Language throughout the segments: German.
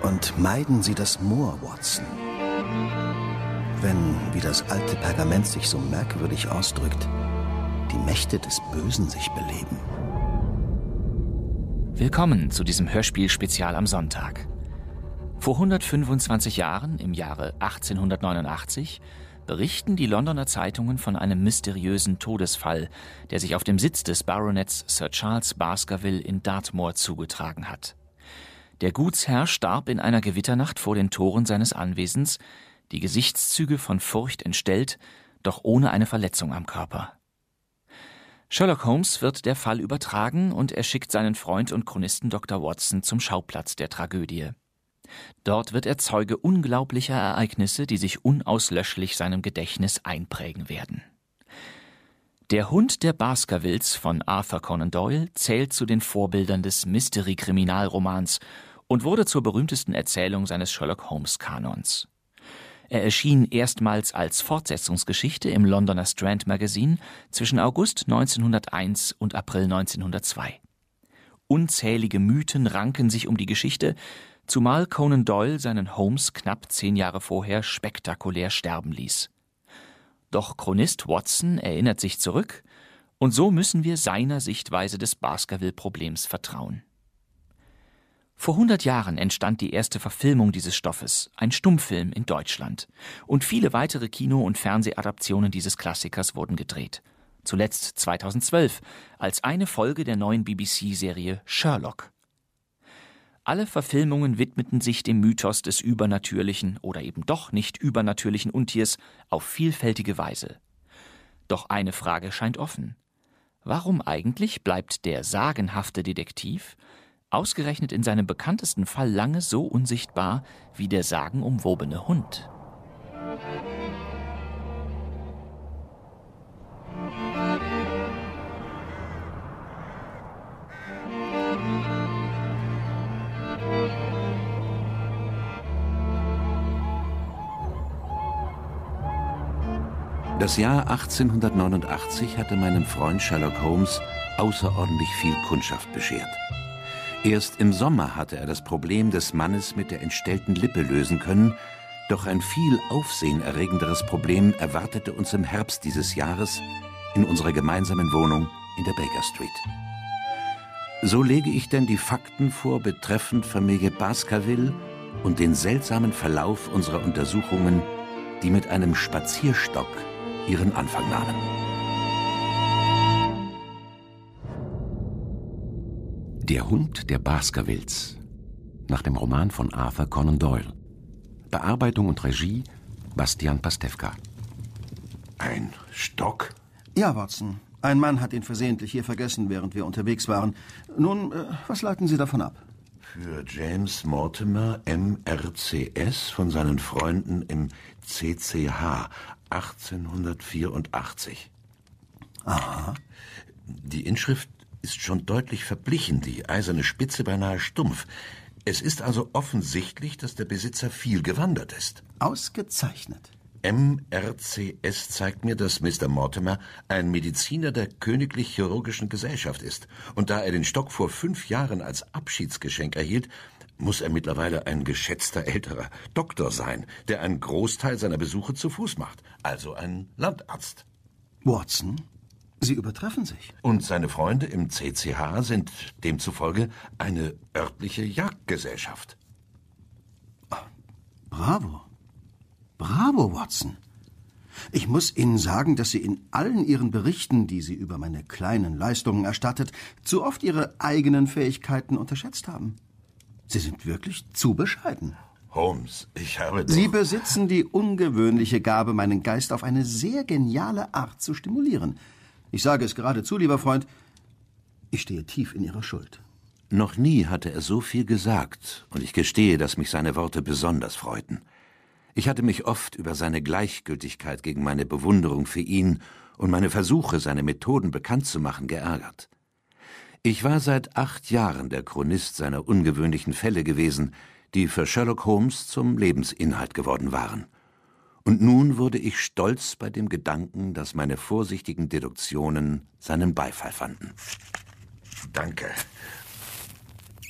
Und meiden Sie das Moor, Watson. Wenn, wie das alte Pergament sich so merkwürdig ausdrückt, die Mächte des Bösen sich beleben. Willkommen zu diesem Hörspiel-Spezial am Sonntag. Vor 125 Jahren, im Jahre 1889, berichten die Londoner Zeitungen von einem mysteriösen Todesfall, der sich auf dem Sitz des Baronets Sir Charles Baskerville in Dartmoor zugetragen hat. Der Gutsherr starb in einer Gewitternacht vor den Toren seines Anwesens, die Gesichtszüge von Furcht entstellt, doch ohne eine Verletzung am Körper. Sherlock Holmes wird der Fall übertragen und er schickt seinen Freund und Chronisten Dr. Watson zum Schauplatz der Tragödie. Dort wird er Zeuge unglaublicher Ereignisse, die sich unauslöschlich seinem Gedächtnis einprägen werden. Der Hund der Baskervilles von Arthur Conan Doyle zählt zu den Vorbildern des Mystery-Kriminalromans und wurde zur berühmtesten Erzählung seines Sherlock-Holmes-Kanons. Er erschien erstmals als Fortsetzungsgeschichte im Londoner Strand Magazine zwischen August 1901 und April 1902. Unzählige Mythen ranken sich um die Geschichte, zumal Conan Doyle seinen Holmes knapp 10 Jahre vorher spektakulär sterben ließ. Doch Chronist Watson erinnert sich zurück, und so müssen wir seiner Sichtweise des Baskerville-Problems vertrauen. Vor 100 Jahren entstand die erste Verfilmung dieses Stoffes, ein Stummfilm in Deutschland. Und viele weitere Kino- und Fernsehadaptionen dieses Klassikers wurden gedreht. Zuletzt 2012 als eine Folge der neuen BBC-Serie Sherlock. Alle Verfilmungen widmeten sich dem Mythos des übernatürlichen oder eben doch nicht übernatürlichen Untiers auf vielfältige Weise. Doch eine Frage scheint offen. Warum eigentlich bleibt der sagenhafte Detektiv ausgerechnet in seinem bekanntesten Fall lange so unsichtbar wie der sagenumwobene Hund? Das Jahr 1889 hatte meinem Freund Sherlock Holmes außerordentlich viel Kundschaft beschert. Erst im Sommer hatte er das Problem des Mannes mit der entstellten Lippe lösen können, doch ein viel aufsehenerregenderes Problem erwartete uns im Herbst dieses Jahres in unserer gemeinsamen Wohnung in der Baker Street. So lege ich denn die Fakten vor betreffend Familie Baskerville und den seltsamen Verlauf unserer Untersuchungen, die mit einem Spazierstock ihren Anfang nahmen. Der Hund der Baskervilles, nach dem Roman von Arthur Conan Doyle. Bearbeitung und Regie Bastian Pastewka. Ein Stock? Ja, Watson. Ein Mann hat ihn versehentlich hier vergessen, während wir unterwegs waren. Nun, was leiten Sie davon ab? Für James Mortimer, MRCS, von seinen Freunden im CCH, 1884. Aha. Die Inschrift ist schon deutlich verblichen, die eiserne Spitze beinahe stumpf. Es ist also offensichtlich, dass der Besitzer viel gewandert ist. Ausgezeichnet. MRCS zeigt mir, dass Mr. Mortimer ein Mediziner der Königlich Chirurgischen Gesellschaft ist. Und da er den Stock vor 5 Jahren als Abschiedsgeschenk erhielt, muss er mittlerweile ein geschätzter älterer Doktor sein, der einen Großteil seiner Besuche zu Fuß macht. Also ein Landarzt. Watson, Sie übertreffen sich. Und seine Freunde im CCH sind demzufolge eine örtliche Jagdgesellschaft. Bravo. Bravo, Watson. Ich muss Ihnen sagen, dass Sie in allen Ihren Berichten, die Sie über meine kleinen Leistungen erstattet, zu oft Ihre eigenen Fähigkeiten unterschätzt haben. Sie sind wirklich zu bescheiden. Holmes, ich habe doch... Sie besitzen die ungewöhnliche Gabe, meinen Geist auf eine sehr geniale Art zu stimulieren. Ich sage es geradezu, lieber Freund, ich stehe tief in Ihrer Schuld. Noch nie hatte er so viel gesagt, und ich gestehe, dass mich seine Worte besonders freuten. Ich hatte mich oft über seine Gleichgültigkeit gegen meine Bewunderung für ihn und meine Versuche, seine Methoden bekannt zu machen, geärgert. Ich war seit 8 Jahren der Chronist seiner ungewöhnlichen Fälle gewesen, die für Sherlock Holmes zum Lebensinhalt geworden waren. Und nun wurde ich stolz bei dem Gedanken, dass meine vorsichtigen Deduktionen seinen Beifall fanden. Danke.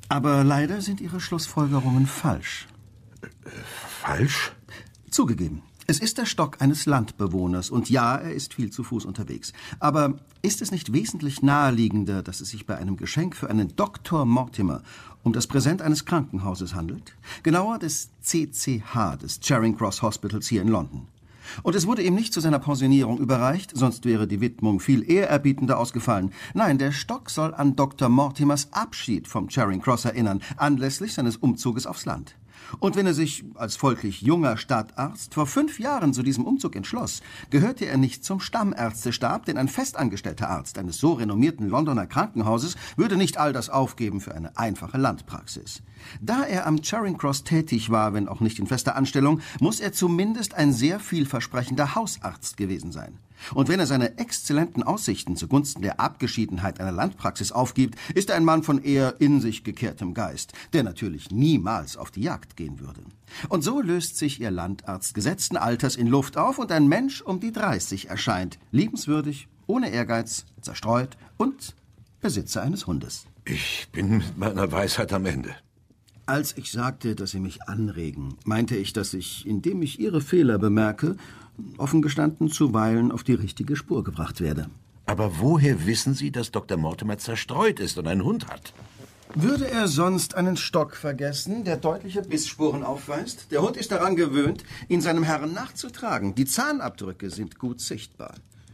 Aber leider sind Ihre Schlussfolgerungen falsch. Falsch? Zugegeben. Es ist der Stock eines Landbewohners und ja, er ist viel zu Fuß unterwegs. Aber ist es nicht wesentlich naheliegender, dass es sich bei einem Geschenk für einen Dr. Mortimer um das Präsent eines Krankenhauses handelt? Genauer des CCH, des Charing Cross Hospitals hier in London. Und es wurde ihm nicht zu seiner Pensionierung überreicht, sonst wäre die Widmung viel ehrerbietender ausgefallen. Nein, der Stock soll an Dr. Mortimers Abschied vom Charing Cross erinnern, anlässlich seines Umzuges aufs Land. Und wenn er sich als folglich junger Stadtarzt vor 5 Jahren zu diesem Umzug entschloss, gehörte er nicht zum Stammärztestab, denn ein festangestellter Arzt eines so renommierten Londoner Krankenhauses würde nicht all das aufgeben für eine einfache Landpraxis. Da er am Charing Cross tätig war, wenn auch nicht in fester Anstellung, muss er zumindest ein sehr vielversprechender Hausarzt gewesen sein. Und wenn er seine exzellenten Aussichten zugunsten der Abgeschiedenheit einer Landpraxis aufgibt, ist er ein Mann von eher in sich gekehrtem Geist, der natürlich niemals auf die Jagd gehen würde. Und so löst sich Ihr Landarzt gesetzten Alters in Luft auf und ein Mensch um die 30 erscheint, liebenswürdig, ohne Ehrgeiz, zerstreut und Besitzer eines Hundes. Ich bin mit meiner Weisheit am Ende. Als ich sagte, dass Sie mich anregen, meinte ich, dass ich, indem ich Ihre Fehler bemerke, offen gestanden zuweilen auf die richtige Spur gebracht werde. Aber woher wissen Sie, dass Dr. Mortimer zerstreut ist und einen Hund hat? Würde er sonst einen Stock vergessen, der deutliche Bissspuren aufweist? Der Hund ist daran gewöhnt, ihn seinem Herrn nachzutragen. Die Zahnabdrücke sind gut sichtbar.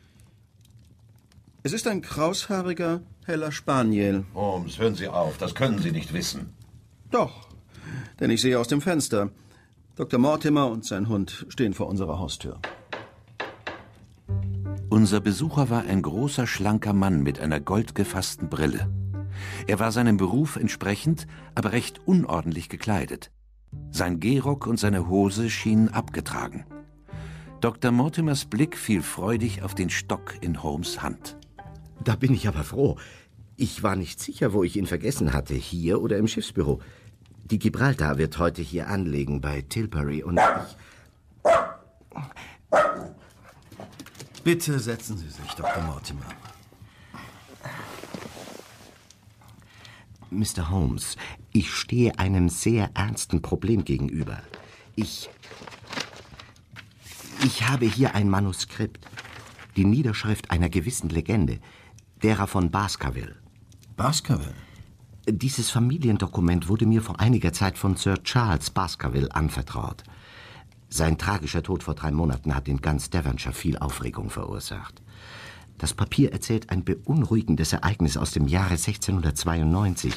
Es ist ein kraushaariger, heller Spaniel. Holmes, hören Sie auf, das können Sie nicht wissen. Doch, denn ich sehe aus dem Fenster. Dr. Mortimer und sein Hund stehen vor unserer Haustür. Unser Besucher war ein großer, schlanker Mann mit einer goldgefassten Brille. Er war seinem Beruf entsprechend, aber recht unordentlich gekleidet. Sein Gehrock und seine Hose schienen abgetragen. Dr. Mortimers Blick fiel freudig auf den Stock in Holmes' Hand. Da bin ich aber froh. Ich war nicht sicher, wo ich ihn vergessen hatte, hier oder im Schiffsbüro. Die Gibraltar wird heute hier anlegen bei Tilbury und ich... Bitte setzen Sie sich, Dr. Mortimer. Mr. Holmes, ich stehe einem sehr ernsten Problem gegenüber. Ich habe hier ein Manuskript, die Niederschrift einer gewissen Legende, derer von Baskerville. Baskerville? Dieses Familiendokument wurde mir vor einiger Zeit von Sir Charles Baskerville anvertraut. Sein tragischer Tod vor 3 Monaten hat in ganz Devonshire viel Aufregung verursacht. Das Papier erzählt ein beunruhigendes Ereignis aus dem Jahre 1692.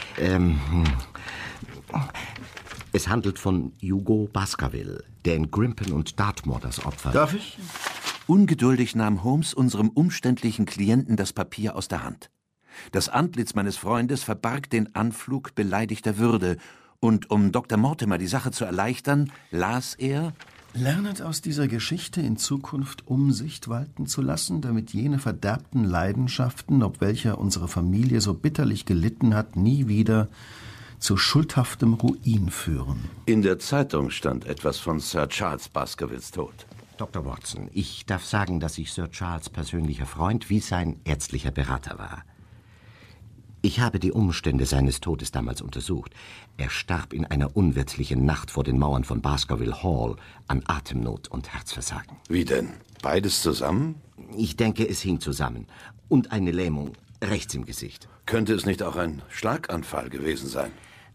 Es handelt von Hugo Baskerville, der in Grimpen und Dartmoor das Opfer... Darf ich? Ungeduldig nahm Holmes unserem umständlichen Klienten das Papier aus der Hand. Das Antlitz meines Freundes verbarg den Anflug beleidigter Würde, und um Dr. Mortimer die Sache zu erleichtern, las er: Lernet aus dieser Geschichte in Zukunft Umsicht walten zu lassen, damit jene verderbten Leidenschaften, ob welcher unsere Familie so bitterlich gelitten hat, nie wieder zu schuldhaftem Ruin führen. In der Zeitung stand etwas von Sir Charles Baskervilles Tod. Dr. Watson, ich darf sagen, dass ich Sir Charles' persönlicher Freund wie sein ärztlicher Berater war. Ich habe die Umstände seines Todes damals untersucht. Er starb in einer unwirtlichen Nacht vor den Mauern von Baskerville Hall an Atemnot und Herzversagen. Wie denn? Beides zusammen? Ich denke, es hing zusammen. Und eine Lähmung rechts im Gesicht. Könnte es nicht auch ein Schlaganfall gewesen sein?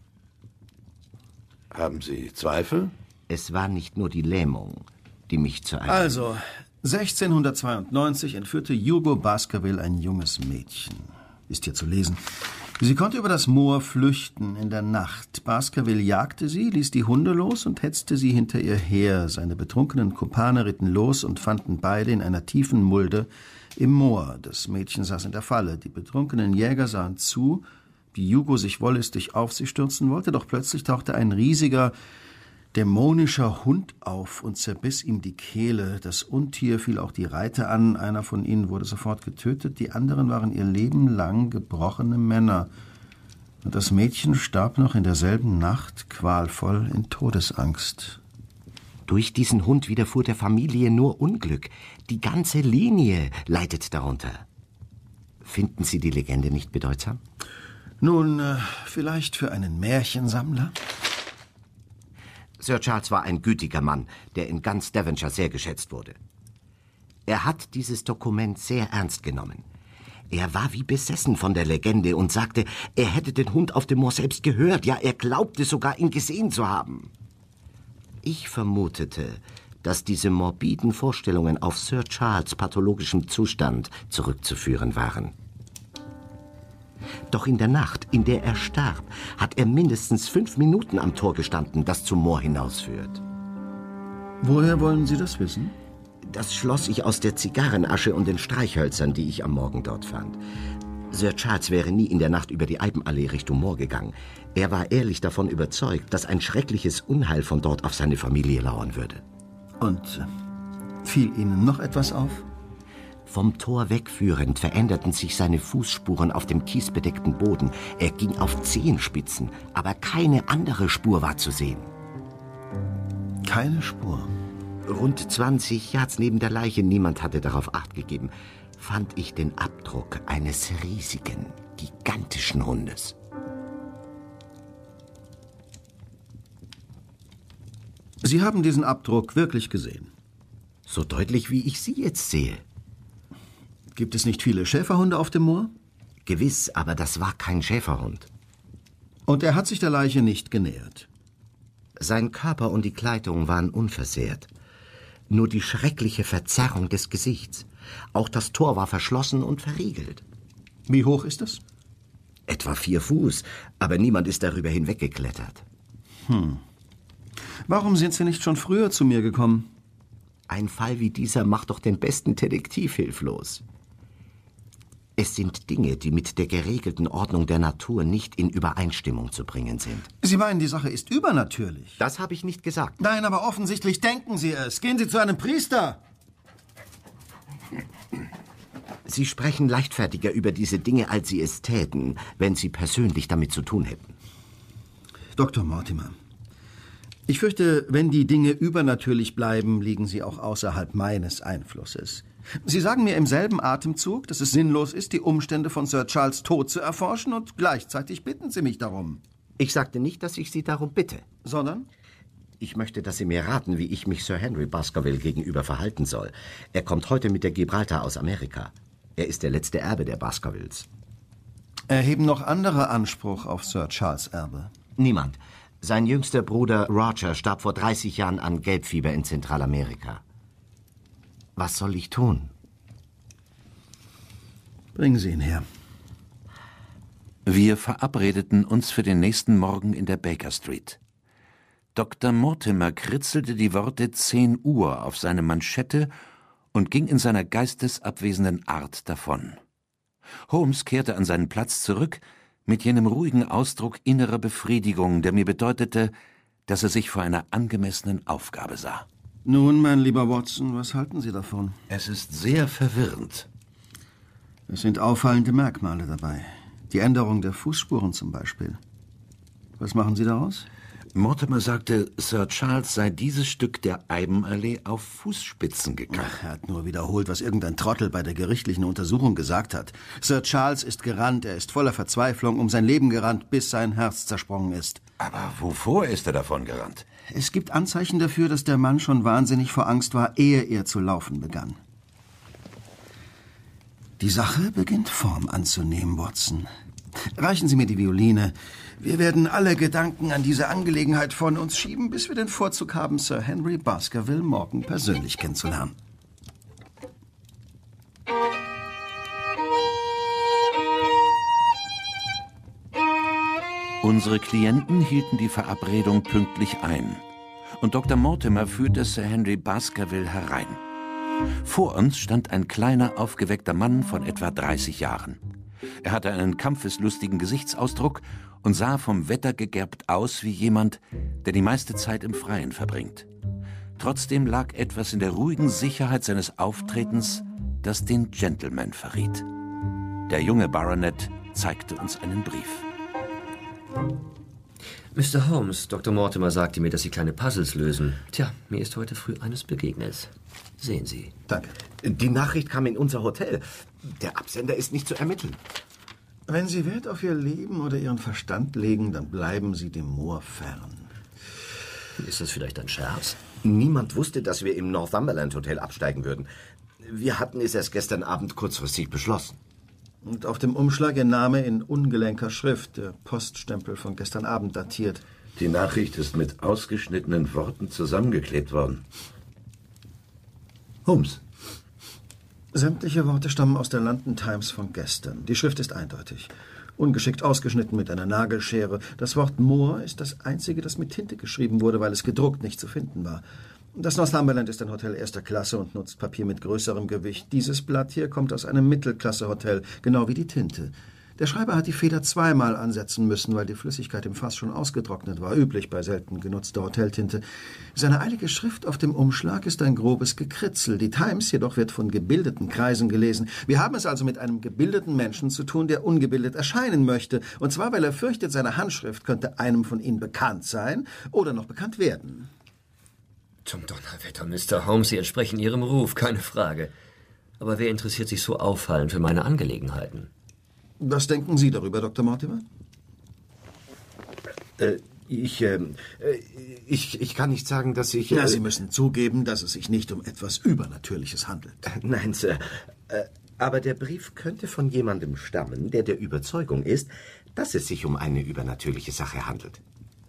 Haben Sie Zweifel? Es war nicht nur die Lähmung, die mich zu einem... Also, 1692 entführte Hugo Baskerville ein junges Mädchen. Ist hier zu lesen. Sie konnte über das Moor flüchten in der Nacht. Baskerville jagte sie, ließ die Hunde los und hetzte sie hinter ihr her. Seine betrunkenen Kumpane ritten los und fanden beide in einer tiefen Mulde im Moor. Das Mädchen saß in der Falle. Die betrunkenen Jäger sahen zu, wie Hugo sich wollüstig auf sie stürzen wollte, doch plötzlich tauchte ein riesiger, dämonischer Hund auf und zerbiss ihm die Kehle. Das Untier fiel auch die Reiter an. Einer von ihnen wurde sofort getötet. Die anderen waren ihr Leben lang gebrochene Männer. Und das Mädchen starb noch in derselben Nacht qualvoll in Todesangst. Durch diesen Hund widerfuhr der Familie nur Unglück. Die ganze Linie leidet darunter. Finden Sie die Legende nicht bedeutsam? Nun, vielleicht für einen Märchensammler? Sir Charles war ein gütiger Mann, der in ganz Devonshire sehr geschätzt wurde. Er hat dieses Dokument sehr ernst genommen. Er war wie besessen von der Legende und sagte, er hätte den Hund auf dem Moor selbst gehört. Ja, er glaubte sogar, ihn gesehen zu haben. Ich vermutete, dass diese morbiden Vorstellungen auf Sir Charles' pathologischem Zustand zurückzuführen waren. Doch in der Nacht, in der er starb, hat er mindestens 5 Minuten am Tor gestanden, das zum Moor hinausführt. Woher wollen Sie das wissen? Das schloss ich aus der Zigarrenasche und den Streichhölzern, die ich am Morgen dort fand. Sir Charles wäre nie in der Nacht über die Eibenallee Richtung Moor gegangen. Er war ehrlich davon überzeugt, dass ein schreckliches Unheil von dort auf seine Familie lauern würde. Und fiel Ihnen noch etwas auf? Vom Tor wegführend veränderten sich seine Fußspuren auf dem kiesbedeckten Boden. Er ging auf Zehenspitzen, aber keine andere Spur war zu sehen. Keine Spur. Rund 20 Yards neben der Leiche, niemand hatte darauf Acht gegeben, fand ich den Abdruck eines riesigen, gigantischen Hundes. Sie haben diesen Abdruck wirklich gesehen? So deutlich, wie ich Sie jetzt sehe. Gibt es nicht viele Schäferhunde auf dem Moor? Gewiss, aber das war kein Schäferhund. Und er hat sich der Leiche nicht genähert? Sein Körper und die Kleidung waren unversehrt. Nur die schreckliche Verzerrung des Gesichts. Auch das Tor war verschlossen und verriegelt. Wie hoch ist es? Etwa 4 Fuß, aber niemand ist darüber hinweggeklettert. Warum sind Sie nicht schon früher zu mir gekommen? Ein Fall wie dieser macht doch den besten Detektiv hilflos. Es sind Dinge, die mit der geregelten Ordnung der Natur nicht in Übereinstimmung zu bringen sind. Sie meinen, die Sache ist übernatürlich? Das habe ich nicht gesagt. Nein, aber offensichtlich denken Sie es. Gehen Sie zu einem Priester. Sie sprechen leichtfertiger über diese Dinge, als Sie es täten, wenn Sie persönlich damit zu tun hätten. Dr. Mortimer, ich fürchte, wenn die Dinge übernatürlich bleiben, liegen sie auch außerhalb meines Einflusses. Sie sagen mir im selben Atemzug, dass es sinnlos ist, die Umstände von Sir Charles' Tod zu erforschen, und gleichzeitig bitten Sie mich darum. Ich sagte nicht, dass ich Sie darum bitte. Sondern? Ich möchte, dass Sie mir raten, wie ich mich Sir Henry Baskerville gegenüber verhalten soll. Er kommt heute mit der Gibraltar aus Amerika. Er ist der letzte Erbe der Baskervilles. Erheben noch andere Anspruch auf Sir Charles' Erbe? Niemand. Sein jüngster Bruder Roger starb vor 30 Jahren an Gelbfieber in Zentralamerika. Was soll ich tun? Bringen Sie ihn her. Wir verabredeten uns für den nächsten Morgen in der Baker Street. Dr. Mortimer kritzelte die Worte 10 Uhr auf seine Manschette und ging in seiner geistesabwesenden Art davon. Holmes kehrte an seinen Platz zurück, mit jenem ruhigen Ausdruck innerer Befriedigung, der mir bedeutete, dass er sich vor einer angemessenen Aufgabe sah. Nun, mein lieber Watson, was halten Sie davon? Es ist sehr verwirrend. Es sind auffallende Merkmale dabei. Die Änderung der Fußspuren zum Beispiel. Was machen Sie daraus? Mortimer sagte, Sir Charles sei dieses Stück der Eibenallee auf Fußspitzen gegangen. Ach, er hat nur wiederholt, was irgendein Trottel bei der gerichtlichen Untersuchung gesagt hat. Sir Charles ist gerannt, er ist voller Verzweiflung um sein Leben gerannt, bis sein Herz zersprungen ist. Aber wovor ist er davon gerannt? Es gibt Anzeichen dafür, dass der Mann schon wahnsinnig vor Angst war, ehe er zu laufen begann. Die Sache beginnt Form anzunehmen, Watson. Reichen Sie mir die Violine. Wir werden alle Gedanken an diese Angelegenheit von uns schieben, bis wir den Vorzug haben, Sir Henry Baskerville morgen persönlich kennenzulernen. Unsere Klienten hielten die Verabredung pünktlich ein. Und Dr. Mortimer führte Sir Henry Baskerville herein. Vor uns stand ein kleiner, aufgeweckter Mann von etwa 30 Jahren. Er hatte einen kampfeslustigen Gesichtsausdruck und sah vom Wetter gegerbt aus wie jemand, der die meiste Zeit im Freien verbringt. Trotzdem lag etwas in der ruhigen Sicherheit seines Auftretens, das den Gentleman verriet. Der junge Baronet zeigte uns einen Brief. Mr. Holmes, Dr. Mortimer sagte mir, dass Sie kleine Puzzles lösen. Tja, mir ist heute früh eines begegnet. Sehen Sie. Danke. Die Nachricht kam in unser Hotel. Der Absender ist nicht zu ermitteln. Wenn Sie Wert auf Ihr Leben oder Ihren Verstand legen, dann bleiben Sie dem Moor fern. Ist das vielleicht ein Scherz? Niemand wusste, dass wir im Northumberland Hotel absteigen würden. Wir hatten es erst gestern Abend kurzfristig beschlossen. Und auf dem Umschlag Ihr Name in ungelenker Schrift, der Poststempel von gestern Abend datiert. Die Nachricht ist mit ausgeschnittenen Worten zusammengeklebt worden. Holmes. Sämtliche Worte stammen aus der London Times von gestern. Die Schrift ist eindeutig. Ungeschickt ausgeschnitten mit einer Nagelschere. Das Wort Moor ist das einzige, das mit Tinte geschrieben wurde, weil es gedruckt nicht zu finden war. Das Northumberland ist ein Hotel erster Klasse und nutzt Papier mit größerem Gewicht. Dieses Blatt hier kommt aus einem Mittelklasse-Hotel, genau wie die Tinte. Der Schreiber hat die Feder zweimal ansetzen müssen, weil die Flüssigkeit im Fass schon ausgetrocknet war, üblich bei selten genutzter Hoteltinte. Seine eilige Schrift auf dem Umschlag ist ein grobes Gekritzel. Die Times jedoch wird von gebildeten Kreisen gelesen. Wir haben es also mit einem gebildeten Menschen zu tun, der ungebildet erscheinen möchte. Und zwar, weil er fürchtet, seine Handschrift könnte einem von Ihnen bekannt sein oder noch bekannt werden. Zum Donnerwetter, Mr. Holmes, Sie entsprechen Ihrem Ruf, keine Frage. Aber wer interessiert sich so auffallend für meine Angelegenheiten? Was denken Sie darüber, Dr. Mortimer? Ich kann nicht sagen, dass ich... Ja, Sie müssen zugeben, dass es sich nicht um etwas Übernatürliches handelt. Nein, Sir. Aber der Brief könnte von jemandem stammen, der der Überzeugung ist, dass es sich um eine übernatürliche Sache handelt.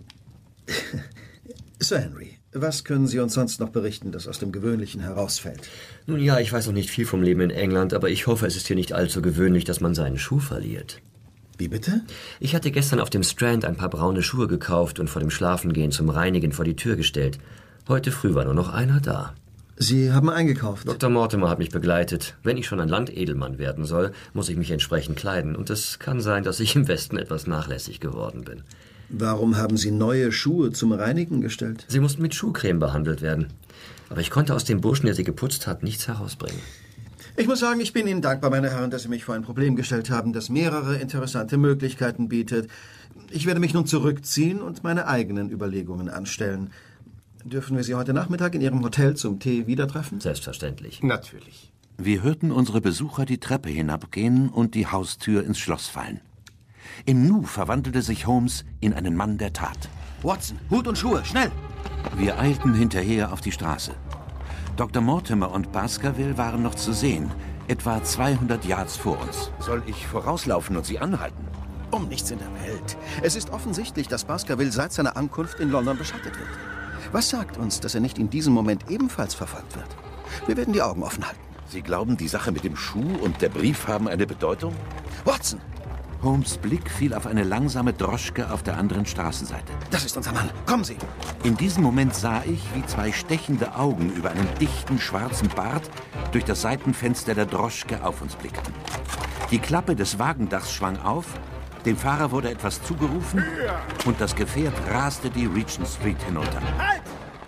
Sir Henry, was können Sie uns sonst noch berichten, das aus dem Gewöhnlichen herausfällt? Nun ja, ich weiß noch nicht viel vom Leben in England, aber ich hoffe, es ist hier nicht allzu gewöhnlich, dass man seinen Schuh verliert. Wie bitte? Ich hatte gestern auf dem Strand ein paar braune Schuhe gekauft und vor dem Schlafengehen zum Reinigen vor die Tür gestellt. Heute früh war nur noch einer da. Sie haben eingekauft? Dr. Mortimer hat mich begleitet. Wenn ich schon ein Landedelmann werden soll, muss ich mich entsprechend kleiden. Und es kann sein, dass ich im Westen etwas nachlässig geworden bin. Warum haben Sie neue Schuhe zum Reinigen gestellt? Sie mussten mit Schuhcreme behandelt werden. Aber ich konnte aus dem Burschen, der sie geputzt hat, nichts herausbringen. Ich muss sagen, ich bin Ihnen dankbar, meine Herren, dass Sie mich vor ein Problem gestellt haben, das mehrere interessante Möglichkeiten bietet. Ich werde mich nun zurückziehen und meine eigenen Überlegungen anstellen. Dürfen wir Sie heute Nachmittag in Ihrem Hotel zum Tee wieder treffen? Selbstverständlich. Natürlich. Wir hörten unsere Besucher die Treppe hinabgehen und die Haustür ins Schloss fallen. Im Nu verwandelte sich Holmes in einen Mann der Tat. Watson, Hut und Schuhe, schnell! Wir eilten hinterher auf die Straße. Dr. Mortimer und Baskerville waren noch zu sehen, etwa 200 Yards vor uns. Soll ich vorauslaufen und Sie anhalten? Um nichts in der Welt. Es ist offensichtlich, dass Baskerville seit seiner Ankunft in London beschattet wird. Was sagt uns, dass er nicht in diesem Moment ebenfalls verfolgt wird? Wir werden die Augen offen halten. Sie glauben, die Sache mit dem Schuh und der Brief haben eine Bedeutung? Watson! Holmes' Blick fiel auf eine langsame Droschke auf der anderen Straßenseite. Das ist unser Mann. Kommen Sie! In diesem Moment sah ich, wie zwei stechende Augen über einen dichten, schwarzen Bart durch das Seitenfenster der Droschke auf uns blickten. Die Klappe des Wagendachs schwang auf, dem Fahrer wurde etwas zugerufen und das Gefährt raste die Regent Street hinunter. Halt!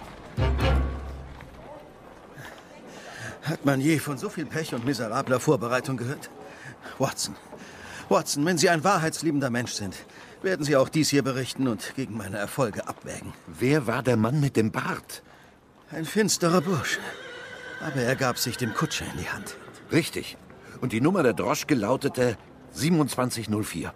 Hat man je von so viel Pech und miserabler Vorbereitung gehört? Watson, wenn Sie ein wahrheitsliebender Mensch sind, werden Sie auch dies hier berichten und gegen meine Erfolge abwägen. Wer war der Mann mit dem Bart? Ein finsterer Bursche. Aber er gab sich dem Kutscher in die Hand. Richtig. Und die Nummer der Droschke lautete 2704.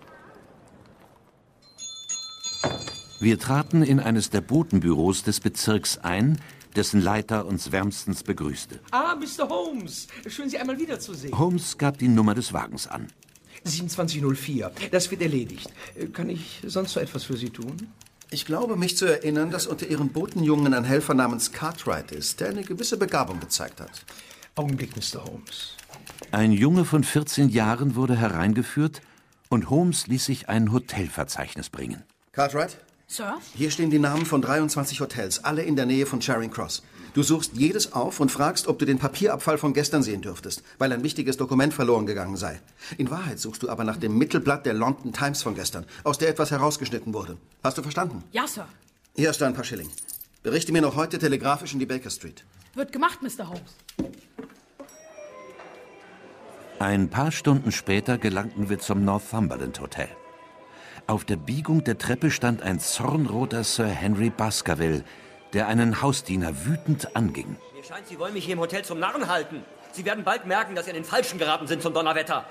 Wir traten in eines der Botenbüros des Bezirks ein, dessen Leiter uns wärmstens begrüßte. Ah, Mr. Holmes. Schön, Sie einmal wiederzusehen. Holmes gab die Nummer des Wagens an. 2704. Das wird erledigt. Kann ich sonst so etwas für Sie tun? Ich glaube, mich zu erinnern, dass unter Ihren Botenjungen ein Helfer namens Cartwright ist, der eine gewisse Begabung gezeigt hat. Augenblick, Mr. Holmes. Ein Junge von 14 Jahren wurde hereingeführt und Holmes ließ sich ein Hotelverzeichnis bringen. Cartwright? Sir? Hier stehen die Namen von 23 Hotels, alle in der Nähe von Charing Cross. Du suchst jedes auf und fragst, ob du den Papierabfall von gestern sehen dürftest, weil ein wichtiges Dokument verloren gegangen sei. In Wahrheit suchst du aber nach dem Mittelblatt der London Times von gestern, aus der etwas herausgeschnitten wurde. Hast du verstanden? Ja, Sir. Hier hast du ein paar Schilling. Berichte mir noch heute telegrafisch in die Baker Street. Wird gemacht, Mr. Holmes. Ein paar Stunden später gelangten wir zum Northumberland Hotel. Auf der Biegung der Treppe stand ein zornroter Sir Henry Baskerville, der einen Hausdiener wütend anging. Mir scheint, Sie wollen mich hier im Hotel zum Narren halten. Sie werden bald merken, dass Sie an den Falschen geraten sind zum Donnerwetter.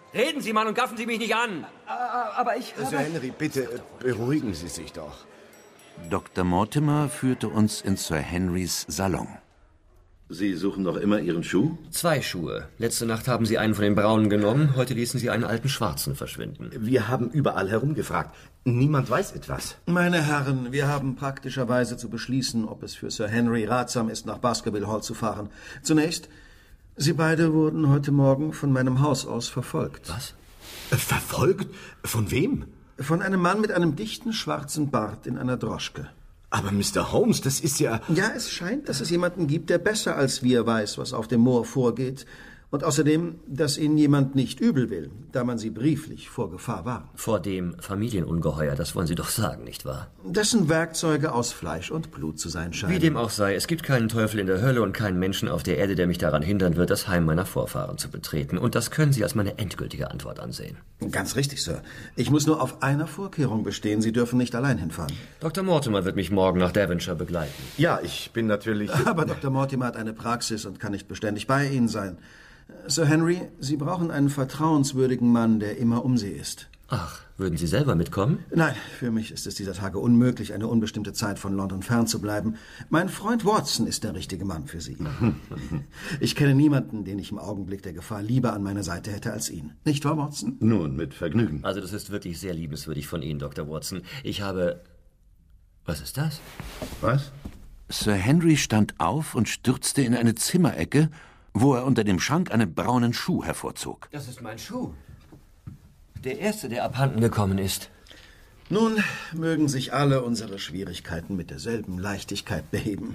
Reden Sie, Mann, und gaffen Sie mich nicht an! Aber ich habe... Sir Henry, bitte, beruhigen Sie sich doch. Dr. Mortimer führte uns in Sir Henrys Salon. Sie suchen noch immer Ihren Schuh? 2 Schuhe. Letzte Nacht haben Sie einen von den braunen genommen, heute ließen Sie einen alten schwarzen verschwinden. Wir haben überall herumgefragt. Niemand weiß etwas. Meine Herren, wir haben praktischerweise zu beschließen, ob es für Sir Henry ratsam ist, nach Baskerville Hall zu fahren. Zunächst, Sie beide wurden heute Morgen von meinem Haus aus verfolgt. Was? Verfolgt? Von wem? Von einem Mann mit einem dichten schwarzen Bart in einer Droschke. Aber Mr. Holmes, das ist ja... Ja, es scheint, dass es jemanden gibt, der besser als wir weiß, was auf dem Moor vorgeht. Und außerdem, dass Ihnen jemand nicht übel will, da man Sie brieflich vor Gefahr warnt. Vor dem Familienungeheuer, das wollen Sie doch sagen, nicht wahr? Dessen Werkzeuge aus Fleisch und Blut zu sein scheinen. Wie dem auch sei, es gibt keinen Teufel in der Hölle und keinen Menschen auf der Erde, der mich daran hindern wird, das Heim meiner Vorfahren zu betreten. Und das können Sie als meine endgültige Antwort ansehen. Ganz richtig, Sir. Ich muss nur auf einer Vorkehrung bestehen. Sie dürfen nicht allein hinfahren. Dr. Mortimer wird mich morgen nach Devonshire begleiten. Ja, ich bin natürlich... Aber Dr. Mortimer hat eine Praxis und kann nicht beständig bei Ihnen sein. Sir Henry, Sie brauchen einen vertrauenswürdigen Mann, der immer um Sie ist. Ach, würden Sie selber mitkommen? Nein, für mich ist es dieser Tage unmöglich, eine unbestimmte Zeit von London fernzubleiben. Mein Freund Watson ist der richtige Mann für Sie. Ich kenne niemanden, den ich im Augenblick der Gefahr lieber an meiner Seite hätte als ihn. Nicht wahr, Watson? Nun, mit Vergnügen. Also das ist wirklich sehr liebenswürdig von Ihnen, Dr. Watson. Ich habe... Was ist das? Was? Sir Henry stand auf und stürzte in eine Zimmerecke, wo er unter dem Schrank einen braunen Schuh hervorzog. Das ist mein Schuh. Der erste, der abhanden gekommen ist. Nun mögen sich alle unsere Schwierigkeiten mit derselben Leichtigkeit beheben.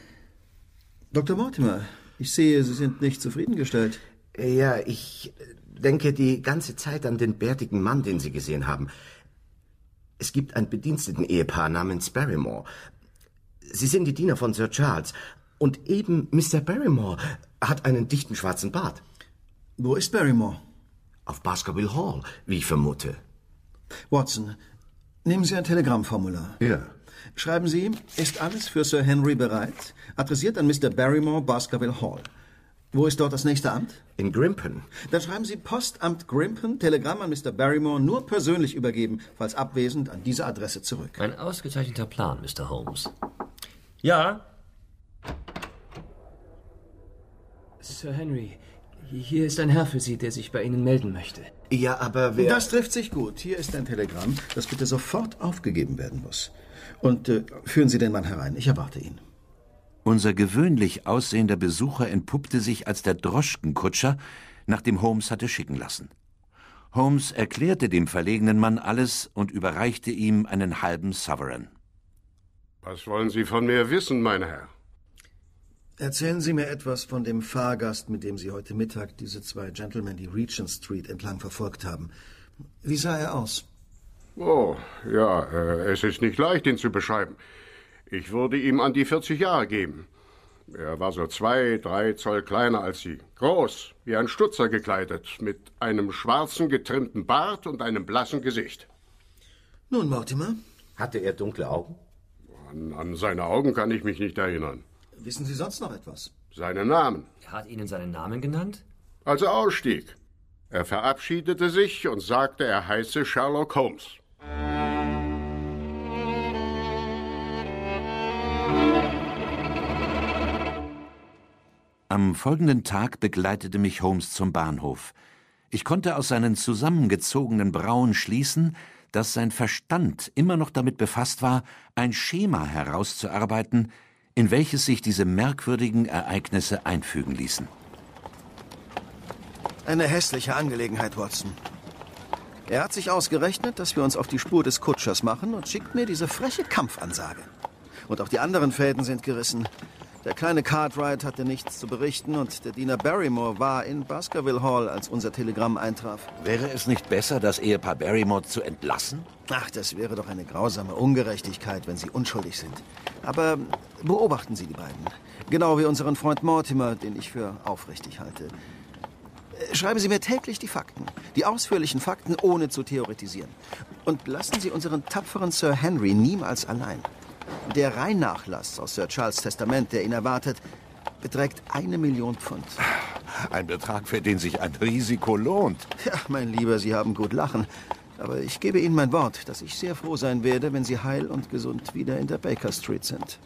Dr. Mortimer, ich sehe, Sie sind nicht zufriedengestellt. Ja, ich denke die ganze Zeit an den bärtigen Mann, den Sie gesehen haben. Es gibt ein Bediensteten-Ehepaar namens Barrymore. Sie sind die Diener von Sir Charles. Und eben Mr. Barrymore hat einen dichten schwarzen Bart. Wo ist Barrymore? Auf Baskerville Hall, wie ich vermute. Watson, nehmen Sie ein Telegrammformular. Ja. Schreiben Sie, ist alles für Sir Henry bereit? Adressiert an Mr. Barrymore, Baskerville Hall. Wo ist dort das nächste Amt? In Grimpen. Dann schreiben Sie Postamt Grimpen, Telegramm an Mr. Barrymore, nur persönlich übergeben, falls abwesend, an diese Adresse zurück. Ein ausgezeichneter Plan, Mr. Holmes. Ja? Sir Henry, hier ist ein Herr für Sie, der sich bei Ihnen melden möchte. Ja, aber wer... Das trifft sich gut. Hier ist ein Telegramm, das bitte sofort aufgegeben werden muss. Und führen Sie den Mann herein. Ich erwarte ihn. Unser gewöhnlich aussehender Besucher entpuppte sich als der Droschkenkutscher, nach dem Holmes hatte schicken lassen. Holmes erklärte dem verlegenen Mann alles und überreichte ihm einen halben Sovereign. Was wollen Sie von mir wissen, mein Herr? Erzählen Sie mir etwas von dem Fahrgast, mit dem Sie heute Mittag diese 2 Gentlemen die Regent Street entlang verfolgt haben. Wie sah er aus? Oh, ja, es ist nicht leicht, ihn zu beschreiben. Ich würde ihm an die 40 Jahre geben. Er war so 2-3 Zoll kleiner als Sie. Groß, wie ein Stutzer gekleidet, mit einem schwarzen, getrimmten Bart und einem blassen Gesicht. Nun, Mortimer? Hatte er dunkle Augen? An seine Augen kann ich mich nicht erinnern. Wissen Sie sonst noch etwas? Seinen Namen. Er hat Ihnen seinen Namen genannt? Als er ausstieg. Er verabschiedete sich und sagte, er heiße Sherlock Holmes. Am folgenden Tag begleitete mich Holmes zum Bahnhof. Ich konnte aus seinen zusammengezogenen Brauen schließen, dass sein Verstand immer noch damit befasst war, ein Schema herauszuarbeiten, in welches sich diese merkwürdigen Ereignisse einfügen ließen. Eine hässliche Angelegenheit, Watson. Er hat sich ausgerechnet, dass wir uns auf die Spur des Kutschers machen und schickt mir diese freche Kampfansage. Und auch die anderen Fäden sind gerissen. Der kleine Cartwright hatte nichts zu berichten und der Diener Barrymore war in Baskerville Hall, als unser Telegramm eintraf. Wäre es nicht besser, das Ehepaar Barrymore zu entlassen? Ach, das wäre doch eine grausame Ungerechtigkeit, wenn sie unschuldig sind. Aber beobachten Sie die beiden. Genau wie unseren Freund Mortimer, den ich für aufrichtig halte. Schreiben Sie mir täglich die Fakten, die ausführlichen Fakten, ohne zu theoretisieren. Und lassen Sie unseren tapferen Sir Henry niemals allein. Der Reinnachlass aus Sir Charles' Testament, der ihn erwartet, beträgt 1 Million Pfund. Ein Betrag, für den sich ein Risiko lohnt. Ja, mein Lieber, Sie haben gut lachen. Aber ich gebe Ihnen mein Wort, dass ich sehr froh sein werde, wenn Sie heil und gesund wieder in der Baker Street sind.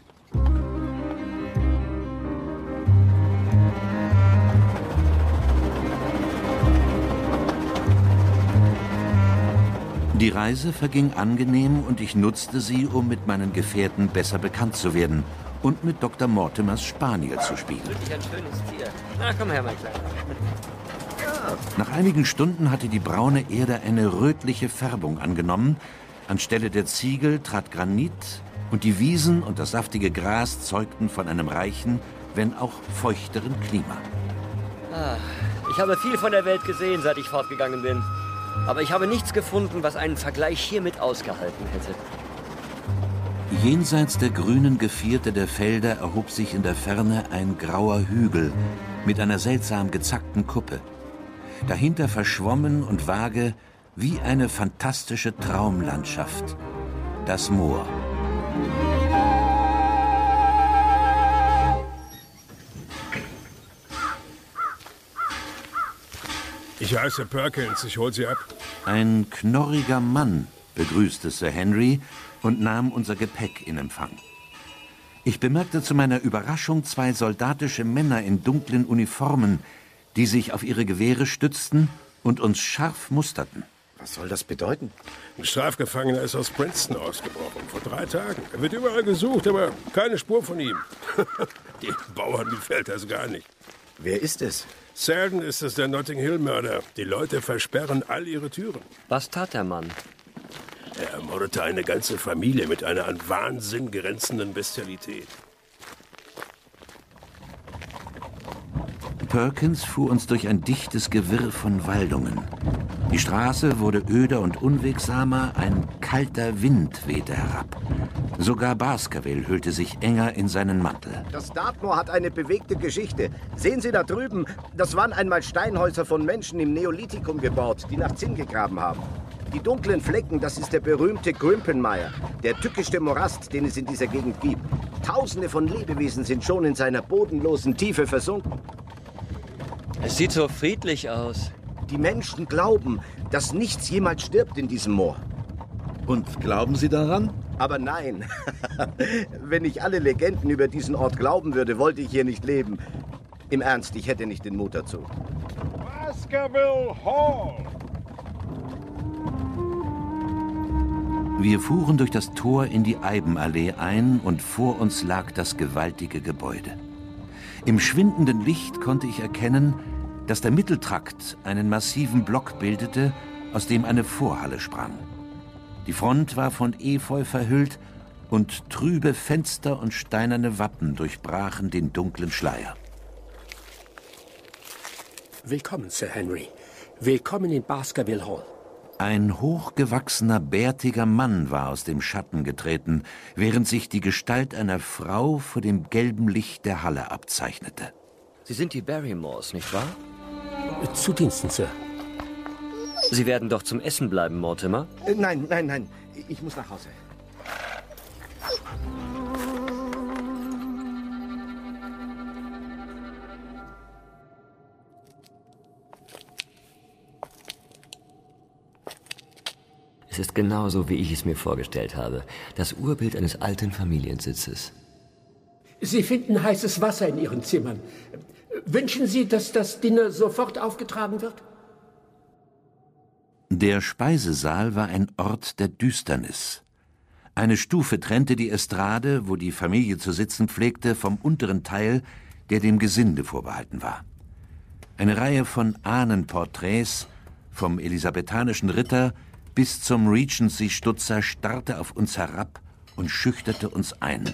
Die Reise verging angenehm und ich nutzte sie, um mit meinen Gefährten besser bekannt zu werden und mit Dr. Mortimers Spaniel zu spielen. Wirklich ein schönes Tier. Na, komm her, mein Kleiner. Nach einigen Stunden hatte die braune Erde eine rötliche Färbung angenommen. Anstelle der Ziegel trat Granit und die Wiesen und das saftige Gras zeugten von einem reichen, wenn auch feuchteren Klima. Ich habe viel von der Welt gesehen, seit ich fortgegangen bin. Aber ich habe nichts gefunden, was einen Vergleich hiermit ausgehalten hätte. Jenseits der grünen Gevierte der Felder erhob sich in der Ferne ein grauer Hügel mit einer seltsam gezackten Kuppe. Dahinter verschwommen und vage wie eine fantastische Traumlandschaft, das Moor. Ich heiße Perkins, ich hol Sie ab. Ein knorriger Mann begrüßte Sir Henry und nahm unser Gepäck in Empfang. Ich bemerkte zu meiner Überraschung 2 soldatische Männer in dunklen Uniformen, die sich auf ihre Gewehre stützten und uns scharf musterten. Was soll das bedeuten? Ein Strafgefangener ist aus Princeton ausgebrochen, vor 3 Tagen. Er wird überall gesucht, aber keine Spur von ihm. Den Bauern gefällt das gar nicht. Wer ist es? Selden ist es der Notting-Hill-Mörder. Die Leute versperren all ihre Türen. Was tat der Mann? Er ermordete eine ganze Familie mit einer an Wahnsinn grenzenden Bestialität. Perkins fuhr uns durch ein dichtes Gewirr von Waldungen. Die Straße wurde öder und unwegsamer, ein kalter Wind wehte herab. Sogar Baskerville hüllte sich enger in seinen Mantel. Das Dartmoor hat eine bewegte Geschichte. Sehen Sie da drüben, das waren einmal Steinhäuser von Menschen im Neolithikum gebaut, die nach Zinn gegraben haben. Die dunklen Flecken, das ist der berühmte Grimpenmire, der tückischste Morast, den es in dieser Gegend gibt. Tausende von Lebewesen sind schon in seiner bodenlosen Tiefe versunken. Es sieht so friedlich aus. Die Menschen glauben, dass nichts jemals stirbt in diesem Moor. Und glauben Sie daran? Aber nein. Wenn ich alle Legenden über diesen Ort glauben würde, wollte ich hier nicht leben. Im Ernst, ich hätte nicht den Mut dazu. Baskerville Hall! Wir fuhren durch das Tor in die Eibenallee ein und vor uns lag das gewaltige Gebäude. Im schwindenden Licht konnte ich erkennen, dass der Mitteltrakt einen massiven Block bildete, aus dem eine Vorhalle sprang. Die Front war von Efeu verhüllt und trübe Fenster und steinerne Wappen durchbrachen den dunklen Schleier. Willkommen, Sir Henry. Willkommen in Baskerville Hall. Ein hochgewachsener, bärtiger Mann war aus dem Schatten getreten, während sich die Gestalt einer Frau vor dem gelben Licht der Halle abzeichnete. Sie sind die Barrymores, nicht wahr? Zu Diensten, Sir. Sie werden doch zum Essen bleiben, Mortimer? Nein, nein, nein. Ich muss nach Hause. Es ist genauso, wie ich es mir vorgestellt habe. Das Urbild eines alten Familiensitzes. Sie finden heißes Wasser in Ihren Zimmern. Wünschen Sie, dass das Dinner sofort aufgetragen wird? Der Speisesaal war ein Ort der Düsternis. Eine Stufe trennte die Estrade, wo die Familie zu sitzen pflegte, vom unteren Teil, der dem Gesinde vorbehalten war. Eine Reihe von Ahnenporträts, vom elisabethanischen Ritter bis zum Regency-Stutzer, starrte auf uns herab und schüchterte uns ein.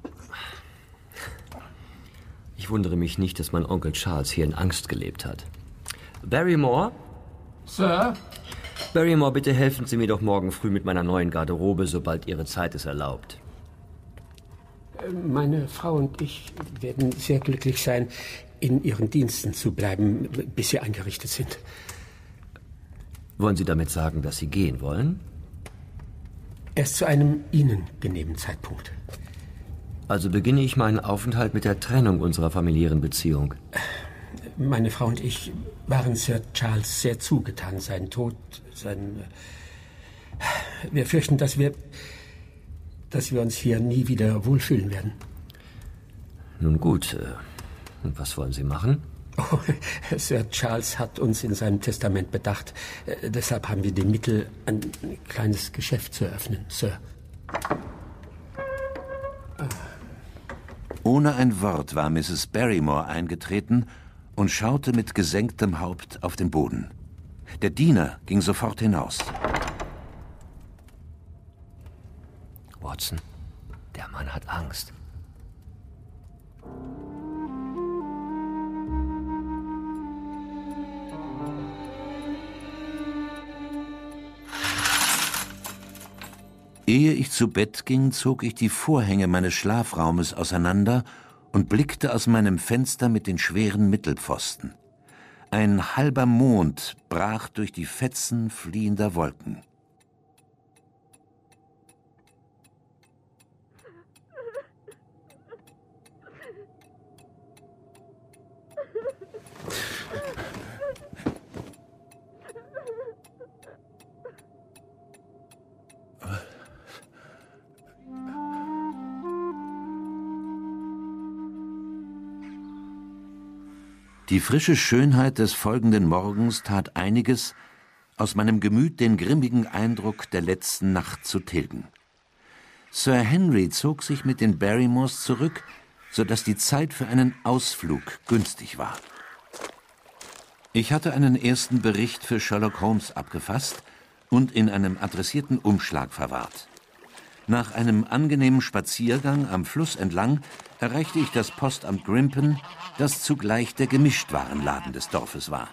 Ich wundere mich nicht, dass mein Onkel Charles hier in Angst gelebt hat. Barrymore? Sir? Barrymore, bitte helfen Sie mir doch morgen früh mit meiner neuen Garderobe, sobald Ihre Zeit es erlaubt. Meine Frau und ich werden sehr glücklich sein, in Ihren Diensten zu bleiben, bis Sie eingerichtet sind. Wollen Sie damit sagen, dass Sie gehen wollen? Erst zu einem Ihnen genehmen Zeitpunkt. Also beginne ich meinen Aufenthalt mit der Trennung unserer familiären Beziehung. Meine Frau und ich waren Sir Charles sehr zugetan. Sein Tod, Wir fürchten, dass wir uns hier nie wieder wohlfühlen werden. Nun gut, und was wollen Sie machen? Oh, Sir Charles hat uns in seinem Testament bedacht. Deshalb haben wir die Mittel, ein kleines Geschäft zu eröffnen, Sir. Ohne ein Wort war Mrs. Barrymore eingetreten und schaute mit gesenktem Haupt auf den Boden. Der Diener ging sofort hinaus. Watson, der Mann hat Angst. Ehe ich zu Bett ging, zog ich die Vorhänge meines Schlafraumes auseinander und blickte aus meinem Fenster mit den schweren Mittelpfosten. Ein halber Mond brach durch die Fetzen fliehender Wolken. Die frische Schönheit des folgenden Morgens tat einiges, aus meinem Gemüt den grimmigen Eindruck der letzten Nacht zu tilgen. Sir Henry zog sich mit den Barrymores zurück, so dass die Zeit für einen Ausflug günstig war. Ich hatte einen ersten Bericht für Sherlock Holmes abgefasst und in einem adressierten Umschlag verwahrt. Nach einem angenehmen Spaziergang am Fluss entlang erreichte ich das Postamt Grimpen, das zugleich der Gemischtwarenladen des Dorfes war.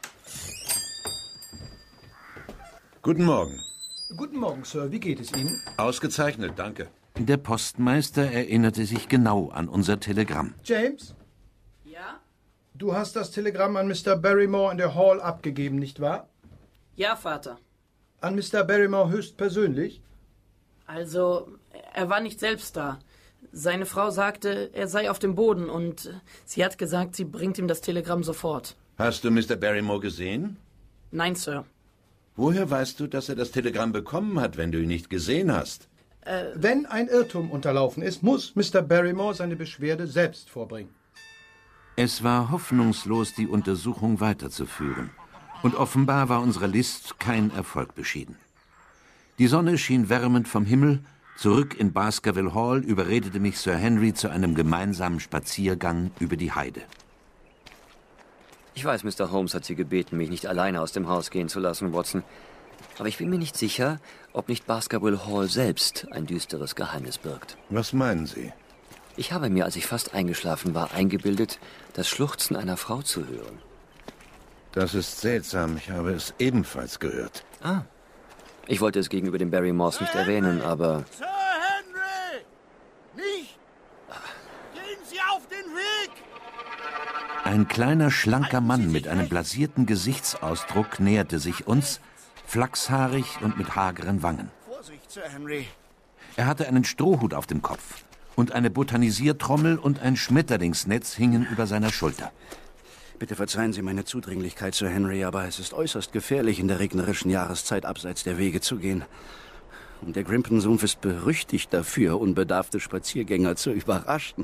Guten Morgen. Guten Morgen, Sir. Wie geht es Ihnen? Ausgezeichnet, danke. Der Postmeister erinnerte sich genau an unser Telegramm. James? Ja? Du hast das Telegramm an Mr. Barrymore in der Hall abgegeben, nicht wahr? Ja, Vater. An Mr. Barrymore höchstpersönlich? Also, er war nicht selbst da. Seine Frau sagte, er sei auf dem Boden und sie hat gesagt, sie bringt ihm das Telegramm sofort. Hast du Mr. Barrymore gesehen? Nein, Sir. Woher weißt du, dass er das Telegramm bekommen hat, wenn du ihn nicht gesehen hast? Wenn ein Irrtum unterlaufen ist, muss Mr. Barrymore seine Beschwerde selbst vorbringen. Es war hoffnungslos, die Untersuchung weiterzuführen. Und offenbar war unserer List kein Erfolg beschieden. Die Sonne schien wärmend vom Himmel. Zurück in Baskerville Hall überredete mich Sir Henry zu einem gemeinsamen Spaziergang über die Heide. Ich weiß, Mr. Holmes hat Sie gebeten, mich nicht alleine aus dem Haus gehen zu lassen, Watson. Aber ich bin mir nicht sicher, ob nicht Baskerville Hall selbst ein düsteres Geheimnis birgt. Was meinen Sie? Ich habe mir, als ich fast eingeschlafen war, eingebildet, das Schluchzen einer Frau zu hören. Das ist seltsam. Ich habe es ebenfalls gehört. Ah. Ich wollte es gegenüber den Barrymores nicht erwähnen, aber... Sir Henry! Nicht! Gehen Sie auf den Weg! Ein kleiner, schlanker Mann mit einem blasierten Gesichtsausdruck näherte sich uns, flachshaarig und mit hageren Wangen. Vorsicht, Sir Henry. Er hatte einen Strohhut auf dem Kopf und eine Botanisiertrommel und ein Schmetterlingsnetz hingen über seiner Schulter. Bitte verzeihen Sie meine Zudringlichkeit, Sir Henry, aber es ist äußerst gefährlich, in der regnerischen Jahreszeit abseits der Wege zu gehen. Und der Grimpen-Sumpf ist berüchtigt dafür, unbedarfte Spaziergänger zu überraschen.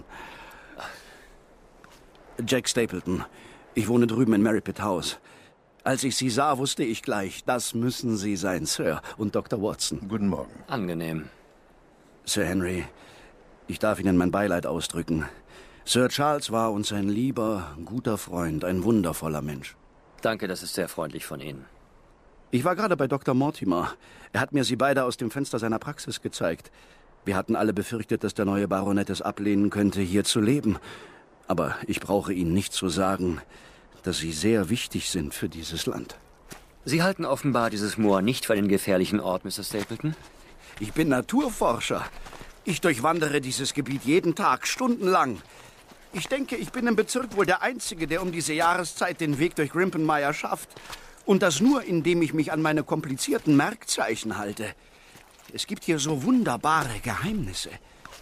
Jack Stapleton, ich wohne drüben in Merripit House. Als ich Sie sah, wusste ich gleich, das müssen Sie sein, Sir, und Dr. Watson. Guten Morgen. Angenehm. Sir Henry, ich darf Ihnen mein Beileid ausdrücken. Sir Charles war uns ein lieber, guter Freund, ein wundervoller Mensch. Danke, das ist sehr freundlich von Ihnen. Ich war gerade bei Dr. Mortimer. Er hat mir Sie beide aus dem Fenster seiner Praxis gezeigt. Wir hatten alle befürchtet, dass der neue Baronet es ablehnen könnte, hier zu leben. Aber ich brauche Ihnen nicht zu sagen, dass Sie sehr wichtig sind für dieses Land. Sie halten offenbar dieses Moor nicht für einen gefährlichen Ort, Mr. Stapleton? Ich bin Naturforscher. Ich durchwandere dieses Gebiet jeden Tag, stundenlang. Ich denke, ich bin im Bezirk wohl der Einzige, der um diese Jahreszeit den Weg durch Grimpenmire schafft. Und das nur, indem ich mich an meine komplizierten Merkzeichen halte. Es gibt hier so wunderbare Geheimnisse.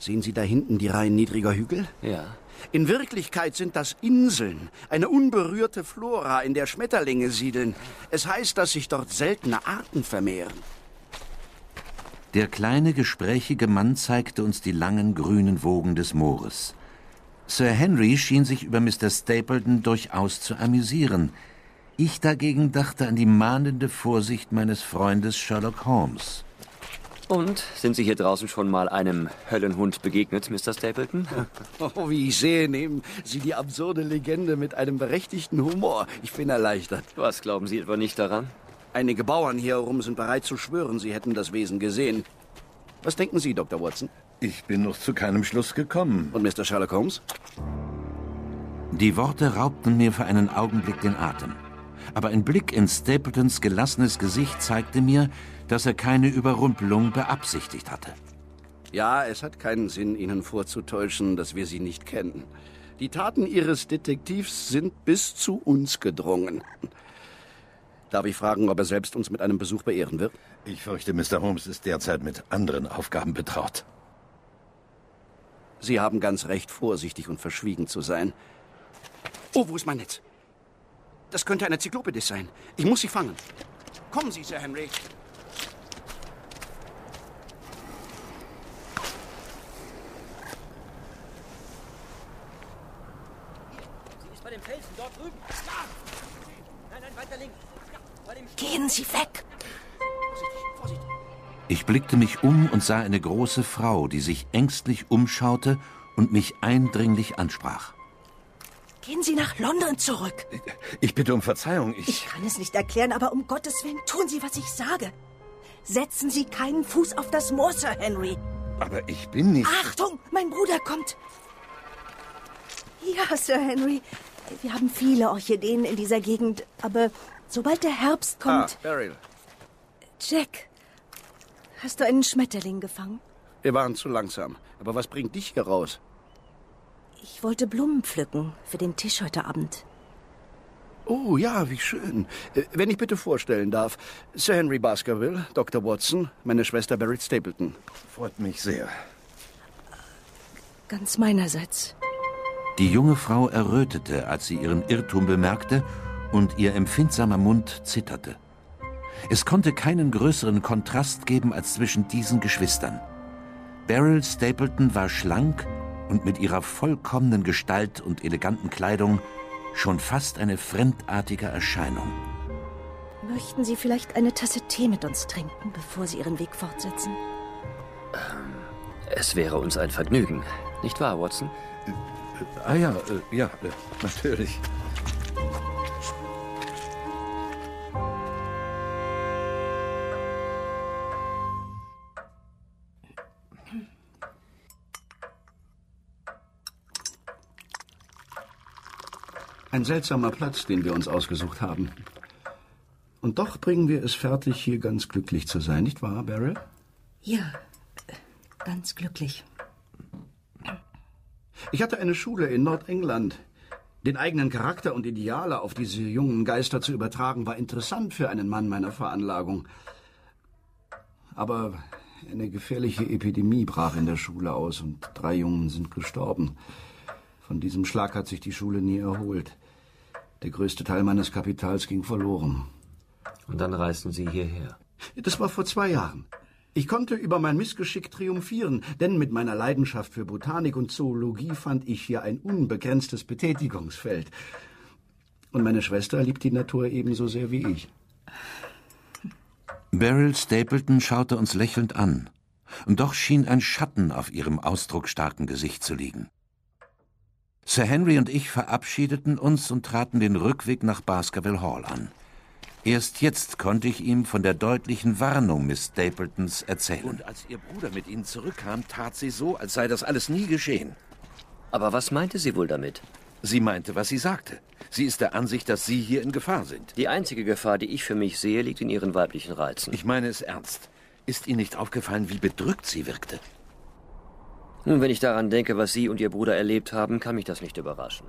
Sehen Sie da hinten die Reihen niedriger Hügel? Ja. In Wirklichkeit sind das Inseln, eine unberührte Flora, in der Schmetterlinge siedeln. Es heißt, dass sich dort seltene Arten vermehren. Der kleine, gesprächige Mann zeigte uns die langen, grünen Wogen des Moores. Sir Henry schien sich über Mr. Stapleton durchaus zu amüsieren. Ich dagegen dachte an die mahnende Vorsicht meines Freundes Sherlock Holmes. Und, sind Sie hier draußen schon mal einem Höllenhund begegnet, Mr. Stapleton? Oh, wie ich sehe, nehmen Sie die absurde Legende mit einem berechtigten Humor. Ich bin erleichtert. Was glauben Sie etwa nicht daran? Einige Bauern hier herum sind bereit zu schwören, sie hätten das Wesen gesehen. Was denken Sie, Dr. Watson? Ich bin noch zu keinem Schluss gekommen. Und Mr. Sherlock Holmes? Die Worte raubten mir für einen Augenblick den Atem. Aber ein Blick in Stapletons gelassenes Gesicht zeigte mir, dass er keine Überrumpelung beabsichtigt hatte. Ja, es hat keinen Sinn, Ihnen vorzutäuschen, dass wir Sie nicht kennen. Die Taten Ihres Detektivs sind bis zu uns gedrungen. Darf ich fragen, ob er selbst uns mit einem Besuch beehren wird? Ich fürchte, Mr. Holmes ist derzeit mit anderen Aufgaben betraut. Sie haben ganz recht, vorsichtig und verschwiegen zu sein. Oh, wo ist mein Netz? Das könnte eine Enzyklopädie sein. Ich muss sie fangen. Kommen Sie, Sir Henry. Sie ist bei dem Felsen dort drüben. Ja! Nein, weiter links. Ja, bei dem Gehen Sie weg! Vorsichtig. Ich blickte mich um und sah eine große Frau, die sich ängstlich umschaute und mich eindringlich ansprach. Gehen Sie nach London zurück. Ich bitte um Verzeihung. Ich kann es nicht erklären, aber um Gottes Willen tun Sie, was ich sage. Setzen Sie keinen Fuß auf das Moor, Sir Henry. Aber ich bin nicht... Achtung, mein Bruder kommt. Ja, Sir Henry, wir haben viele Orchideen in dieser Gegend, aber sobald der Herbst kommt... Beryl. Jack, hast du einen Schmetterling gefangen? Wir waren zu langsam. Aber was bringt dich hier raus? Ich wollte Blumen pflücken für den Tisch heute Abend. Oh ja, wie schön. Wenn ich bitte vorstellen darf, Sir Henry Baskerville, Dr. Watson, meine Schwester Beryl Stapleton. Freut mich sehr. Ganz meinerseits. Die junge Frau errötete, als sie ihren Irrtum bemerkte, und ihr empfindsamer Mund zitterte. Es konnte keinen größeren Kontrast geben als zwischen diesen Geschwistern. Beryl Stapleton war schlank und mit ihrer vollkommenen Gestalt und eleganten Kleidung schon fast eine fremdartige Erscheinung. Möchten Sie vielleicht eine Tasse Tee mit uns trinken, bevor Sie Ihren Weg fortsetzen? Es wäre uns ein Vergnügen, nicht wahr, Watson? Ja, natürlich. Ein seltsamer Platz, den wir uns ausgesucht haben. Und doch bringen wir es fertig, hier ganz glücklich zu sein, nicht wahr, Beryl? Ja, ganz glücklich. Ich hatte eine Schule in Nordengland. Den eigenen Charakter und Ideale auf diese jungen Geister zu übertragen, war interessant für einen Mann meiner Veranlagung. Aber eine gefährliche Epidemie brach in der Schule aus und 3 Jungen sind gestorben. Von diesem Schlag hat sich die Schule nie erholt. Der größte Teil meines Kapitals ging verloren. Und dann reisten Sie hierher? Das war vor 2 Jahren. Ich konnte über mein Missgeschick triumphieren, denn mit meiner Leidenschaft für Botanik und Zoologie fand ich hier ein unbegrenztes Betätigungsfeld. Und meine Schwester liebt die Natur ebenso sehr wie ich. Beryl Stapleton schaute uns lächelnd an, und doch schien ein Schatten auf ihrem ausdrucksstarken Gesicht zu liegen. Sir Henry und ich verabschiedeten uns und traten den Rückweg nach Baskerville Hall an. Erst jetzt konnte ich ihm von der deutlichen Warnung Miss Stapletons erzählen. Und als Ihr Bruder mit Ihnen zurückkam, tat sie so, als sei das alles nie geschehen. Aber was meinte sie wohl damit? Sie meinte, was sie sagte. Sie ist der Ansicht, dass Sie hier in Gefahr sind. Die einzige Gefahr, die ich für mich sehe, liegt in ihren weiblichen Reizen. Ich meine es ernst. Ist Ihnen nicht aufgefallen, wie bedrückt sie wirkte? Nun, wenn ich daran denke, was Sie und Ihr Bruder erlebt haben, kann mich das nicht überraschen.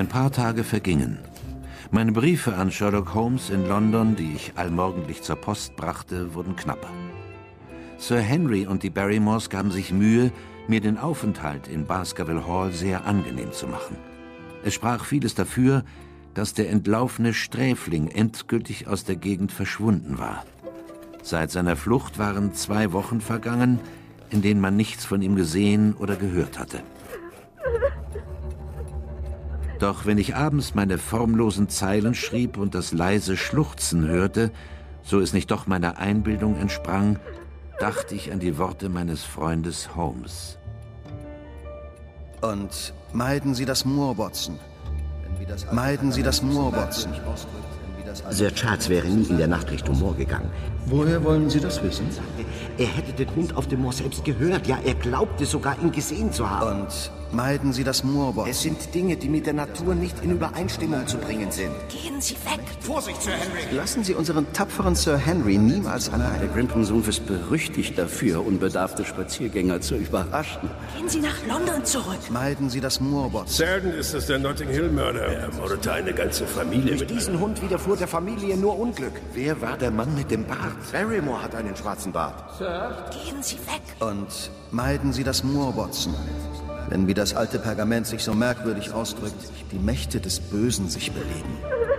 Ein paar Tage vergingen. Meine Briefe an Sherlock Holmes in London, die ich allmorgendlich zur Post brachte, wurden knapper. Sir Henry und die Barrymores gaben sich Mühe, mir den Aufenthalt in Baskerville Hall sehr angenehm zu machen. Es sprach vieles dafür, dass der entlaufene Sträfling endgültig aus der Gegend verschwunden war. Seit seiner Flucht waren 2 Wochen vergangen, in denen man nichts von ihm gesehen oder gehört hatte. Doch wenn ich abends meine formlosen Zeilen schrieb und das leise Schluchzen hörte, so es nicht doch meiner Einbildung entsprang, dachte ich an die Worte meines Freundes Holmes. Und meiden Sie das Moor, Watson. Meiden Sie das Moor, Watson. Sir Charles wäre nie in der Nacht Richtung Moor gegangen. Woher wollen Sie das wissen? Er hätte den Hund auf dem Moor selbst gehört. Ja, er glaubte sogar, ihn gesehen zu haben. Und meiden Sie das Moor, Watson. Es sind Dinge, die mit der Natur nicht in Übereinstimmung zu bringen sind. Gehen Sie weg! Vorsicht, Sir Henry! Lassen Sie unseren tapferen Sir Henry niemals allein. Der Grimpen-Sumpf ist berüchtigt dafür, unbedarfte Spaziergänger zu überraschen. Gehen Sie nach London zurück! Meiden Sie das Moor, Watson. Selten ist es der Notting-Hill-Mörder. Er mordete eine ganze Familie. Durch diesen Hund widerfuhr der Familie nur Unglück. Wer war der Mann mit dem Bart? Barrymore hat einen schwarzen Bart. Sir? Gehen Sie weg! Und meiden Sie das Moor, Watson. Wenn, wie das alte Pergament sich so merkwürdig ausdrückt, die Mächte des Bösen sich beleben.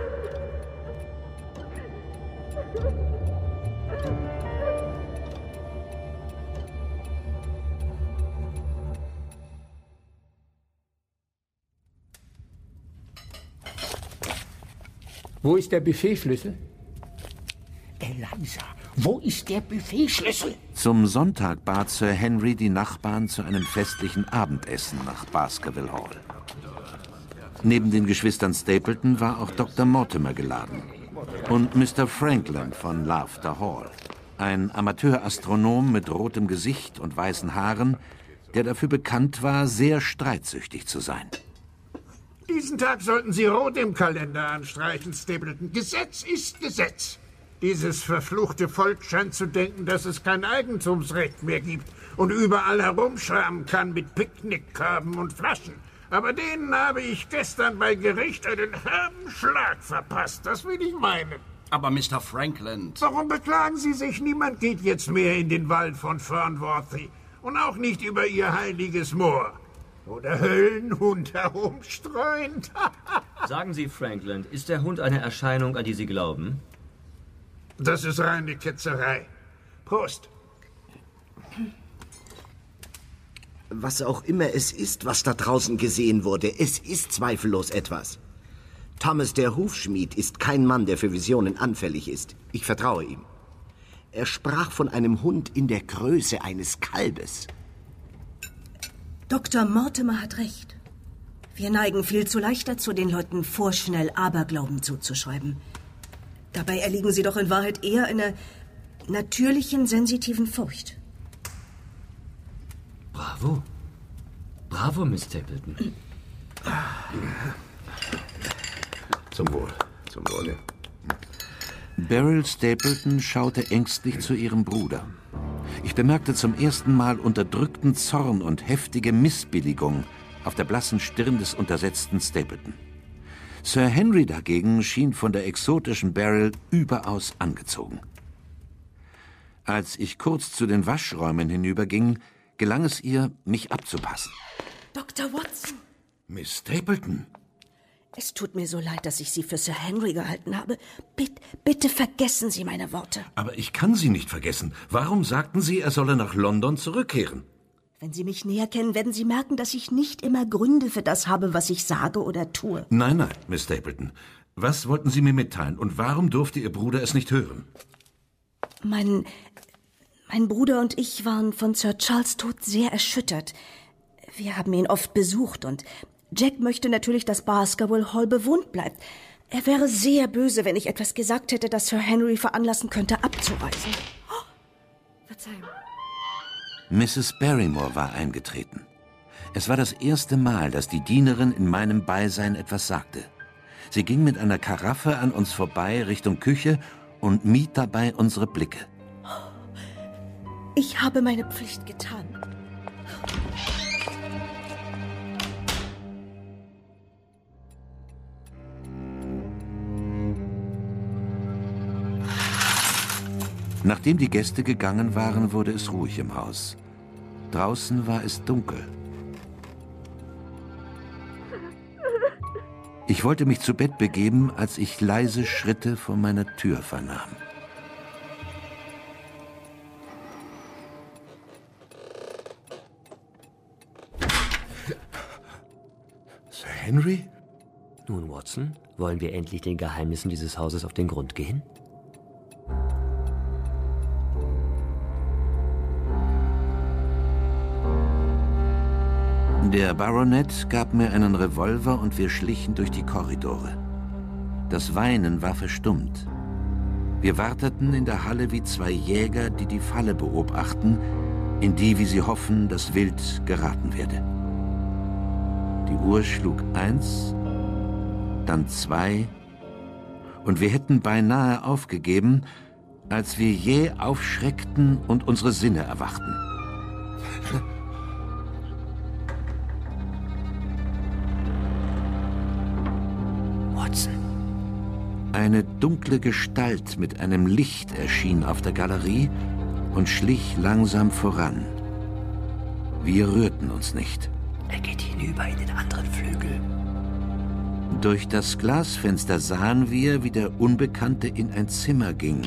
Wo ist der Buffetschlüssel? Eliza, wo ist der Buffetschlüssel? Zum Sonntag bat Sir Henry die Nachbarn zu einem festlichen Abendessen nach Baskerville Hall. Neben den Geschwistern Stapleton war auch Dr. Mortimer geladen und Mr. Frankland von Laughter Hall, ein Amateurastronom mit rotem Gesicht und weißen Haaren, der dafür bekannt war, sehr streitsüchtig zu sein. Diesen Tag sollten Sie rot im Kalender anstreichen, Stapleton. Gesetz ist Gesetz. Dieses verfluchte Volk scheint zu denken, dass es kein Eigentumsrecht mehr gibt und überall herumschwärmen kann mit Picknickkörben und Flaschen. Aber denen habe ich gestern bei Gericht einen herben Schlag verpasst. Das will ich meinen. Aber Mr. Frankland... Warum beklagen Sie sich? Niemand geht jetzt mehr in den Wald von Fernworthy. Und auch nicht über Ihr heiliges Moor. Wo der Höllenhund herumstreunt. Sagen Sie, Frankland, ist der Hund eine Erscheinung, an die Sie glauben? Das ist reine Ketzerei. Prost. Was auch immer es ist, was da draußen gesehen wurde, es ist zweifellos etwas. Thomas der Hufschmied ist kein Mann, der für Visionen anfällig ist. Ich vertraue ihm. Er sprach von einem Hund in der Größe eines Kalbes. Dr. Mortimer hat recht. Wir neigen viel zu leicht dazu, den Leuten vorschnell Aberglauben zuzuschreiben. Dabei erliegen sie doch in Wahrheit eher einer natürlichen, sensitiven Furcht. Bravo. Bravo, Miss Stapleton. Zum Wohl. Zum Wohl. Beryl Stapleton schaute ängstlich zu ihrem Bruder. Ich bemerkte zum ersten Mal unterdrückten Zorn und heftige Missbilligung auf der blassen Stirn des untersetzten Stapleton. Sir Henry dagegen schien von der exotischen Beryl überaus angezogen. Als ich kurz zu den Waschräumen hinüberging, gelang es ihr, mich abzupassen. Dr. Watson! Miss Stapleton! Es tut mir so leid, dass ich Sie für Sir Henry gehalten habe. Bitte vergessen Sie meine Worte. Aber ich kann Sie nicht vergessen. Warum sagten Sie, er solle nach London zurückkehren? Wenn Sie mich näher kennen, werden Sie merken, dass ich nicht immer Gründe für das habe, was ich sage oder tue. Nein, Miss Stapleton. Was wollten Sie mir mitteilen und warum durfte Ihr Bruder es nicht hören? Mein Bruder und ich waren von Sir Charles Tod sehr erschüttert. Wir haben ihn oft besucht und Jack möchte natürlich, dass Baskerville Hall bewohnt bleibt. Er wäre sehr böse, wenn ich etwas gesagt hätte, das Sir Henry veranlassen könnte, abzureisen. Oh, Verzeihung. Mrs. Barrymore war eingetreten. Es war das erste Mal, dass die Dienerin in meinem Beisein etwas sagte. Sie ging mit einer Karaffe an uns vorbei Richtung Küche und mied dabei unsere Blicke. Ich habe meine Pflicht getan. Nachdem die Gäste gegangen waren, wurde es ruhig im Haus. Draußen war es dunkel. Ich wollte mich zu Bett begeben, als ich leise Schritte vor meiner Tür vernahm. Sir Henry? Nun, Watson, wollen wir endlich den Geheimnissen dieses Hauses auf den Grund gehen? Der Baronet gab mir einen Revolver und wir schlichen durch die Korridore. Das Weinen war verstummt. Wir warteten in der Halle wie zwei Jäger, die die Falle beobachten, in die, wie sie hoffen, das Wild geraten werde. Die Uhr schlug 1, dann 2, und wir hätten beinahe aufgegeben, als wir jäh aufschreckten und unsere Sinne erwachten. Eine dunkle Gestalt mit einem Licht erschien auf der Galerie und schlich langsam voran. Wir rührten uns nicht. Er geht hinüber in den anderen Flügel. Durch das Glasfenster sahen wir, wie der Unbekannte in ein Zimmer ging.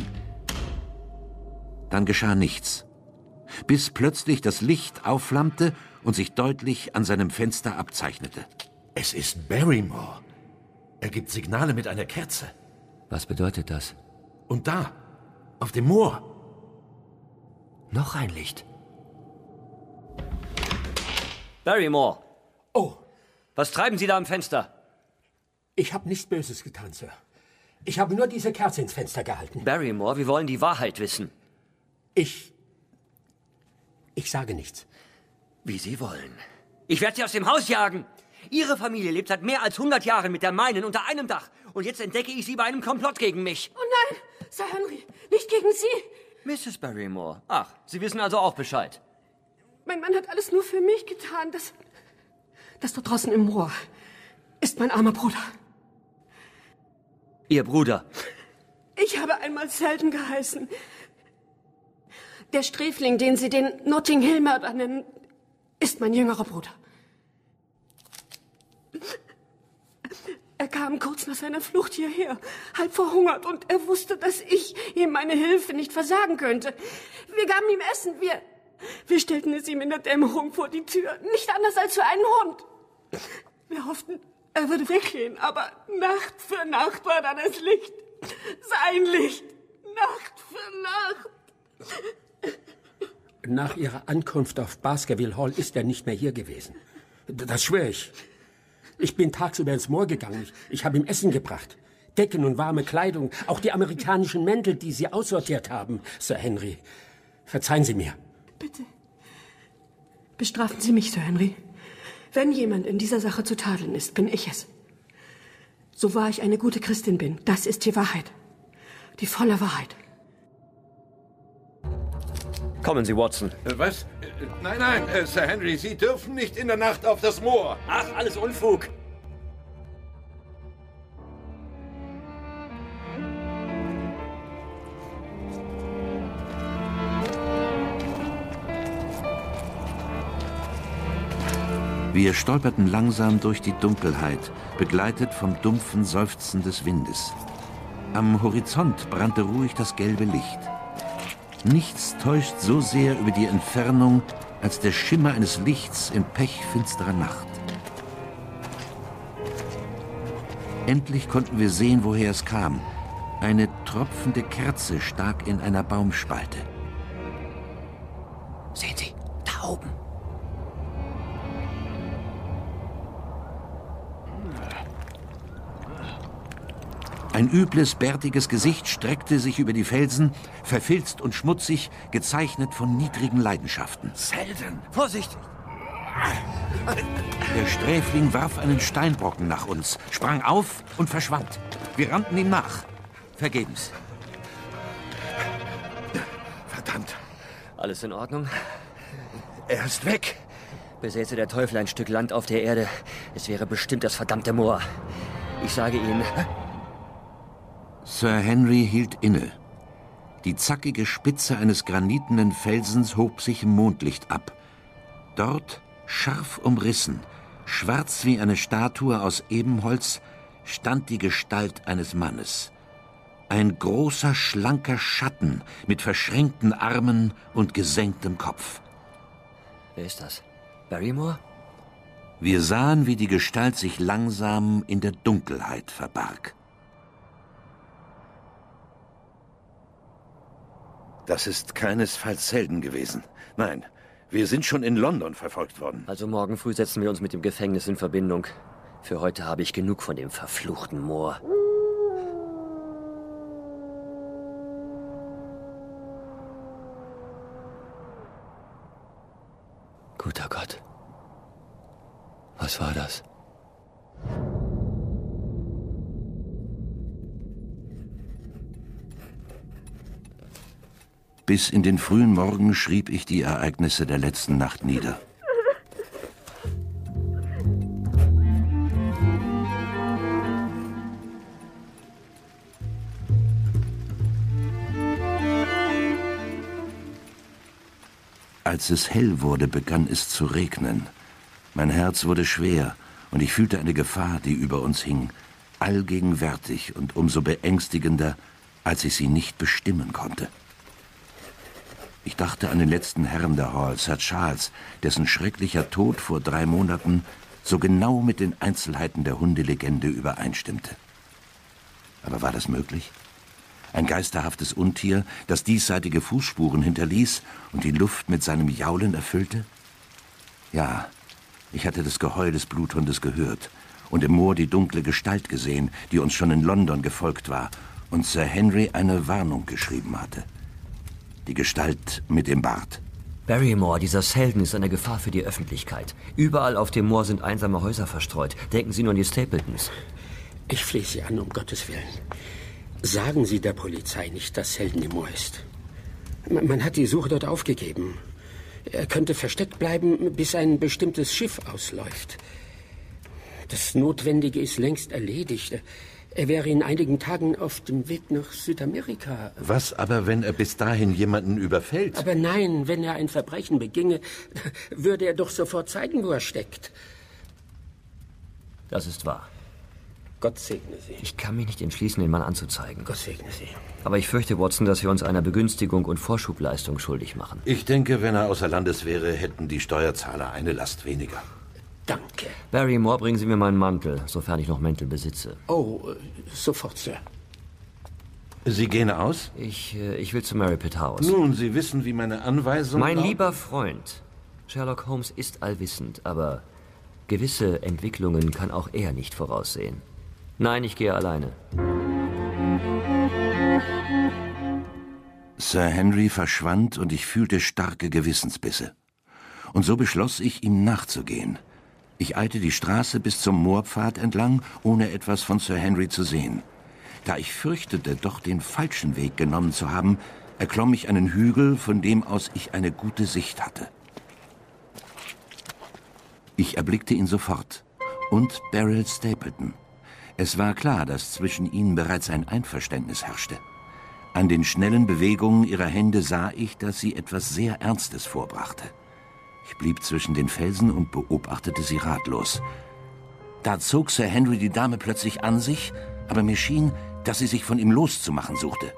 Dann geschah nichts, bis plötzlich das Licht aufflammte und sich deutlich an seinem Fenster abzeichnete. Es ist Barrymore. Er gibt Signale mit einer Kerze. Was bedeutet das? Und da, auf dem Moor. Noch ein Licht. Barrymore! Oh! Was treiben Sie da am Fenster? Ich habe nichts Böses getan, Sir. Ich habe nur diese Kerze ins Fenster gehalten. Barrymore, wir wollen die Wahrheit wissen. Ich sage nichts. Wie Sie wollen. Ich werde Sie aus dem Haus jagen! Ihre Familie lebt seit mehr als 100 Jahren mit der meinen unter einem Dach. Und jetzt entdecke ich Sie bei einem Komplott gegen mich. Oh nein, Sir Henry, nicht gegen Sie. Mrs. Barrymore. Ach, Sie wissen also auch Bescheid. Mein Mann hat alles nur für mich getan. Das dort draußen im Moor ist mein armer Bruder. Ihr Bruder? Ich habe einmal Selden geheißen. Der Sträfling, den Sie den Notting Hill Mörder nennen, ist mein jüngerer Bruder. Er kam kurz nach seiner Flucht hierher, halb verhungert, und er wusste, dass ich ihm meine Hilfe nicht versagen könnte. Wir gaben ihm Essen, wir stellten es ihm in der Dämmerung vor die Tür, nicht anders als für einen Hund. Wir hofften, er würde weggehen, aber Nacht für Nacht war da das Licht, sein Licht, Nacht für Nacht. Nach Ihrer Ankunft auf Baskerville Hall ist er nicht mehr hier gewesen. Das schwöre ich. Ich bin tagsüber ins Moor gegangen. Ich habe ihm Essen gebracht. Decken und warme Kleidung. Auch die amerikanischen Mäntel, die Sie aussortiert haben, Sir Henry. Verzeihen Sie mir. Bitte. Bestrafen Sie mich, Sir Henry. Wenn jemand in dieser Sache zu tadeln ist, bin ich es. So wahr ich eine gute Christin bin, das ist die Wahrheit. Die volle Wahrheit. Kommen Sie, Watson. Was? Nein, Sir Henry, Sie dürfen nicht in der Nacht auf das Moor. Ach, alles Unfug. Wir stolperten langsam durch die Dunkelheit, begleitet vom dumpfen Seufzen des Windes. Am Horizont brannte ruhig das gelbe Licht. Nichts täuscht so sehr über die Entfernung als der Schimmer eines Lichts in pechfinsterer Nacht. Endlich konnten wir sehen, woher es kam. Eine tropfende Kerze stak in einer Baumspalte. Sehen Sie, da oben. Ein übles, bärtiges Gesicht streckte sich über die Felsen, verfilzt und schmutzig, gezeichnet von niedrigen Leidenschaften. Selden! Vorsicht! Der Sträfling warf einen Steinbrocken nach uns, sprang auf und verschwand. Wir rannten ihm nach. Vergebens. Verdammt. Alles in Ordnung? Er ist weg. Besäße der Teufel ein Stück Land auf der Erde, es wäre bestimmt das verdammte Moor. Ich sage Ihnen... Sir Henry hielt inne. Die zackige Spitze eines granitenen Felsens hob sich im Mondlicht ab. Dort, scharf umrissen, schwarz wie eine Statue aus Ebenholz, stand die Gestalt eines Mannes. Ein großer, schlanker Schatten mit verschränkten Armen und gesenktem Kopf. Wer ist das? Barrymore? Wir sahen, wie die Gestalt sich langsam in der Dunkelheit verbarg. Das ist keinesfalls Selden gewesen. Nein, wir sind schon in London verfolgt worden. Also morgen früh setzen wir uns mit dem Gefängnis in Verbindung. Für heute habe ich genug von dem verfluchten Moor. Guter Gott. Was war das? Bis in den frühen Morgen schrieb ich die Ereignisse der letzten Nacht nieder. Als es hell wurde, begann es zu regnen. Mein Herz wurde schwer und ich fühlte eine Gefahr, die über uns hing, allgegenwärtig und umso beängstigender, als ich sie nicht bestimmen konnte. Ich dachte an den letzten Herrn der Hall, Sir Charles, dessen schrecklicher Tod vor 3 Monaten so genau mit den Einzelheiten der Hundelegende übereinstimmte. Aber war das möglich? Ein geisterhaftes Untier, das diesseitige Fußspuren hinterließ und die Luft mit seinem Jaulen erfüllte? Ja, ich hatte das Geheul des Bluthundes gehört und im Moor die dunkle Gestalt gesehen, die uns schon in London gefolgt war und Sir Henry eine Warnung geschrieben hatte. Die Gestalt mit dem Bart. Barrymore, dieser Selden ist eine Gefahr für die Öffentlichkeit. Überall auf dem Moor sind einsame Häuser verstreut. Denken Sie nur an die Stapletons. Ich flehe Sie an, um Gottes Willen. Sagen Sie der Polizei nicht, dass Selden im Moor ist. Man hat die Suche dort aufgegeben. Er könnte versteckt bleiben, bis ein bestimmtes Schiff ausläuft. Das Notwendige ist längst erledigt. Er wäre in einigen Tagen auf dem Weg nach Südamerika. Was aber, wenn er bis dahin jemanden überfällt? Aber nein, wenn er ein Verbrechen beginge, würde er doch sofort zeigen, wo er steckt. Das ist wahr. Gott segne Sie. Ich kann mich nicht entschließen, den Mann anzuzeigen. Gott segne Sie. Aber ich fürchte, Watson, dass wir uns einer Begünstigung und Vorschubleistung schuldig machen. Ich denke, wenn er außer Landes wäre, hätten die Steuerzahler eine Last weniger. Danke. Barrymore, bringen Sie mir meinen Mantel, sofern ich noch Mäntel besitze. Oh, sofort, Sir. Sie gehen aus? Ich will zu Mary Pitt House. Nun, Sie wissen, wie meine Anweisung... Mein lieber Freund, Sherlock Holmes ist allwissend, aber gewisse Entwicklungen kann auch er nicht voraussehen. Nein, ich gehe alleine. Sir Henry verschwand und ich fühlte starke Gewissensbisse. Und so beschloss ich, ihm nachzugehen. Ich eilte die Straße bis zum Moorpfad entlang, ohne etwas von Sir Henry zu sehen. Da ich fürchtete, doch den falschen Weg genommen zu haben, erklomm ich einen Hügel, von dem aus ich eine gute Sicht hatte. Ich erblickte ihn sofort. Und Beryl Stapleton. Es war klar, dass zwischen ihnen bereits ein Einverständnis herrschte. An den schnellen Bewegungen ihrer Hände sah ich, dass sie etwas sehr Ernstes vorbrachte. Ich blieb zwischen den Felsen und beobachtete sie ratlos. Da zog Sir Henry die Dame plötzlich an sich, aber mir schien, dass sie sich von ihm loszumachen suchte.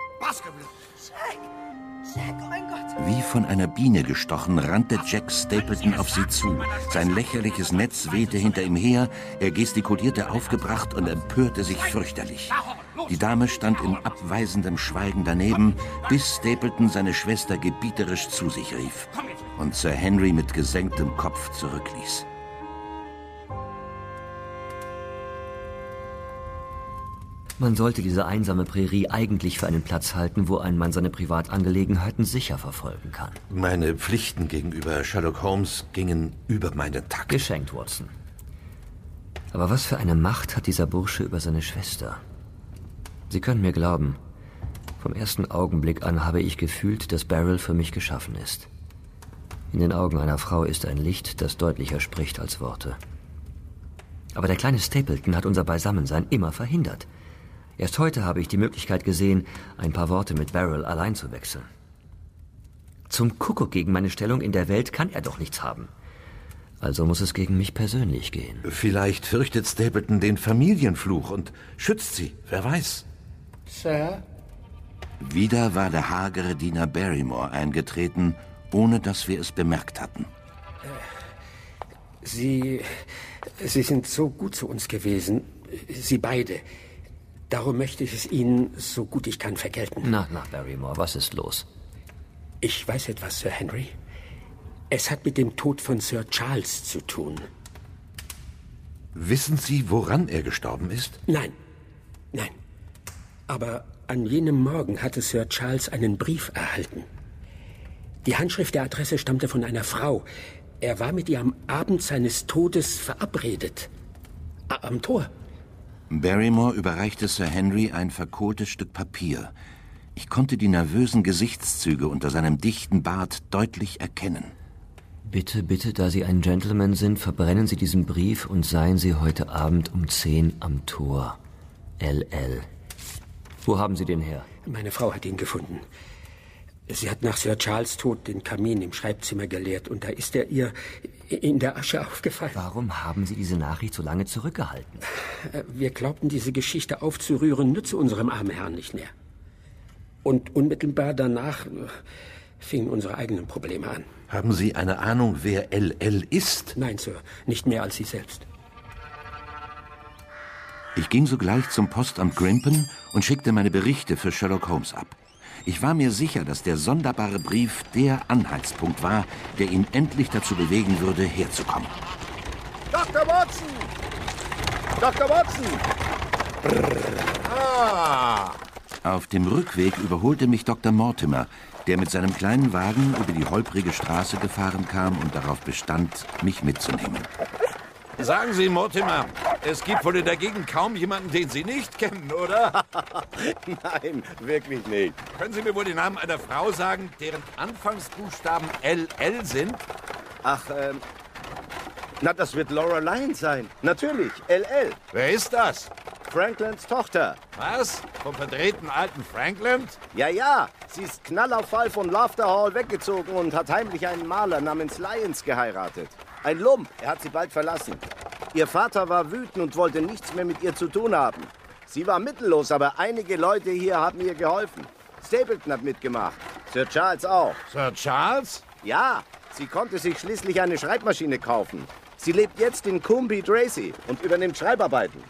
Jack, oh mein Gott. Wie von einer Biene gestochen, rannte Jack Stapleton auf sie zu. Sein lächerliches Netz wehte hinter ihm her, er gestikulierte aufgebracht und empörte sich fürchterlich. Die Dame stand in abweisendem Schweigen daneben, bis Stapleton seine Schwester gebieterisch zu sich rief und Sir Henry mit gesenktem Kopf zurückließ. Man sollte diese einsame Prärie eigentlich für einen Platz halten, wo ein Mann seine Privatangelegenheiten sicher verfolgen kann. Meine Pflichten gegenüber Sherlock Holmes gingen über meinen Takt. Geschenkt, Watson. Aber was für eine Macht hat dieser Bursche über seine Schwester? Sie können mir glauben, vom ersten Augenblick an habe ich gefühlt, dass Beryl für mich geschaffen ist. In den Augen einer Frau ist ein Licht, das deutlicher spricht als Worte. Aber der kleine Stapleton hat unser Beisammensein immer verhindert. Erst heute habe ich die Möglichkeit gesehen, ein paar Worte mit Beryl allein zu wechseln. Zum Kuckuck gegen meine Stellung in der Welt kann er doch nichts haben. Also muss es gegen mich persönlich gehen. Vielleicht fürchtet Stapleton den Familienfluch und schützt sie, wer weiß. Sir? Wieder war der hagere Diener Barrymore eingetreten, ohne dass wir es bemerkt hatten. Sie sind so gut zu uns gewesen, Sie beide. Darum möchte ich es Ihnen so gut ich kann vergelten. Na, Barrymore, was ist los? Ich weiß etwas, Sir Henry. Es hat mit dem Tod von Sir Charles zu tun. Wissen Sie, woran er gestorben ist? Nein. Aber an jenem Morgen hatte Sir Charles einen Brief erhalten. Die Handschrift der Adresse stammte von einer Frau. Er war mit ihr am Abend seines Todes verabredet. Am Tor. Barrymore überreichte Sir Henry ein verkohltes Stück Papier. Ich konnte die nervösen Gesichtszüge unter seinem dichten Bart deutlich erkennen. Bitte, da Sie ein Gentleman sind, verbrennen Sie diesen Brief und seien Sie heute Abend um 10 am Tor. LL. Wo haben Sie den her? Meine Frau hat ihn gefunden. Sie hat nach Sir Charles' Tod den Kamin im Schreibzimmer geleert und da ist er ihr in der Asche aufgefallen. Warum haben Sie diese Nachricht so lange zurückgehalten? Wir glaubten, diese Geschichte aufzurühren, nütze unserem armen Herrn nicht mehr. Und unmittelbar danach fingen unsere eigenen Probleme an. Haben Sie eine Ahnung, wer LL ist? Nein, Sir, nicht mehr als Sie selbst. Ich ging sogleich zum Postamt Grimpen und schickte meine Berichte für Sherlock Holmes ab. Ich war mir sicher, dass der sonderbare Brief der Anhaltspunkt war, der ihn endlich dazu bewegen würde, herzukommen. Dr. Watson! Dr. Watson! Auf dem Rückweg überholte mich Dr. Mortimer, der mit seinem kleinen Wagen über die holprige Straße gefahren kam und darauf bestand, mich mitzunehmen. Sagen Sie, Mortimer, es gibt wohl in der Gegend kaum jemanden, den Sie nicht kennen, oder? Nein, wirklich nicht. Können Sie mir wohl den Namen einer Frau sagen, deren Anfangsbuchstaben LL sind? Ach, na, das wird Laura Lyons sein. Natürlich, LL. Wer ist das? Franklins Tochter. Was? Vom verdrehten alten Franklin? Ja. Sie ist knallauffall von Laughter Hall weggezogen und hat heimlich einen Maler namens Lyons geheiratet. Ein Lump, er hat sie bald verlassen. Ihr Vater war wütend und wollte nichts mehr mit ihr zu tun haben. Sie war mittellos, aber einige Leute hier haben ihr geholfen. Stapleton hat mitgemacht. Sir Charles auch. Sir Charles? Ja, sie konnte sich schließlich eine Schreibmaschine kaufen. Sie lebt jetzt in Coombe Tracy und übernimmt Schreibarbeiten.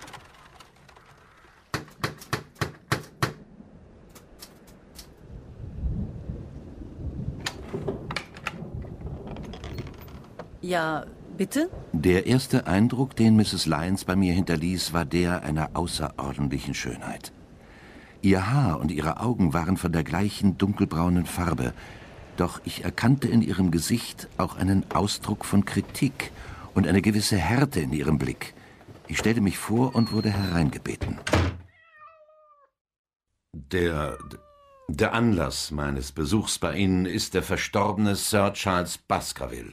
Ja, bitte? Der erste Eindruck, den Mrs. Lyons bei mir hinterließ, war der einer außerordentlichen Schönheit. Ihr Haar und ihre Augen waren von der gleichen dunkelbraunen Farbe, doch ich erkannte in ihrem Gesicht auch einen Ausdruck von Kritik und eine gewisse Härte in ihrem Blick. Ich stellte mich vor und wurde hereingebeten. Der Anlass meines Besuchs bei Ihnen ist der verstorbene Sir Charles Baskerville.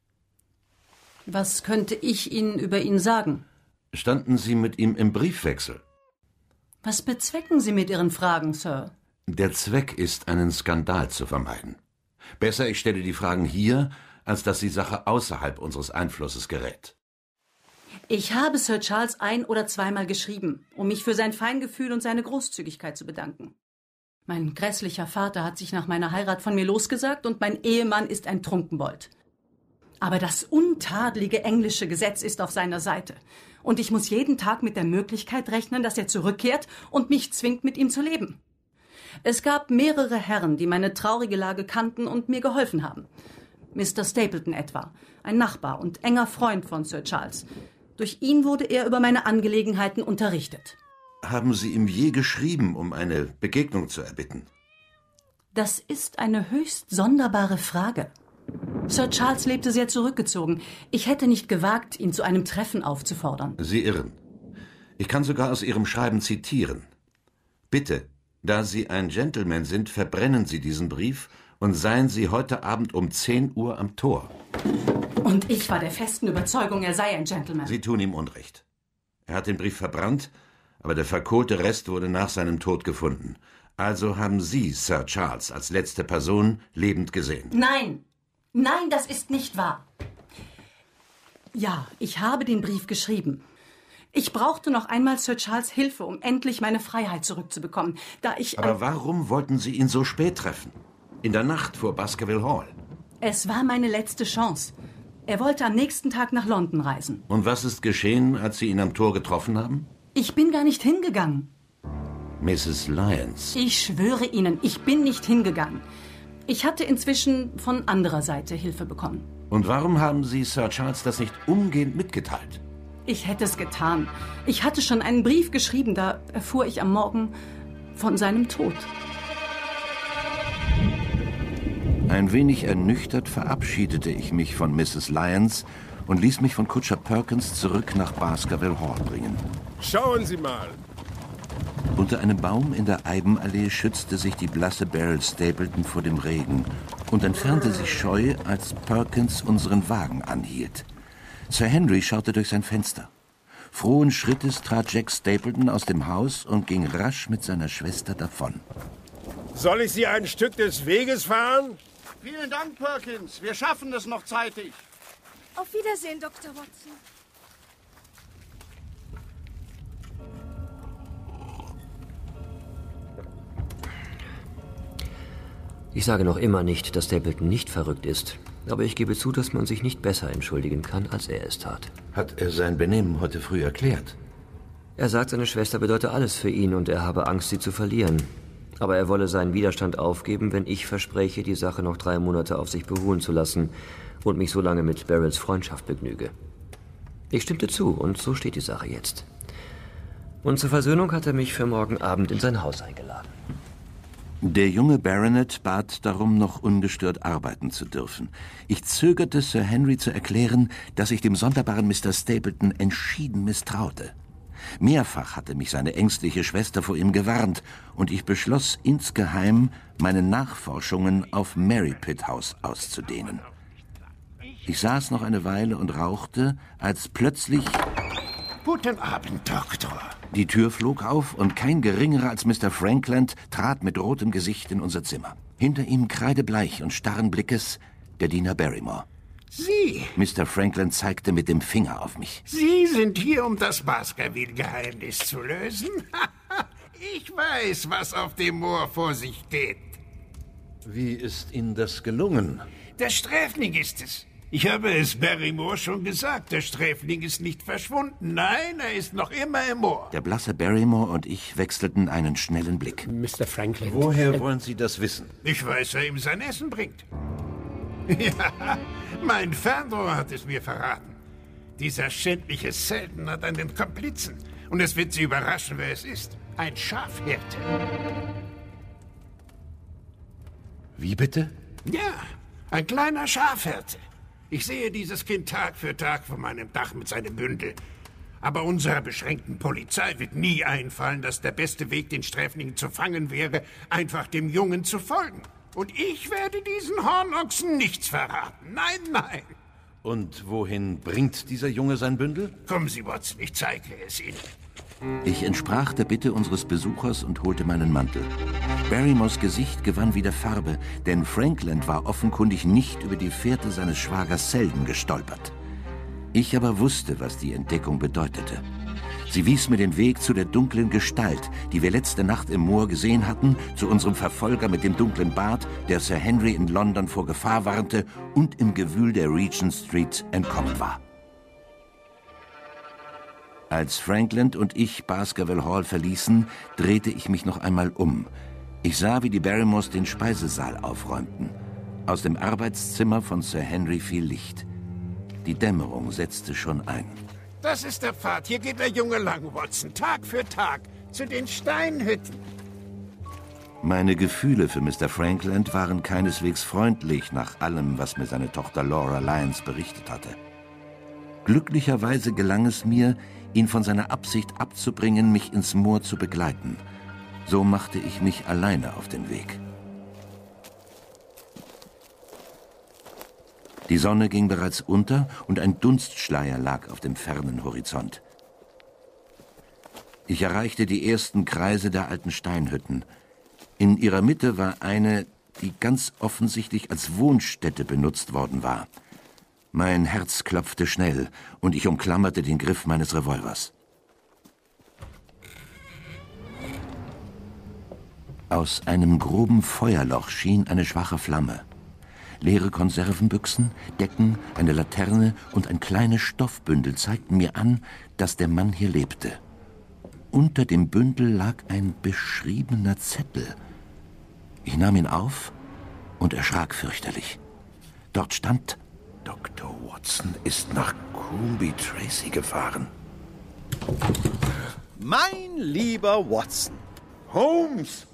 Was könnte ich Ihnen über ihn sagen? Standen Sie mit ihm im Briefwechsel? Was bezwecken Sie mit Ihren Fragen, Sir? Der Zweck ist, einen Skandal zu vermeiden. Besser, ich stelle die Fragen hier, als dass die Sache außerhalb unseres Einflusses gerät. Ich habe Sir Charles ein- oder zweimal geschrieben, um mich für sein Feingefühl und seine Großzügigkeit zu bedanken. Mein grässlicher Vater hat sich nach meiner Heirat von mir losgesagt und mein Ehemann ist ein Trunkenbold. Aber das untadelige englische Gesetz ist auf seiner Seite. Und ich muss jeden Tag mit der Möglichkeit rechnen, dass er zurückkehrt und mich zwingt, mit ihm zu leben. Es gab mehrere Herren, die meine traurige Lage kannten und mir geholfen haben. Mr. Stapleton etwa, ein Nachbar und enger Freund von Sir Charles. Durch ihn wurde er über meine Angelegenheiten unterrichtet. Haben Sie ihm je geschrieben, um eine Begegnung zu erbitten? Das ist eine höchst sonderbare Frage. Sir Charles lebte sehr zurückgezogen. Ich hätte nicht gewagt, ihn zu einem Treffen aufzufordern. Sie irren. Ich kann sogar aus Ihrem Schreiben zitieren. Bitte, da Sie ein Gentleman sind, verbrennen Sie diesen Brief und seien Sie heute Abend um 10 Uhr am Tor. Und ich war der festen Überzeugung, er sei ein Gentleman. Sie tun ihm Unrecht. Er hat den Brief verbrannt, Aber der verkohlte Rest wurde nach seinem Tod gefunden. Also haben Sie Sir Charles als letzte Person lebend gesehen? Nein! Nein, das ist nicht wahr. Ja, ich habe den Brief geschrieben. Ich brauchte noch einmal Sir Charles Hilfe, um endlich meine Freiheit zurückzubekommen, da ich... Aber warum wollten Sie ihn so spät treffen? In der Nacht vor Baskerville Hall. Es war meine letzte Chance. Er wollte am nächsten Tag nach London reisen. Und was ist geschehen, als Sie ihn am Tor getroffen haben? Ich bin gar nicht hingegangen. Mrs. Lyons. Ich schwöre Ihnen, ich bin nicht hingegangen. Ich hatte inzwischen von anderer Seite Hilfe bekommen. Und warum haben Sie Sir Charles das nicht umgehend mitgeteilt? Ich hätte es getan. Ich hatte schon einen Brief geschrieben, da erfuhr ich am Morgen von seinem Tod. Ein wenig ernüchtert verabschiedete ich mich von Mrs. Lyons und ließ mich von Kutscher Perkins zurück nach Baskerville Hall bringen. Schauen Sie mal. Unter einem Baum in der Eibenallee schützte sich die blasse Beryl Stapleton vor dem Regen und entfernte sich scheu, als Perkins unseren Wagen anhielt. Sir Henry schaute durch sein Fenster. Frohen Schrittes trat Jack Stapleton aus dem Haus und ging rasch mit seiner Schwester davon. Soll ich Sie ein Stück des Weges fahren? Vielen Dank, Perkins. Wir schaffen es noch zeitig. Auf Wiedersehen, Dr. Watson. Ich sage noch immer nicht, dass Stapleton nicht verrückt ist. Aber ich gebe zu, dass man sich nicht besser entschuldigen kann, als er es tat. Hat er sein Benehmen heute früh erklärt? Er sagt, seine Schwester bedeute alles für ihn und er habe Angst, sie zu verlieren. Aber er wolle seinen Widerstand aufgeben, wenn ich verspreche, die Sache noch 3 Monate auf sich beruhen zu lassen und mich so lange mit Beryls Freundschaft begnüge. Ich stimmte zu und so steht die Sache jetzt. Und zur Versöhnung hat er mich für morgen Abend in sein Haus eingeladen. Der junge Baronet bat darum, noch ungestört arbeiten zu dürfen. Ich zögerte, Sir Henry zu erklären, dass ich dem sonderbaren Mr. Stapleton entschieden misstraute. Mehrfach hatte mich seine ängstliche Schwester vor ihm gewarnt, und ich beschloss insgeheim, meine Nachforschungen auf Merripit House auszudehnen. Ich saß noch eine Weile und rauchte, als plötzlich... Guten Abend, Doktor. Die Tür flog auf und kein Geringerer als Mr. Frankland trat mit rotem Gesicht in unser Zimmer. Hinter ihm kreidebleich und starren Blickes der Diener Barrymore. Sie? Mr. Frankland zeigte mit dem Finger auf mich. Sie sind hier, um das Baskerville-Geheimnis zu lösen? Ich weiß, was auf dem Moor vor sich geht. Wie ist Ihnen das gelungen? Der Sträfling ist es. Ich habe es Barrymore schon gesagt, der Sträfling ist nicht verschwunden. Nein, er ist noch immer im Moor. Der blasse Barrymore und ich wechselten einen schnellen Blick. Mr. Franklin. Woher wollen Sie das wissen? Ich weiß, wer ihm sein Essen bringt. Ja, mein Fernrohr hat es mir verraten. Dieser schändliche Selden hat einen Komplizen. Und es wird Sie überraschen, wer es ist. Ein Schafhirte. Wie bitte? Ja, ein kleiner Schafhirte. Ich sehe dieses Kind Tag für Tag von meinem Dach mit seinem Bündel. Aber unserer beschränkten Polizei wird nie einfallen, dass der beste Weg, den Sträfling zu fangen wäre, einfach dem Jungen zu folgen. Und ich werde diesen Hornochsen nichts verraten. Nein, nein. Und wohin bringt dieser Junge sein Bündel? Kommen Sie, Watson, ich zeige es Ihnen. Ich entsprach der Bitte unseres Besuchers und holte meinen Mantel. Barrymores Gesicht gewann wieder Farbe, denn Frankland war offenkundig nicht über die Fährte seines Schwagers Selden gestolpert. Ich aber wusste, was die Entdeckung bedeutete. Sie wies mir den Weg zu der dunklen Gestalt, die wir letzte Nacht im Moor gesehen hatten, zu unserem Verfolger mit dem dunklen Bart, der Sir Henry in London vor Gefahr warnte und im Gewühl der Regent Street entkommen war. Als Frankland und ich Baskerville Hall verließen, drehte ich mich noch einmal um. Ich sah, wie die Barrymores den Speisesaal aufräumten. Aus dem Arbeitszimmer von Sir Henry fiel Licht. Die Dämmerung setzte schon ein. Das ist der Pfad. Hier geht der Junge lang, Watson. Tag für Tag. Zu den Steinhütten. Meine Gefühle für Mr. Frankland waren keineswegs freundlich nach allem, was mir seine Tochter Laura Lyons berichtet hatte. Glücklicherweise gelang es mir, ihn von seiner Absicht abzubringen, mich ins Moor zu begleiten. So machte ich mich alleine auf den Weg. Die Sonne ging bereits unter und ein Dunstschleier lag auf dem fernen Horizont. Ich erreichte die ersten Kreise der alten Steinhütten. In ihrer Mitte war eine, die ganz offensichtlich als Wohnstätte benutzt worden war. Mein Herz klopfte schnell und ich umklammerte den Griff meines Revolvers. Aus einem groben Feuerloch schien eine schwache Flamme. Leere Konservenbüchsen, Decken, eine Laterne und ein kleines Stoffbündel zeigten mir an, dass der Mann hier lebte. Unter dem Bündel lag ein beschriebener Zettel. Ich nahm ihn auf und erschrak fürchterlich. Dort stand: Dr. Watson ist nach Coombe Tracey gefahren. Mein lieber Watson. Holmes!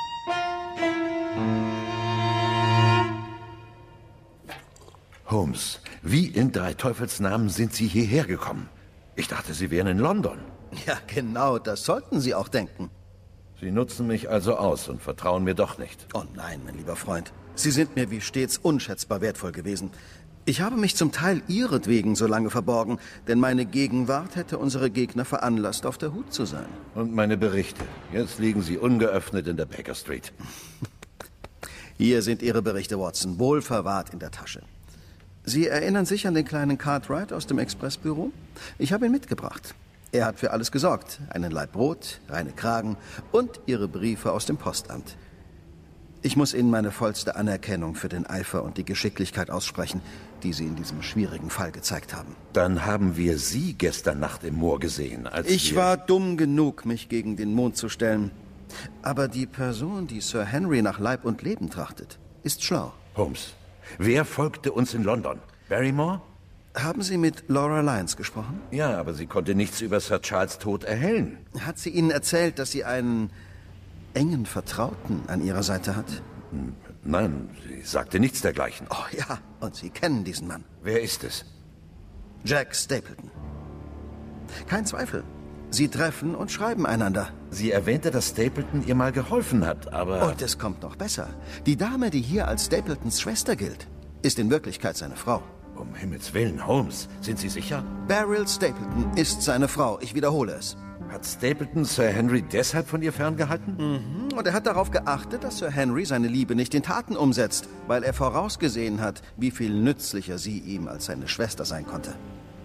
Holmes, wie in drei Teufelsnamen sind Sie hierher gekommen? Ich dachte, Sie wären in London. Ja, genau, das sollten Sie auch denken. Sie nutzen mich also aus und vertrauen mir doch nicht. Oh nein, mein lieber Freund. Sie sind mir wie stets unschätzbar wertvoll gewesen. Ich habe mich zum Teil Ihretwegen so lange verborgen, denn meine Gegenwart hätte unsere Gegner veranlasst, auf der Hut zu sein. Und meine Berichte. Jetzt liegen sie ungeöffnet in der Baker Street. Hier sind Ihre Berichte, Watson, wohl verwahrt in der Tasche. Sie erinnern sich an den kleinen Cartwright aus dem Expressbüro? Ich habe ihn mitgebracht. Er hat für alles gesorgt. Einen Laib Brot, reine Kragen und Ihre Briefe aus dem Postamt. Ich muss Ihnen meine vollste Anerkennung für den Eifer und die Geschicklichkeit aussprechen, die Sie in diesem schwierigen Fall gezeigt haben. Dann haben wir Sie gestern Nacht im Moor gesehen, als Ich war dumm genug, mich gegen den Mond zu stellen. Aber die Person, die Sir Henry nach Leib und Leben trachtet, ist schlau. Holmes, wer folgte uns in London? Barrymore? Haben Sie mit Laura Lyons gesprochen? Ja, aber sie konnte nichts über Sir Charles' Tod erhellen. Hat sie Ihnen erzählt, dass sie einen engen Vertrauten an ihrer Seite hat? Nein, sie sagte nichts dergleichen. Oh ja, und Sie kennen diesen Mann. Wer ist es? Jack Stapleton. Kein Zweifel. Sie treffen und schreiben einander. Sie erwähnte, dass Stapleton ihr mal geholfen hat, aber... Und es kommt noch besser. Die Dame, die hier als Stapletons Schwester gilt, ist in Wirklichkeit seine Frau. Um Himmels Willen, Holmes, sind Sie sicher? Beryl Stapleton ist seine Frau, ich wiederhole es. Hat Stapleton Sir Henry deshalb von ihr ferngehalten? Mhm. Und er hat darauf geachtet, dass Sir Henry seine Liebe nicht in Taten umsetzt, weil er vorausgesehen hat, wie viel nützlicher sie ihm als seine Schwester sein konnte.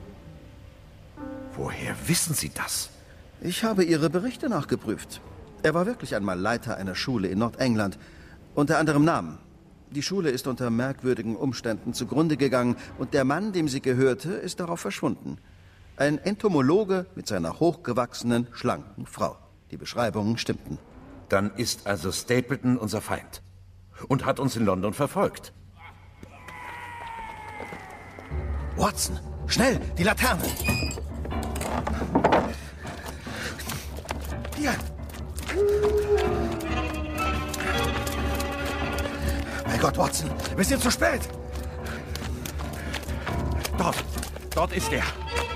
Woher wissen Sie das? Ich habe Ihre Berichte nachgeprüft. Er war wirklich einmal Leiter einer Schule in Nordengland, unter anderem Namen. Die Schule ist unter merkwürdigen Umständen zugrunde gegangen und der Mann, dem sie gehörte, ist darauf verschwunden. Ein Entomologe mit seiner hochgewachsenen, schlanken Frau. Die Beschreibungen stimmten. Dann ist also Stapleton unser Feind und hat uns in London verfolgt. Watson, schnell, die Laterne! Hier! Mein Gott, Watson, wir sind zu spät! Dort ist er.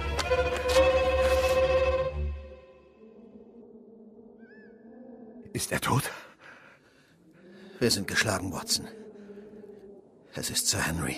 Ist er tot? Wir sind geschlagen, Watson. Es ist Sir Henry.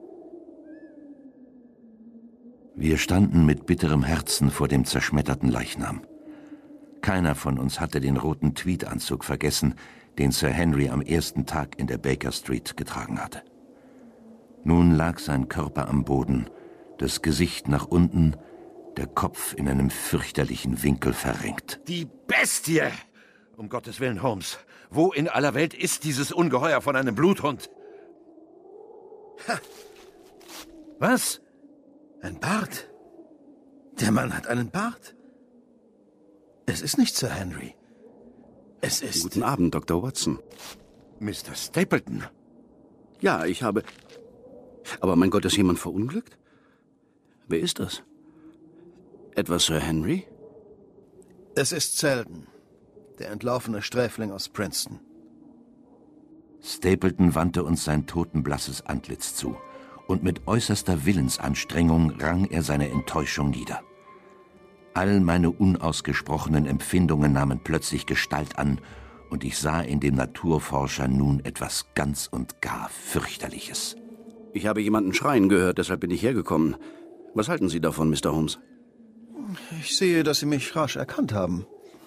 Wir standen mit bitterem Herzen vor dem zerschmetterten Leichnam. Keiner von uns hatte den roten Tweedanzug vergessen, den Sir Henry am ersten Tag in der Baker Street getragen hatte. Nun lag sein Körper am Boden, das Gesicht nach unten, der Kopf in einem fürchterlichen Winkel verrenkt. Die Bestie! Um Gottes Willen, Holmes, wo in aller Welt ist dieses Ungeheuer von einem Bluthund? Ha. Was? Ein Bart. Der Mann hat einen Bart. Es ist nicht Sir Henry. Es ist... Guten Abend, Dr. Watson. Mr. Stapleton. Ja, ich habe... Aber mein Gott, ist jemand verunglückt? Wer ist das? Etwa Sir Henry? Es ist Selden, der entlaufene Sträfling aus Princeton. Stapleton wandte uns sein totenblasses Antlitz zu, und mit äußerster Willensanstrengung rang er seine Enttäuschung nieder. All meine unausgesprochenen Empfindungen nahmen plötzlich Gestalt an, und ich sah in dem Naturforscher nun etwas ganz und gar Fürchterliches. Ich habe jemanden schreien gehört, deshalb bin ich hergekommen. Was halten Sie davon, Mr. Holmes? Ich sehe, dass Sie mich rasch erkannt haben.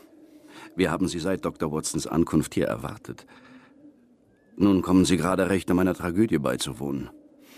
Wir haben Sie seit Dr. Watsons Ankunft hier erwartet. Nun kommen Sie gerade recht, um einer Tragödie beizuwohnen.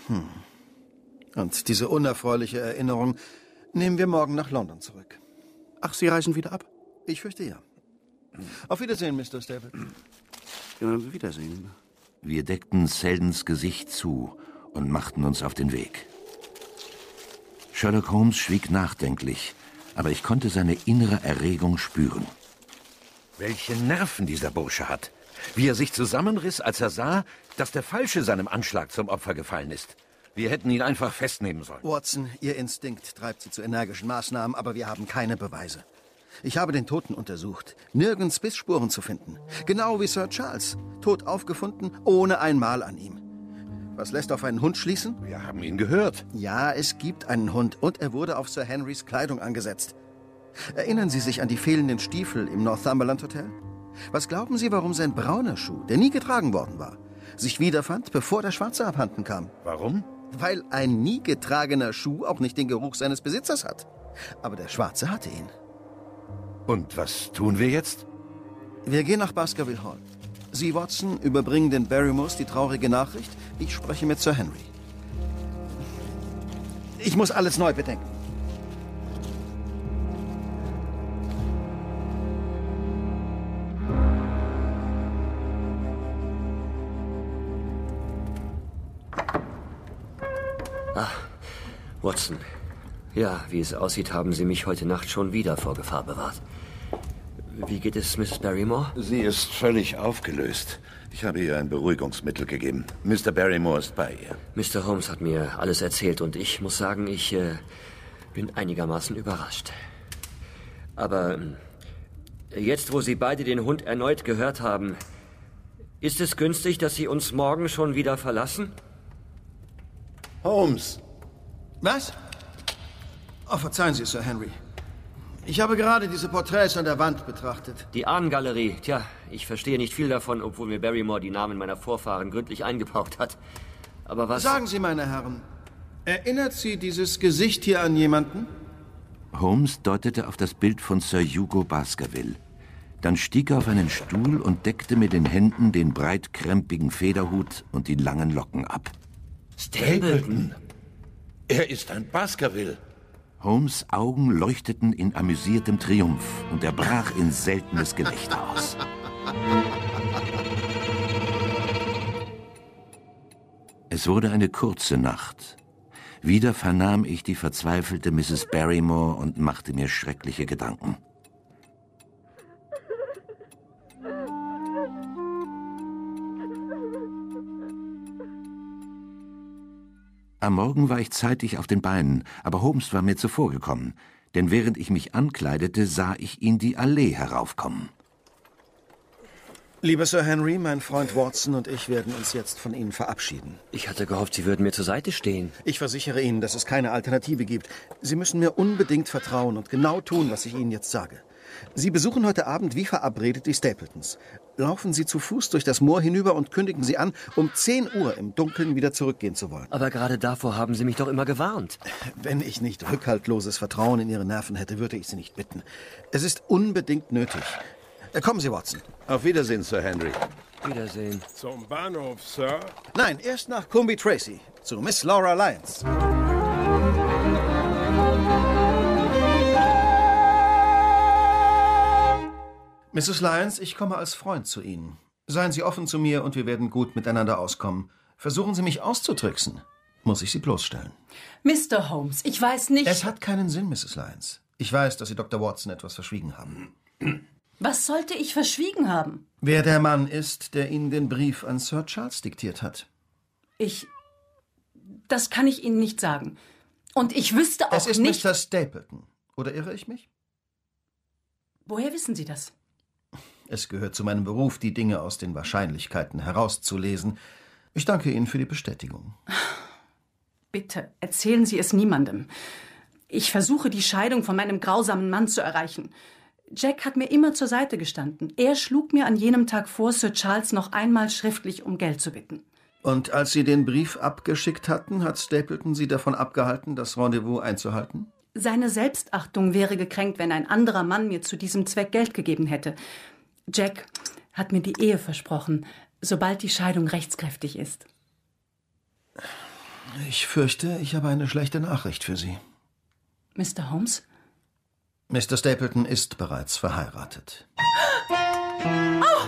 Und diese unerfreuliche Erinnerung nehmen wir morgen nach London zurück. Ach, Sie reisen wieder ab? Ich fürchte ja. Auf Wiedersehen, Mr. Stapleton. Ja, Wiedersehen. Wir deckten Seldens Gesicht zu und machten uns auf den Weg. Sherlock Holmes schwieg nachdenklich, aber ich konnte seine innere Erregung spüren. Welche Nerven dieser Bursche hat. Wie er sich zusammenriss, als er sah, dass der Falsche seinem Anschlag zum Opfer gefallen ist. Wir hätten ihn einfach festnehmen sollen. Watson, Ihr Instinkt treibt Sie zu energischen Maßnahmen, aber wir haben keine Beweise. Ich habe den Toten untersucht. Nirgends Bissspuren zu finden. Genau wie Sir Charles. Tot aufgefunden, ohne ein Mal an ihm. Was lässt auf einen Hund schließen? Wir haben ihn gehört. Ja, es gibt einen Hund und er wurde auf Sir Henrys Kleidung angesetzt. Erinnern Sie sich an die fehlenden Stiefel im Northumberland Hotel? Was glauben Sie, warum sein brauner Schuh, der nie getragen worden war, sich wiederfand, bevor der schwarze abhanden kam? Warum? Weil ein nie getragener Schuh auch nicht den Geruch seines Besitzers hat. Aber der Schwarze hatte ihn. Und was tun wir jetzt? Wir gehen nach Baskerville Hall. Sie, Watson, überbringen den Barrymores die traurige Nachricht. Ich spreche mit Sir Henry. Ich muss alles neu bedenken. Watson. Ja, wie es aussieht, haben Sie mich heute Nacht schon wieder vor Gefahr bewahrt. Wie geht es Mrs. Barrymore? Sie ist völlig aufgelöst. Ich habe ihr ein Beruhigungsmittel gegeben. Mr. Barrymore ist bei ihr. Mr. Holmes hat mir alles erzählt und ich muss sagen, ich bin einigermaßen überrascht. Aber jetzt, wo Sie beide den Hund erneut gehört haben, ist es günstig, dass Sie uns morgen schon wieder verlassen? Holmes! Was? Oh, verzeihen Sie, Sir Henry. Ich habe gerade diese Porträts an der Wand betrachtet. Die Ahnengalerie. Tja, ich verstehe nicht viel davon, obwohl mir Barrymore die Namen meiner Vorfahren gründlich eingebaut hat. Aber was... Sagen Sie, meine Herren, erinnert Sie dieses Gesicht hier an jemanden? Holmes deutete auf das Bild von Sir Hugo Baskerville. Dann stieg er auf einen Stuhl und deckte mit den Händen den breitkrempigen Federhut und die langen Locken ab. Stapleton! Er ist ein Baskerville. Holmes' Augen leuchteten in amüsiertem Triumph und er brach in seltenes Gelächter aus. Es wurde eine kurze Nacht. Wieder vernahm ich die verzweifelte Mrs. Barrymore und machte mir schreckliche Gedanken. Am Morgen war ich zeitig auf den Beinen, aber Holmes war mir zuvorgekommen, denn während ich mich ankleidete, sah ich ihn die Allee heraufkommen. Lieber Sir Henry, mein Freund Watson und ich werden uns jetzt von Ihnen verabschieden. Ich hatte gehofft, Sie würden mir zur Seite stehen. Ich versichere Ihnen, dass es keine Alternative gibt. Sie müssen mir unbedingt vertrauen und genau tun, was ich Ihnen jetzt sage. Sie besuchen heute Abend wie verabredet die Stapletons. Laufen Sie zu Fuß durch das Moor hinüber und kündigen Sie an, um 10 Uhr im Dunkeln wieder zurückgehen zu wollen. Aber gerade davor haben Sie mich doch immer gewarnt. Wenn ich nicht rückhaltloses Vertrauen in Ihre Nerven hätte, würde ich Sie nicht bitten. Es ist unbedingt nötig. Kommen Sie, Watson. Auf Wiedersehen, Sir Henry. Wiedersehen. Zum Bahnhof, Sir? Nein, erst nach Coombe Tracy, zu Miss Laura Lyons. Mrs. Lyons, ich komme als Freund zu Ihnen. Seien Sie offen zu mir und wir werden gut miteinander auskommen. Versuchen Sie mich auszutricksen. Muss ich Sie bloßstellen? Mr. Holmes, ich weiß nicht... Es hat keinen Sinn, Mrs. Lyons. Ich weiß, dass Sie Dr. Watson etwas verschwiegen haben. Was sollte ich verschwiegen haben? Wer der Mann ist, der Ihnen den Brief an Sir Charles diktiert hat. Das kann ich Ihnen nicht sagen. Und ich wüsste auch nicht... Es ist Mr. Stapleton. Oder irre ich mich? Woher wissen Sie das? Es gehört zu meinem Beruf, die Dinge aus den Wahrscheinlichkeiten herauszulesen. Ich danke Ihnen für die Bestätigung. Bitte, erzählen Sie es niemandem. Ich versuche, die Scheidung von meinem grausamen Mann zu erreichen. Jack hat mir immer zur Seite gestanden. Er schlug mir an jenem Tag vor, Sir Charles noch einmal schriftlich um Geld zu bitten. Und als Sie den Brief abgeschickt hatten, hat Stapleton Sie davon abgehalten, das Rendezvous einzuhalten? Seine Selbstachtung wäre gekränkt, wenn ein anderer Mann mir zu diesem Zweck Geld gegeben hätte. Jack hat mir die Ehe versprochen, sobald die Scheidung rechtskräftig ist. Ich fürchte, ich habe eine schlechte Nachricht für Sie. Mr. Holmes? Mr. Stapleton ist bereits verheiratet. Oh!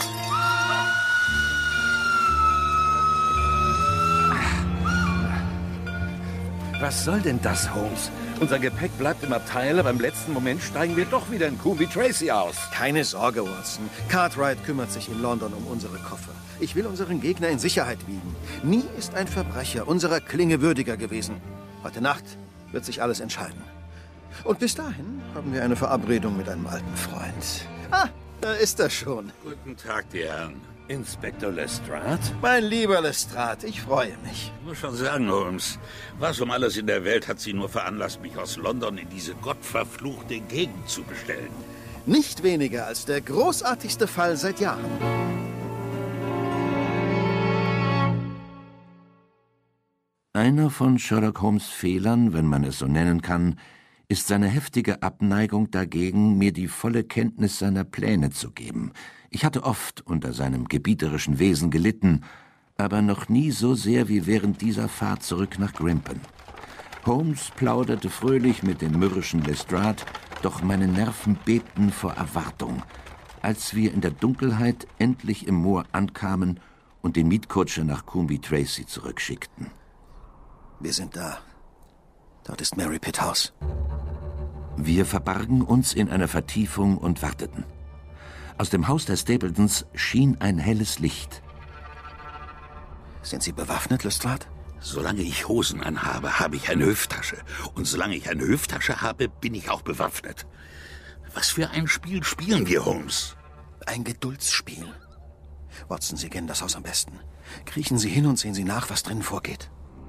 Was soll denn das, Holmes? Unser Gepäck bleibt im Abteil, aber im letzten Moment steigen wir doch wieder in Coombe Tracy aus. Keine Sorge, Watson. Cartwright kümmert sich in London um unsere Koffer. Ich will unseren Gegner in Sicherheit wiegen. Nie ist ein Verbrecher unserer Klinge würdiger gewesen. Heute Nacht wird sich alles entscheiden. Und bis dahin haben wir eine Verabredung mit einem alten Freund. Ah, da ist er schon. Guten Tag, die Herren. Inspektor Lestrade? Mein lieber Lestrade, ich freue mich. Ich muss schon sagen, Holmes, was um alles in der Welt hat Sie nur veranlasst, mich aus London in diese gottverfluchte Gegend zu bestellen? Nicht weniger als der großartigste Fall seit Jahren. Einer von Sherlock Holmes' Fehlern, wenn man es so nennen kann, ist seine heftige Abneigung dagegen, mir die volle Kenntnis seiner Pläne zu geben. Ich hatte oft unter seinem gebieterischen Wesen gelitten, aber noch nie so sehr wie während dieser Fahrt zurück nach Grimpen. Holmes plauderte fröhlich mit dem mürrischen Lestrade, doch meine Nerven bebten vor Erwartung, als wir in der Dunkelheit endlich im Moor ankamen und den Mietkutscher nach Coombe Tracy zurückschickten. Wir sind da. Dort ist Mary Pitt House. Wir verbargen uns in einer Vertiefung und warteten. Aus dem Haus der Stapletons schien ein helles Licht. Sind Sie bewaffnet, Lestrade? Solange ich Hosen anhabe, habe ich eine Hüfttasche. Und solange ich eine Hüfttasche habe, bin ich auch bewaffnet. Was für ein Spiel spielen wir, Holmes? Ein Geduldsspiel. Watson, Sie kennen das Haus am besten. Kriechen Sie hin und sehen Sie nach, was drinnen vorgeht.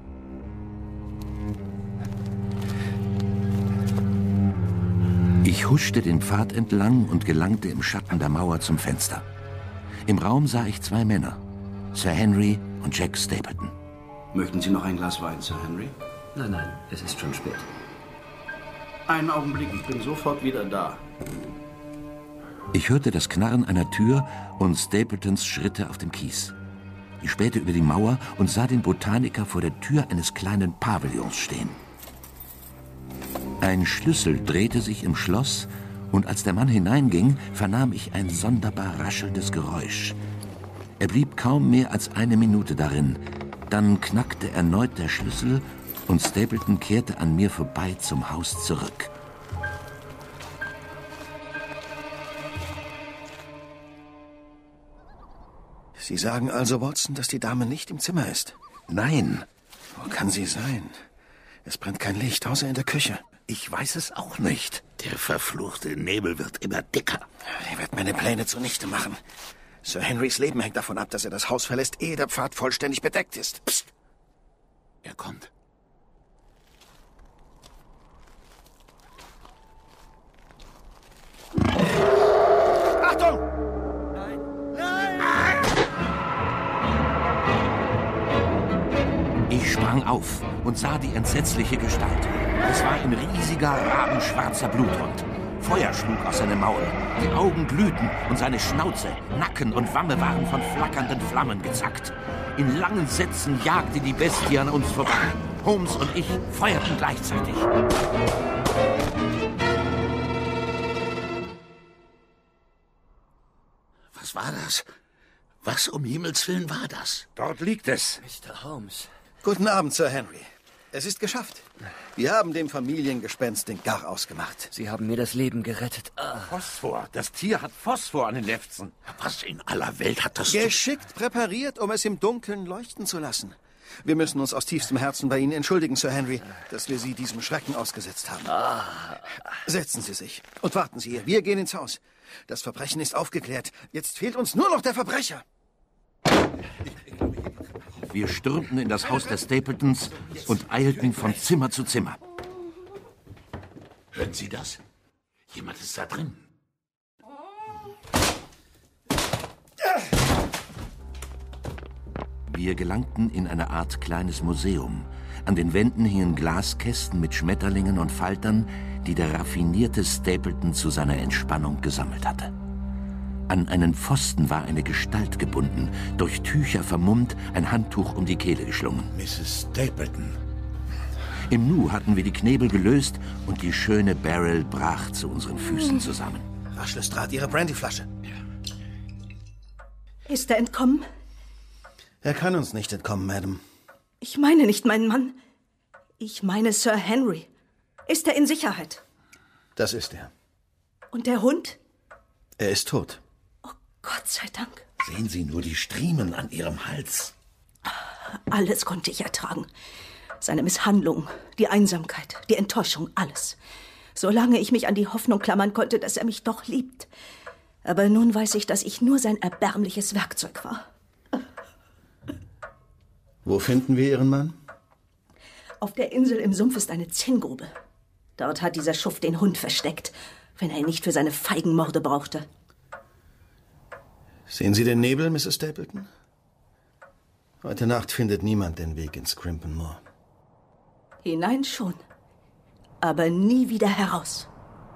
Ich huschte den Pfad entlang und gelangte im Schatten der Mauer zum Fenster. Im Raum sah ich zwei Männer, Sir Henry und Jack Stapleton. Möchten Sie noch ein Glas Wein, Sir Henry? Nein, nein, es ist schon spät. Einen Augenblick, ich bin sofort wieder da. Ich hörte das Knarren einer Tür und Stapletons Schritte auf dem Kies. Ich spähte über die Mauer und sah den Botaniker vor der Tür eines kleinen Pavillons stehen. Ein Schlüssel drehte sich im Schloss, und als der Mann hineinging, vernahm ich ein sonderbar raschelndes Geräusch. Er blieb kaum mehr als eine Minute darin. Dann knackte erneut der Schlüssel und Stapleton kehrte an mir vorbei zum Haus zurück. Sie sagen also, Watson, dass die Dame nicht im Zimmer ist? Nein. Wo kann sie sein? Es brennt kein Licht, außer in der Küche. Ich weiß es auch nicht. Der verfluchte Nebel wird immer dicker. Er wird meine Pläne zunichte machen. Sir Henrys Leben hängt davon ab, dass er das Haus verlässt, ehe der Pfad vollständig bedeckt ist. Psst. Er kommt. Achtung! Ich sprang auf und sah die entsetzliche Gestalt. Es war ein riesiger, rabenschwarzer Bluthund. Feuer schlug aus seinem Maul. Die Augen glühten und seine Schnauze, Nacken und Wamme waren von flackernden Flammen gezackt. In langen Sätzen jagte die Bestie an uns vorbei. Holmes und ich feuerten gleichzeitig. Was war das? Was um Himmels Willen war das? Dort liegt es. Mr. Holmes. Guten Abend, Sir Henry. Es ist geschafft. Wir haben dem Familiengespenst den Garaus gemacht. Sie haben mir das Leben gerettet. Phosphor. Das Tier hat Phosphor an den Lefzen. Was in aller Welt hat das... Geschickt präpariert, um es im Dunkeln leuchten zu lassen. Wir müssen uns aus tiefstem Herzen bei Ihnen entschuldigen, Sir Henry, dass wir Sie diesem Schrecken ausgesetzt haben. Setzen Sie sich und warten Sie hier. Wir gehen ins Haus. Das Verbrechen ist aufgeklärt. Jetzt fehlt uns nur noch der Verbrecher. Wir stürmten in das Haus der Stapletons und eilten von Zimmer zu Zimmer. Hören Sie das? Jemand ist da drin. Wir gelangten in eine Art kleines Museum. An den Wänden hingen Glaskästen mit Schmetterlingen und Faltern, die der raffinierte Stapleton zu seiner Entspannung gesammelt hatte. An einen Pfosten war eine Gestalt gebunden, durch Tücher vermummt, ein Handtuch um die Kehle geschlungen. Mrs. Stapleton. Im Nu hatten wir die Knebel gelöst und die schöne Beryl brach zu unseren Füßen zusammen. Rasch, Lestrade, Ihre Brandyflasche. Ist er entkommen? Er kann uns nicht entkommen, Madame. Ich meine nicht meinen Mann. Ich meine Sir Henry. Ist er in Sicherheit? Das ist er. Und der Hund? Er ist tot. Gott sei Dank. Sehen Sie nur die Striemen an Ihrem Hals. Alles konnte ich ertragen. Seine Misshandlung, die Einsamkeit, die Enttäuschung, alles. Solange ich mich an die Hoffnung klammern konnte, dass er mich doch liebt. Aber nun weiß ich, dass ich nur sein erbärmliches Werkzeug war. Wo finden wir Ihren Mann? Auf der Insel im Sumpf ist eine Zinngrube. Dort hat dieser Schuft den Hund versteckt, wenn er ihn nicht für seine feigen Morde brauchte. Sehen Sie den Nebel, Mrs. Stapleton? Heute Nacht findet niemand den Weg ins Crimpen Moor. Hinein schon, aber nie wieder heraus.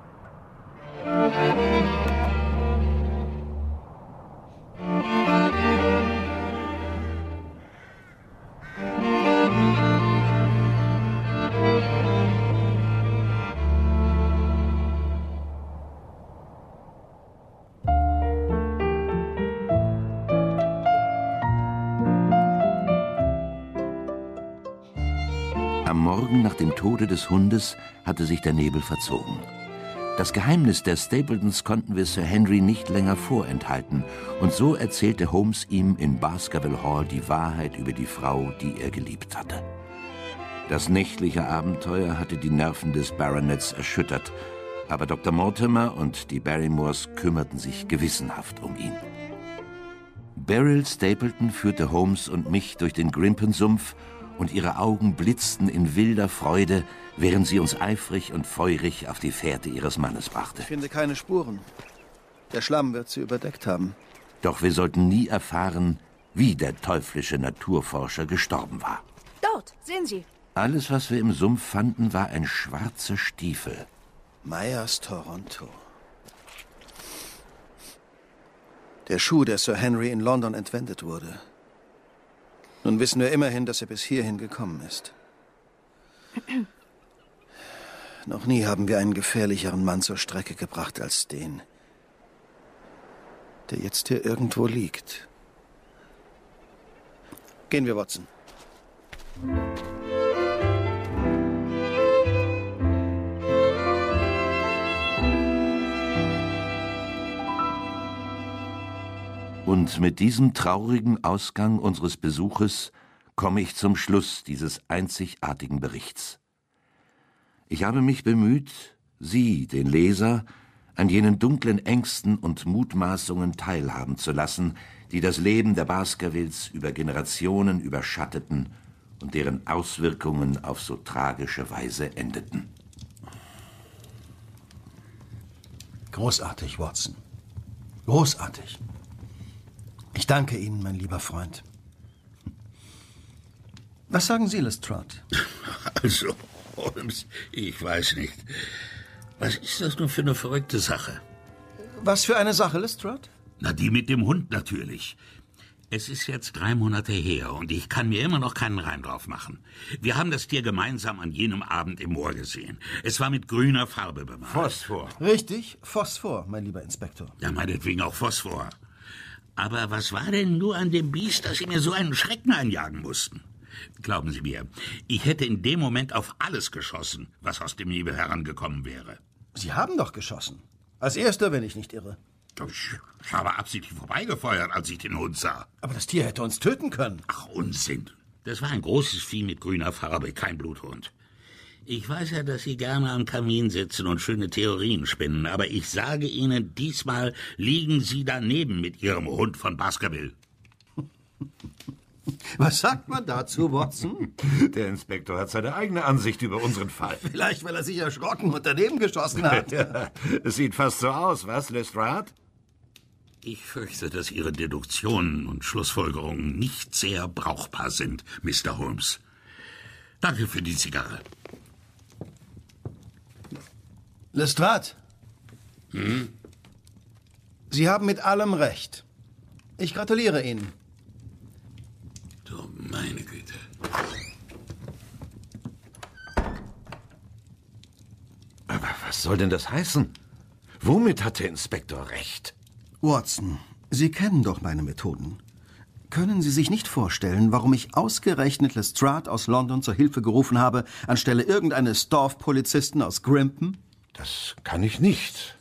Am Morgen nach dem Tode des Hundes hatte sich der Nebel verzogen. Das Geheimnis der Stapletons konnten wir Sir Henry nicht länger vorenthalten, und so erzählte Holmes ihm in Baskerville Hall die Wahrheit über die Frau, die er geliebt hatte. Das nächtliche Abenteuer hatte die Nerven des Baronets erschüttert, aber Dr. Mortimer und die Barrymores kümmerten sich gewissenhaft um ihn. Beryl Stapleton führte Holmes und mich durch den Grimpen-Sumpf, und ihre Augen blitzten in wilder Freude, während sie uns eifrig und feurig auf die Fährte ihres Mannes brachte. Ich finde keine Spuren. Der Schlamm wird sie überdeckt haben. Doch wir sollten nie erfahren, wie der teuflische Naturforscher gestorben war. Dort, sehen Sie. Alles, was wir im Sumpf fanden, war ein schwarzer Stiefel. Myers Toronto. Der Schuh, der Sir Henry in London entwendet wurde. Nun wissen wir immerhin, dass er bis hierhin gekommen ist. Noch nie haben wir einen gefährlicheren Mann zur Strecke gebracht als den, der jetzt hier irgendwo liegt. Gehen wir, Watson. Und mit diesem traurigen Ausgang unseres Besuches komme ich zum Schluss dieses einzigartigen Berichts. Ich habe mich bemüht, Sie, den Leser, an jenen dunklen Ängsten und Mutmaßungen teilhaben zu lassen, die das Leben der Baskervilles über Generationen überschatteten und deren Auswirkungen auf so tragische Weise endeten. Großartig, Watson. Großartig. Ich danke Ihnen, mein lieber Freund. Was sagen Sie, Lestrade? Also, Holmes, ich weiß nicht. Was ist das nun für eine verrückte Sache? Was für eine Sache, Lestrade? Na, die mit dem Hund natürlich. Es ist jetzt 3 Monate her und ich kann mir immer noch keinen Reim drauf machen. Wir haben das Tier gemeinsam an jenem Abend im Moor gesehen. Es war mit grüner Farbe bemalt. Phosphor. Richtig, Phosphor, mein lieber Inspektor. Ja, meinetwegen auch Phosphor. Aber was war denn nur an dem Biest, dass Sie mir so einen Schrecken einjagen mussten? Glauben Sie mir, ich hätte in dem Moment auf alles geschossen, was aus dem Nebel herangekommen wäre. Sie haben doch geschossen. Als Erster, wenn ich nicht irre. Ich habe absichtlich vorbeigefeuert, als ich den Hund sah. Aber das Tier hätte uns töten können. Ach, Unsinn. Das war ein großes Vieh mit grüner Farbe, kein Bluthund. Ich weiß ja, dass Sie gerne am Kamin sitzen und schöne Theorien spinnen, aber ich sage Ihnen, diesmal liegen Sie daneben mit Ihrem Hund von Baskerville. Was sagt man dazu, Watson? Der Inspektor hat seine eigene Ansicht über unseren Fall. Vielleicht, weil er sich erschrocken und daneben geschossen hat. Ja, es sieht fast so aus, was, Lestrade? Ich fürchte, dass Ihre Deduktionen und Schlussfolgerungen nicht sehr brauchbar sind, Mr. Holmes. Danke für die Zigarre. Lestrade. Sie haben mit allem recht. Ich gratuliere Ihnen. Du meine Güte. Aber was soll denn das heißen? Womit hat der Inspektor recht? Watson, Sie kennen doch meine Methoden. Können Sie sich nicht vorstellen, warum ich ausgerechnet Lestrade aus London zur Hilfe gerufen habe, anstelle irgendeines Dorfpolizisten aus Grimpen? Das kann ich nicht.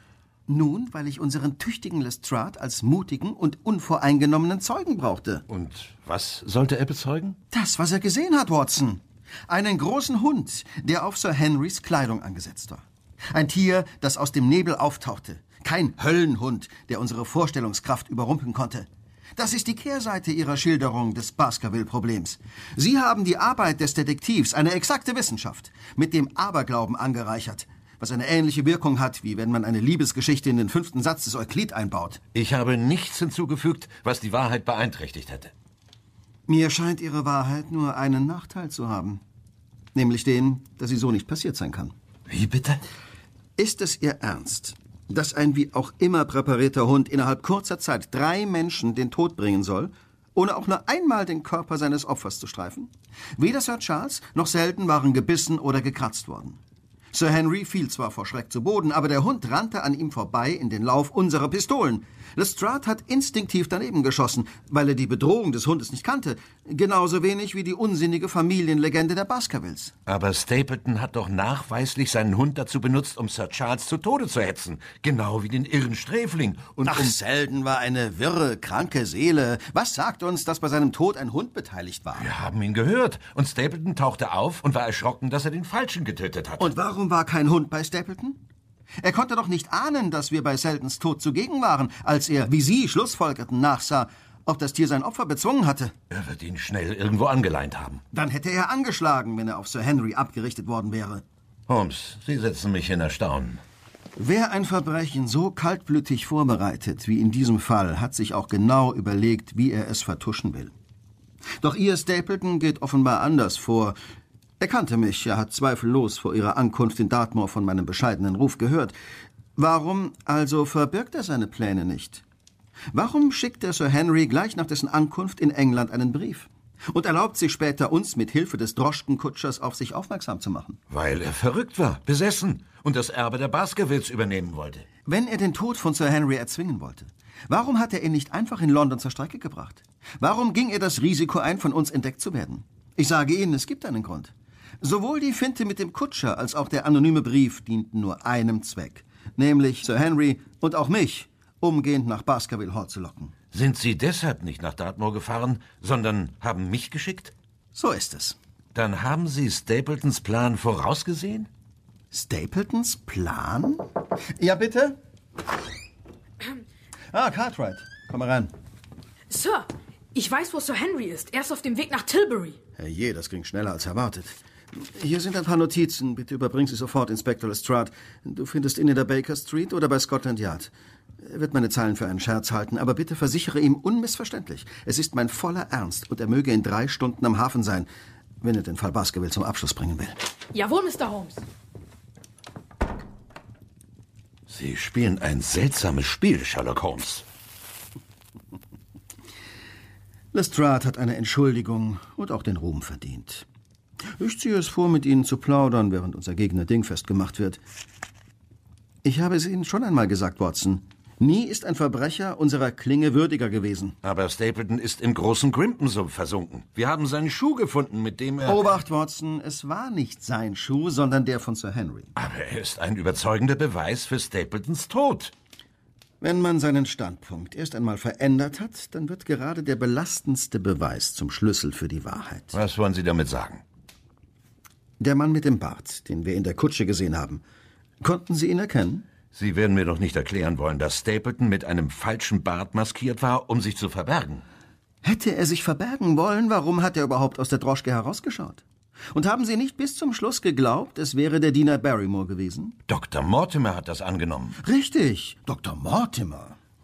Nun, weil ich unseren tüchtigen Lestrade als mutigen und unvoreingenommenen Zeugen brauchte. Und was sollte er bezeugen? Das, was er gesehen hat, Watson. Einen großen Hund, der auf Sir Henrys Kleidung angesetzt war. Ein Tier, das aus dem Nebel auftauchte. Kein Höllenhund, der unsere Vorstellungskraft überrumpeln konnte. Das ist die Kehrseite Ihrer Schilderung des Baskerville-Problems. Sie haben die Arbeit des Detektivs, eine exakte Wissenschaft, mit dem Aberglauben angereichert, was eine ähnliche Wirkung hat, wie wenn man eine Liebesgeschichte in den 5. Satz des Euklid einbaut. Ich habe nichts hinzugefügt, was die Wahrheit beeinträchtigt hätte. Mir scheint Ihre Wahrheit nur einen Nachteil zu haben. Nämlich den, dass sie so nicht passiert sein kann. Wie bitte? Ist es Ihr Ernst, dass ein wie auch immer präparierter Hund innerhalb kurzer Zeit 3 Menschen den Tod bringen soll, ohne auch nur einmal den Körper seines Opfers zu streifen? Weder Sir Charles noch selten waren gebissen oder gekratzt worden. Sir Henry fiel zwar vor Schreck zu Boden, aber der Hund rannte an ihm vorbei in den Lauf unserer Pistolen. Lestrade hat instinktiv daneben geschossen, weil er die Bedrohung des Hundes nicht kannte. Genauso wenig wie die unsinnige Familienlegende der Baskervilles. Aber Stapleton hat doch nachweislich seinen Hund dazu benutzt, um Sir Charles zu Tode zu hetzen. Genau wie den irren Sträfling. Und Ach, Selden war eine wirre, kranke Seele. Was sagt uns, dass bei seinem Tod ein Hund beteiligt war? Wir haben ihn gehört. Und Stapleton tauchte auf und war erschrocken, dass er den Falschen getötet hat. Und warum war kein Hund bei Stapleton? Er konnte doch nicht ahnen, dass wir bei Seldens Tod zugegen waren, als er, wie Sie schlussfolgerten, nachsah, ob das Tier sein Opfer bezwungen hatte. Er wird ihn schnell irgendwo angeleint haben. Dann hätte er angeschlagen, wenn er auf Sir Henry abgerichtet worden wäre. Holmes, Sie setzen mich in Erstaunen. Wer ein Verbrechen so kaltblütig vorbereitet wie in diesem Fall, hat sich auch genau überlegt, wie er es vertuschen will. Doch Ihr Stapleton geht offenbar anders vor. Er kannte mich, er hat zweifellos vor Ihrer Ankunft in Dartmoor von meinem bescheidenen Ruf gehört. Warum also verbirgt er seine Pläne nicht? Warum schickt er Sir Henry gleich nach dessen Ankunft in England einen Brief? Und erlaubt sich später, uns mit Hilfe des Droschkenkutschers auf sich aufmerksam zu machen? Weil er verrückt war, besessen und das Erbe der Baskervilles übernehmen wollte. Wenn er den Tod von Sir Henry erzwingen wollte, warum hat er ihn nicht einfach in London zur Strecke gebracht? Warum ging er das Risiko ein, von uns entdeckt zu werden? Ich sage Ihnen, es gibt einen Grund. Sowohl die Finte mit dem Kutscher als auch der anonyme Brief dienten nur einem Zweck, nämlich Sir Henry und auch mich umgehend nach Baskerville Hall zu locken. Sind Sie deshalb nicht nach Dartmoor gefahren, sondern haben mich geschickt? So ist es. Dann haben Sie Stapletons Plan vorausgesehen? Stapletons Plan? Ja, bitte? Cartwright, komm mal rein. Sir, ich weiß, wo Sir Henry ist. Er ist auf dem Weg nach Tilbury. Herrje, das ging schneller als erwartet. Hier sind ein paar Notizen. Bitte überbring sie sofort, Inspektor Lestrade. Du findest ihn in der Baker Street oder bei Scotland Yard. Er wird meine Zeilen für einen Scherz halten, aber bitte versichere ihm unmissverständlich, es ist mein voller Ernst und er möge in 3 Stunden am Hafen sein, wenn er den Fall Baskerville zum Abschluss bringen will. Jawohl, Mr. Holmes. Sie spielen ein seltsames Spiel, Sherlock Holmes. Lestrade hat eine Entschuldigung und auch den Ruhm verdient. Ich ziehe es vor, mit Ihnen zu plaudern, während unser Gegner dingfest gemacht wird. Ich habe es Ihnen schon einmal gesagt, Watson. Nie ist ein Verbrecher unserer Klinge würdiger gewesen. Aber Stapleton ist im großen Grimpensumpf versunken. Wir haben seinen Schuh gefunden, mit dem er... Obacht, Watson, es war nicht sein Schuh, sondern der von Sir Henry. Aber er ist ein überzeugender Beweis für Stapletons Tod. Wenn man seinen Standpunkt erst einmal verändert hat, dann wird gerade der belastendste Beweis zum Schlüssel für die Wahrheit. Was wollen Sie damit sagen? Der Mann mit dem Bart, den wir in der Kutsche gesehen haben. Konnten Sie ihn erkennen? Sie werden mir doch nicht erklären wollen, dass Stapleton mit einem falschen Bart maskiert war, um sich zu verbergen. Hätte er sich verbergen wollen, warum hat er überhaupt aus der Droschke herausgeschaut? Und haben Sie nicht bis zum Schluss geglaubt, es wäre der Diener Barrymore gewesen? Dr. Mortimer hat das angenommen. Richtig, Dr. Mortimer.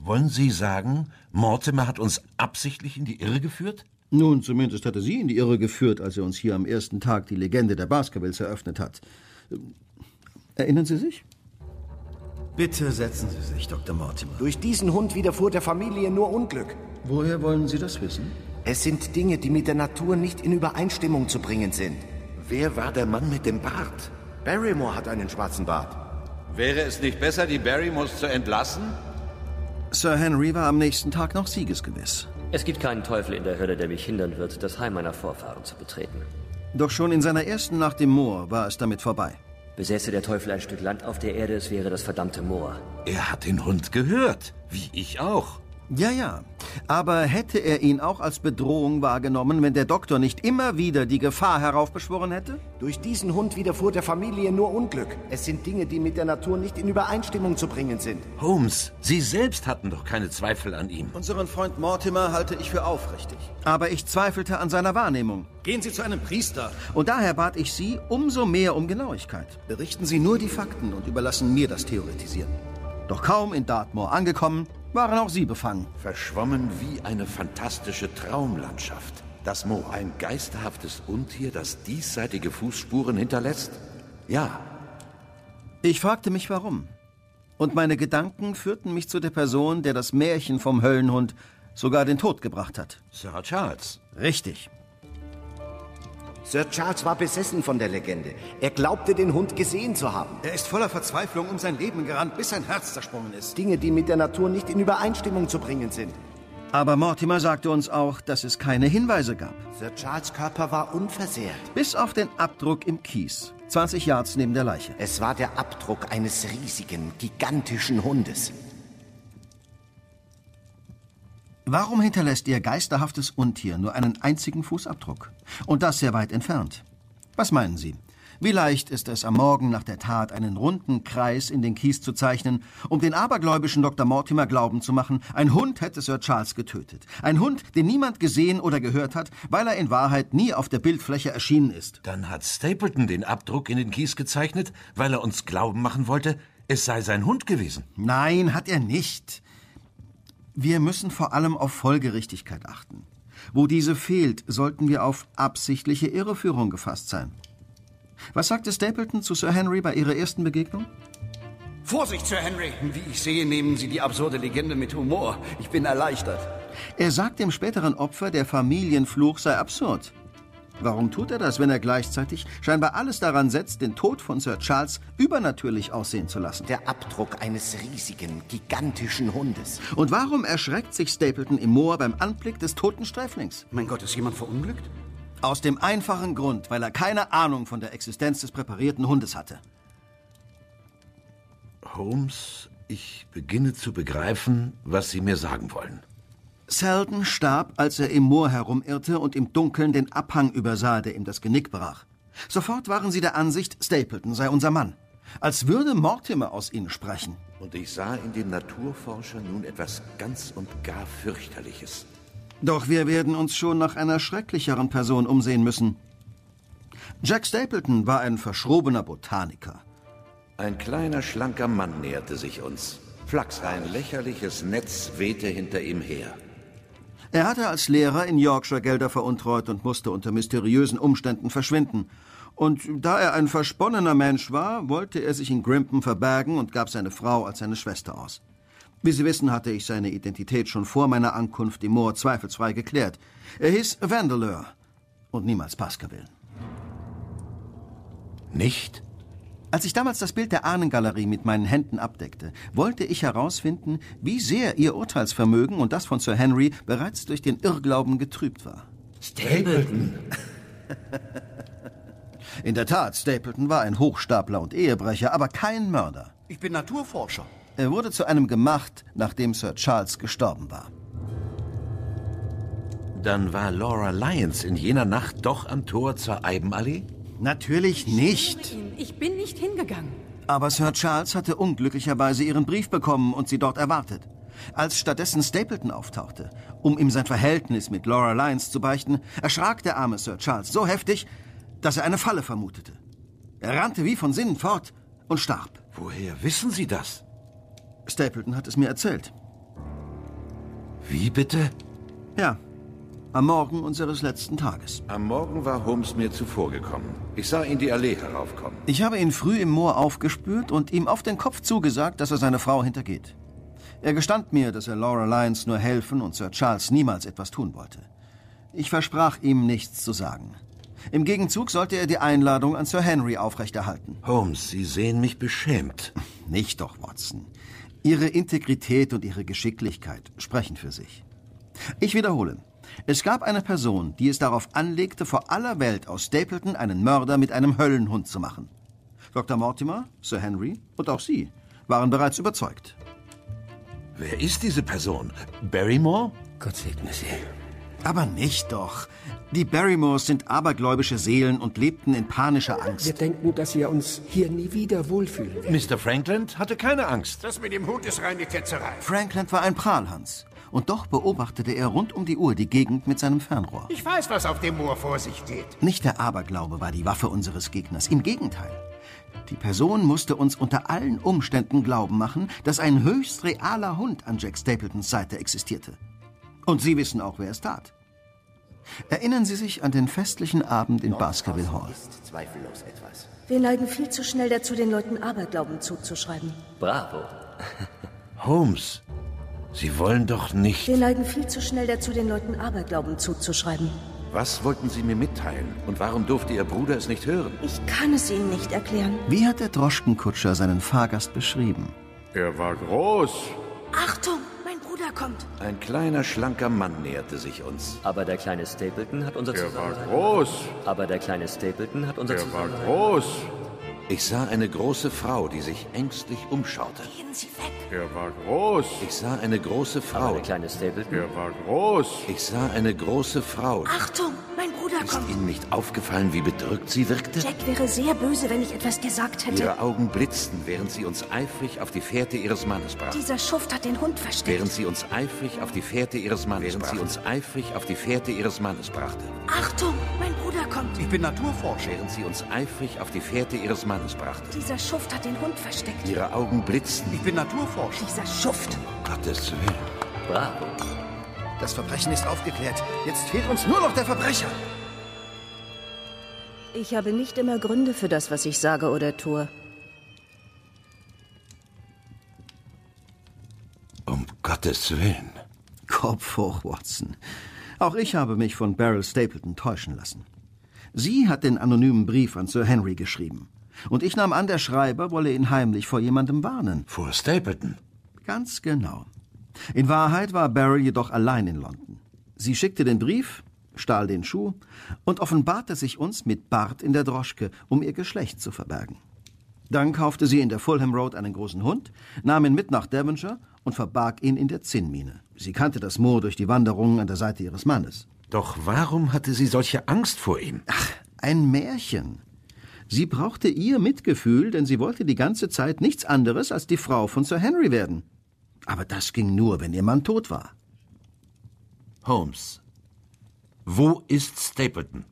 Wollen Sie sagen, Mortimer hat uns absichtlich in die Irre geführt? Nun, zumindest hat er Sie in die Irre geführt, als er uns hier am ersten Tag die Legende der Baskervilles eröffnet hat. Erinnern Sie sich? Bitte setzen Sie sich, Dr. Mortimer. Durch diesen Hund widerfuhr der Familie nur Unglück. Woher wollen Sie das wissen? Es sind Dinge, die mit der Natur nicht in Übereinstimmung zu bringen sind. Wer war der Mann mit dem Bart? Barrymore hat einen schwarzen Bart. Wäre es nicht besser, die Barrymores zu entlassen? Sir Henry war am nächsten Tag noch siegesgewiss. Es gibt keinen Teufel in der Hölle, der mich hindern wird, das Heim meiner Vorfahren zu betreten. Doch schon in seiner ersten Nacht im Moor war es damit vorbei. Besäße der Teufel ein Stück Land auf der Erde, es wäre das verdammte Moor. Er hat den Hund gehört, wie ich auch. Ja. Aber hätte er ihn auch als Bedrohung wahrgenommen, wenn der Doktor nicht immer wieder die Gefahr heraufbeschworen hätte? Durch diesen Hund widerfuhr der Familie nur Unglück. Es sind Dinge, die mit der Natur nicht in Übereinstimmung zu bringen sind. Holmes, Sie selbst hatten doch keine Zweifel an ihm. Unseren Freund Mortimer halte ich für aufrichtig. Aber ich zweifelte an seiner Wahrnehmung. Gehen Sie zu einem Priester. Und daher bat ich Sie umso mehr um Genauigkeit. Berichten Sie nur die Fakten und überlassen mir das Theoretisieren. Doch kaum in Dartmoor angekommen, waren auch Sie befangen. Verschwommen wie eine fantastische Traumlandschaft. Das Moor, ein geisterhaftes Untier, das diesseitige Fußspuren hinterlässt? Ja. Ich fragte mich, warum. Und meine Gedanken führten mich zu der Person, der das Märchen vom Höllenhund sogar den Tod gebracht hat. Sir Charles. Richtig. Sir Charles war besessen von der Legende. Er glaubte, den Hund gesehen zu haben. Er ist voller Verzweiflung um sein Leben gerannt, bis sein Herz zersprungen ist. Dinge, die mit der Natur nicht in Übereinstimmung zu bringen sind. Aber Mortimer sagte uns auch, dass es keine Hinweise gab. Sir Charles' Körper war unversehrt. Bis auf den Abdruck im Kies, 20 Yards neben der Leiche. Es war der Abdruck eines riesigen, gigantischen Hundes. Warum hinterlässt Ihr geisterhaftes Untier nur einen einzigen Fußabdruck? Und das sehr weit entfernt. Was meinen Sie? Wie leicht ist es, am Morgen nach der Tat einen runden Kreis in den Kies zu zeichnen, um den abergläubischen Dr. Mortimer glauben zu machen, ein Hund hätte Sir Charles getötet. Ein Hund, den niemand gesehen oder gehört hat, weil er in Wahrheit nie auf der Bildfläche erschienen ist. Dann hat Stapleton den Abdruck in den Kies gezeichnet, weil er uns glauben machen wollte, es sei sein Hund gewesen. Nein, hat er nicht. Wir müssen vor allem auf Folgerichtigkeit achten. Wo diese fehlt, sollten wir auf absichtliche Irreführung gefasst sein. Was sagte Stapleton zu Sir Henry bei Ihrer ersten Begegnung? Vorsicht, Sir Henry! Wie ich sehe, nehmen Sie die absurde Legende mit Humor. Ich bin erleichtert. Er sagt dem späteren Opfer, der Familienfluch sei absurd. Warum tut er das, wenn er gleichzeitig scheinbar alles daran setzt, den Tod von Sir Charles übernatürlich aussehen zu lassen? Der Abdruck eines riesigen, gigantischen Hundes. Und warum erschreckt sich Stapleton im Moor beim Anblick des toten Sträflings? Mein Gott, ist jemand verunglückt? Aus dem einfachen Grund, weil er keine Ahnung von der Existenz des präparierten Hundes hatte. Holmes, ich beginne zu begreifen, was Sie mir sagen wollen. Selden starb, als er im Moor herumirrte und im Dunkeln den Abhang übersah, der ihm das Genick brach. Sofort waren sie der Ansicht, Stapleton sei unser Mann. Als würde Mortimer aus ihnen sprechen. Und ich sah in dem Naturforscher nun etwas ganz und gar fürchterliches. Doch wir werden uns schon nach einer schrecklicheren Person umsehen müssen. Jack Stapleton war ein verschrobener Botaniker. Ein kleiner, schlanker Mann näherte sich uns. Flachs, ein lächerliches Netz wehte hinter ihm her. Er hatte als Lehrer in Yorkshire Gelder veruntreut und musste unter mysteriösen Umständen verschwinden. Und da er ein versponnener Mensch war, wollte er sich in Grimpen verbergen und gab seine Frau als seine Schwester aus. Wie Sie wissen, hatte ich seine Identität schon vor meiner Ankunft im Moor zweifelsfrei geklärt. Er hieß Vandeleur und niemals Baskerville. Nicht? Als ich damals das Bild der Ahnengalerie mit meinen Händen abdeckte, wollte ich herausfinden, wie sehr Ihr Urteilsvermögen und das von Sir Henry bereits durch den Irrglauben getrübt war. Stapleton! In der Tat, Stapleton war ein Hochstapler und Ehebrecher, aber kein Mörder. Ich bin Naturforscher. Er wurde zu einem gemacht, nachdem Sir Charles gestorben war. Dann war Laura Lyons in jener Nacht doch am Tor zur Eibenallee? Natürlich nicht. Ich bin nicht hingegangen. Aber Sir Charles hatte unglücklicherweise Ihren Brief bekommen und Sie dort erwartet. Als stattdessen Stapleton auftauchte, um ihm sein Verhältnis mit Laura Lyons zu beichten, erschrak der arme Sir Charles so heftig, dass er eine Falle vermutete. Er rannte wie von Sinnen fort und starb. Woher wissen Sie das? Stapleton hat es mir erzählt. Wie bitte? Ja, am Morgen unseres letzten Tages. Am Morgen war Holmes mir zuvorgekommen. Ich sah ihn die Allee heraufkommen. Ich habe ihn früh im Moor aufgespürt und ihm auf den Kopf zugesagt, dass er seine Frau hintergeht. Er gestand mir, dass er Laura Lyons nur helfen und Sir Charles niemals etwas tun wollte. Ich versprach ihm, nichts zu sagen. Im Gegenzug sollte er die Einladung an Sir Henry aufrechterhalten. Holmes, Sie sehen mich beschämt. Nicht doch, Watson. Ihre Integrität und Ihre Geschicklichkeit sprechen für sich. Ich wiederhole. Es gab eine Person, die es darauf anlegte, vor aller Welt aus Stapleton einen Mörder mit einem Höllenhund zu machen. Dr. Mortimer, Sir Henry und auch Sie waren bereits überzeugt. Wer ist diese Person? Barrymore? Gott segne Sie. Aber nicht doch. Die Barrymores sind abergläubische Seelen und lebten in panischer Angst. Wir denken, dass wir uns hier nie wieder wohlfühlen werden. Mr. Franklin hatte keine Angst. Das mit dem Hund ist reine Ketzerei. Franklin war ein Prahlhans. Und doch beobachtete er rund um die Uhr die Gegend mit seinem Fernrohr. Ich weiß, was auf dem Moor vor sich geht. Nicht der Aberglaube war die Waffe unseres Gegners. Im Gegenteil. Die Person musste uns unter allen Umständen glauben machen, dass ein höchst realer Hund an Jack Stapletons Seite existierte. Und Sie wissen auch, wer es tat. Erinnern Sie sich an den festlichen Abend in Baskerville Hall? Ist zweifellos etwas. Wir neigen viel zu schnell dazu, den Leuten Aberglauben zuzuschreiben. Bravo. Holmes, Sie wollen doch nicht... Wir neigen viel zu schnell dazu, den Leuten Aberglauben zuzuschreiben. Was wollten Sie mir mitteilen? Und warum durfte Ihr Bruder es nicht hören? Ich kann es Ihnen nicht erklären. Wie hat der Droschkenkutscher seinen Fahrgast beschrieben? Er war groß. Achtung, mein Bruder kommt. Ein kleiner, schlanker Mann näherte sich uns. Aber der kleine Stapleton hat unser Er war groß. Aber der kleine Stapleton hat unser Er war groß. Ich sah eine große Frau, die sich ängstlich umschaute. Gehen Sie weg. Er war groß. Ich sah eine große Frau. Aber der kleine Stapleton? Er war groß. Ich sah eine große Frau. Achtung, mein Bruder kommt. Ist Ihnen nicht aufgefallen, wie bedrückt sie wirkte? Jack wäre sehr böse, wenn ich etwas gesagt hätte. Ihre Augen blitzten, während sie uns eifrig auf die Fährte ihres Mannes brachte. Dieser Schuft hat den Hund versteckt. Während sie uns eifrig auf die Fährte ihres Mannes brachte. Während sie uns eifrig auf die Fährte ihres Mannes brachte. Achtung, mein Bruder kommt. Ich bin Naturforscher. Während sie uns eifrig auf die Fährte ihres Mannes brachte. Dieser Schuft hat den Hund versteckt. Ihre Augen blitzten. Ich bin Naturforscher. Dieser Schuft. Gottes Willen. Bravo. Das Verbrechen ist aufgeklärt. Jetzt fehlt uns nur noch der Verbrecher. Ich habe nicht immer Gründe für das, was ich sage oder tue. Um Gottes Willen. Kopf hoch, Watson. Auch ich habe mich von Beryl Stapleton täuschen lassen. Sie hat den anonymen Brief an Sir Henry geschrieben. Und ich nahm an, der Schreiber wolle ihn heimlich vor jemandem warnen. Vor Stapleton? Ganz genau. In Wahrheit war Beryl jedoch allein in London. Sie schickte den Brief, stahl den Schuh und offenbarte sich uns mit Bart in der Droschke, um ihr Geschlecht zu verbergen. Dann kaufte sie in der Fulham Road einen großen Hund, nahm ihn mit nach Devonshire und verbarg ihn in der Zinnmine. Sie kannte das Moor durch die Wanderungen an der Seite ihres Mannes. Doch warum hatte sie solche Angst vor ihm? Ach, ein Märchen. Sie brauchte ihr Mitgefühl, denn sie wollte die ganze Zeit nichts anderes als die Frau von Sir Henry werden. Aber das ging nur, wenn ihr Mann tot war. Holmes, wo ist Stapleton?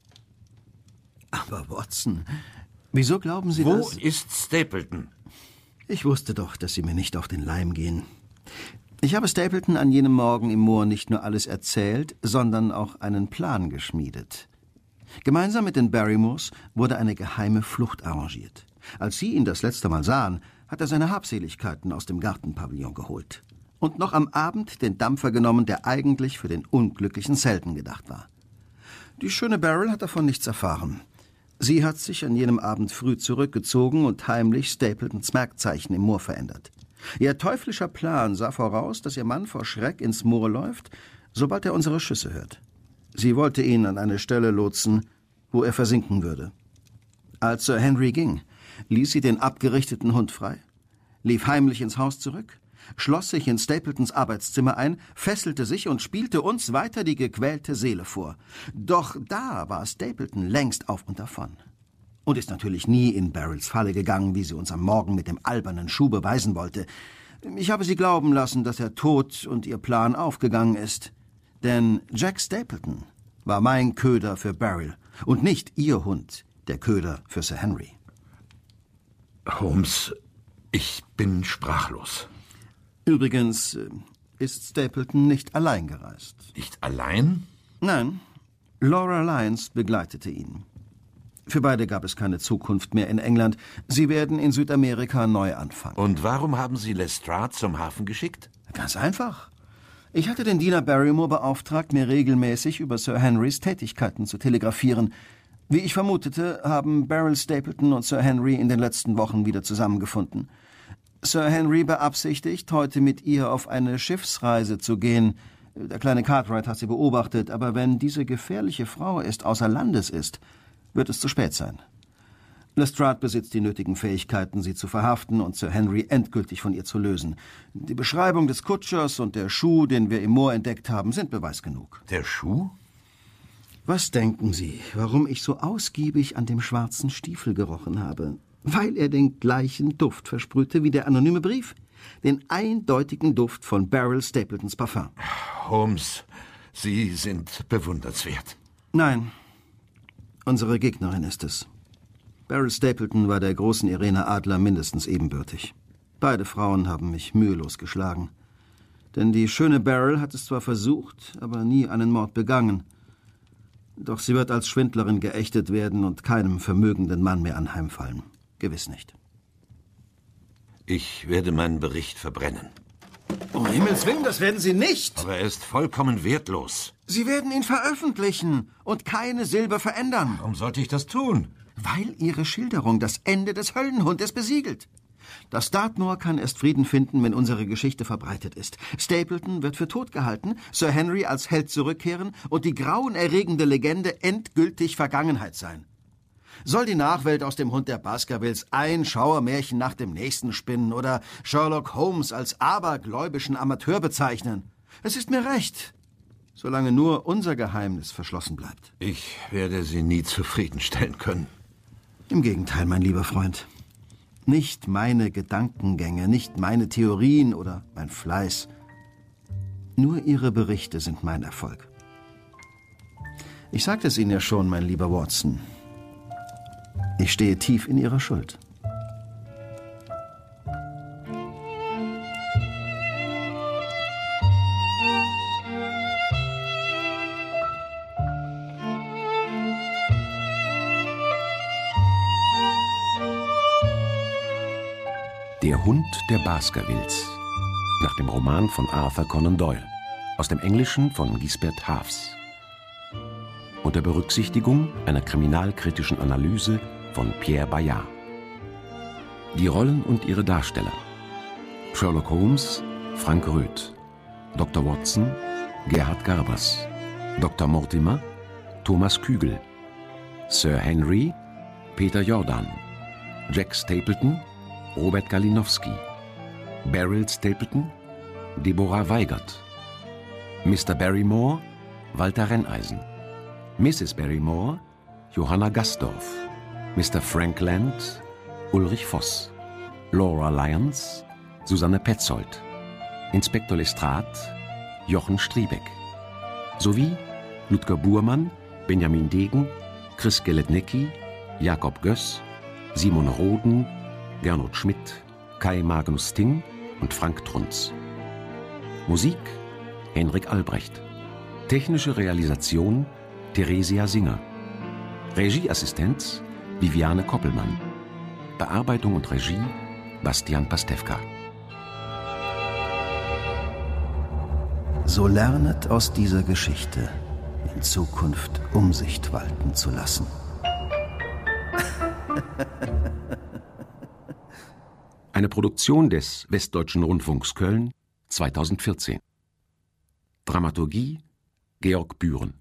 Aber Watson, wieso glauben Sie das? das? Wo ist Stapleton? Ich wusste doch, dass Sie mir nicht auf den Leim gehen. Ich habe Stapleton an jenem Morgen im Moor nicht nur alles erzählt, sondern auch einen Plan geschmiedet. Gemeinsam mit den Barrymores wurde eine geheime Flucht arrangiert. Als Sie ihn das letzte Mal sahen, hat er seine Habseligkeiten aus dem Gartenpavillon geholt. Und noch am Abend den Dampfer genommen, der eigentlich für den unglücklichen Selden gedacht war. Die schöne Beryl hat davon nichts erfahren. Sie hat sich an jenem Abend früh zurückgezogen und heimlich Stapletons Merkzeichen im Moor verändert. Ihr teuflischer Plan sah voraus, dass ihr Mann vor Schreck ins Moor läuft, sobald er unsere Schüsse hört. Sie wollte ihn an eine Stelle lotsen, wo er versinken würde. Als Sir Henry ging, ließ sie den abgerichteten Hund frei, lief heimlich ins Haus zurück, schloss sich in Stapletons Arbeitszimmer ein, fesselte sich und spielte uns weiter die gequälte Seele vor. Doch da war Stapleton längst auf und davon. Und ist natürlich nie in Beryls Falle gegangen, wie sie uns am Morgen mit dem albernen Schuh beweisen wollte. Ich habe sie glauben lassen, dass er tot und ihr Plan aufgegangen ist. Denn Jack Stapleton war mein Köder für Beryl und nicht ihr Hund, der Köder für Sir Henry. Holmes, ich bin sprachlos. Übrigens, ist Stapleton nicht allein gereist. Nicht allein? Nein, Laura Lyons begleitete ihn. Für beide gab es keine Zukunft mehr in England. Sie werden in Südamerika neu anfangen. Und warum haben Sie Lestrade zum Hafen geschickt? Ganz einfach. Ich hatte den Diener Barrymore beauftragt, mir regelmäßig über Sir Henrys Tätigkeiten zu telegrafieren. Wie ich vermutete, haben Beryl Stapleton und Sir Henry in den letzten Wochen wieder zusammengefunden. Sir Henry beabsichtigt, heute mit ihr auf eine Schiffsreise zu gehen. Der kleine Cartwright hat sie beobachtet, aber wenn diese gefährliche Frau erst außer Landes ist, wird es zu spät sein. Lestrade besitzt die nötigen Fähigkeiten, sie zu verhaften und Sir Henry endgültig von ihr zu lösen. Die Beschreibung des Kutschers und der Schuh, den wir im Moor entdeckt haben, sind Beweis genug. Der Schuh? Was denken Sie, warum ich so ausgiebig an dem schwarzen Stiefel gerochen habe? Weil er den gleichen Duft versprühte wie der anonyme Brief. Den eindeutigen Duft von Beryl Stapletons Parfum. Holmes, Sie sind bewundernswert. Nein, unsere Gegnerin ist es. Beryl Stapleton war der großen Irene Adler mindestens ebenbürtig. Beide Frauen haben mich mühelos geschlagen. Denn die schöne Beryl hat es zwar versucht, aber nie einen Mord begangen. Doch sie wird als Schwindlerin geächtet werden und keinem vermögenden Mann mehr anheimfallen. Gewiss nicht. Ich werde meinen Bericht verbrennen. Um Himmels Willen, das werden Sie nicht! Aber er ist vollkommen wertlos. Sie werden ihn veröffentlichen und keine Silbe verändern. Warum sollte ich das tun? Weil Ihre Schilderung das Ende des Höllenhundes besiegelt. Das Dartmoor kann erst Frieden finden, wenn unsere Geschichte verbreitet ist. Stapleton wird für tot gehalten, Sir Henry als Held zurückkehren und die grauenerregende Legende endgültig Vergangenheit sein. Soll die Nachwelt aus dem Hund der Baskervilles ein Schauermärchen nach dem nächsten spinnen oder Sherlock Holmes als abergläubischen Amateur bezeichnen? Es ist mir recht, solange nur unser Geheimnis verschlossen bleibt. Ich werde Sie nie zufriedenstellen können. Im Gegenteil, mein lieber Freund. Nicht meine Gedankengänge, nicht meine Theorien oder mein Fleiß. Nur Ihre Berichte sind mein Erfolg. Ich sagte es Ihnen ja schon, mein lieber Watson. Ich stehe tief in Ihrer Schuld. Der Hund der Baskervilles, nach dem Roman von Arthur Conan Doyle, aus dem Englischen von Gisbert Hafs. Unter Berücksichtigung einer kriminalkritischen Analyse von Pierre Bayard. Die Rollen und ihre Darsteller: Sherlock Holmes, Frank Röth; Dr. Watson, Gerhard Garbers; Dr. Mortimer, Thomas Kügel; Sir Henry, Peter Jordan; Jack Stapleton, Robert Galinowski; Beryl Stapleton, Deborah Weigert; Mr. Barrymore, Walter Renneisen; Mrs. Barrymore, Johanna Gasdorf; Mr. Frank Land, Ulrich Voss; Laura Lyons, Susanne Petzold; Inspektor Lestrade, Jochen Striebeck; sowie Ludger Buhrmann, Benjamin Degen, Chris Geletnecki, Jakob Göss, Simon Roden, Gernot Schmidt, Kai Magnus Ting und Frank Trunz. Musik Henrik Albrecht. Technische Realisation Theresia Singer. Regieassistenz Viviane Koppelmann. Bearbeitung und Regie Bastian Pastewka. So lernet aus dieser Geschichte, in Zukunft Umsicht walten zu lassen. Eine Produktion des Westdeutschen Rundfunks Köln 2014. Dramaturgie Georg Bühren.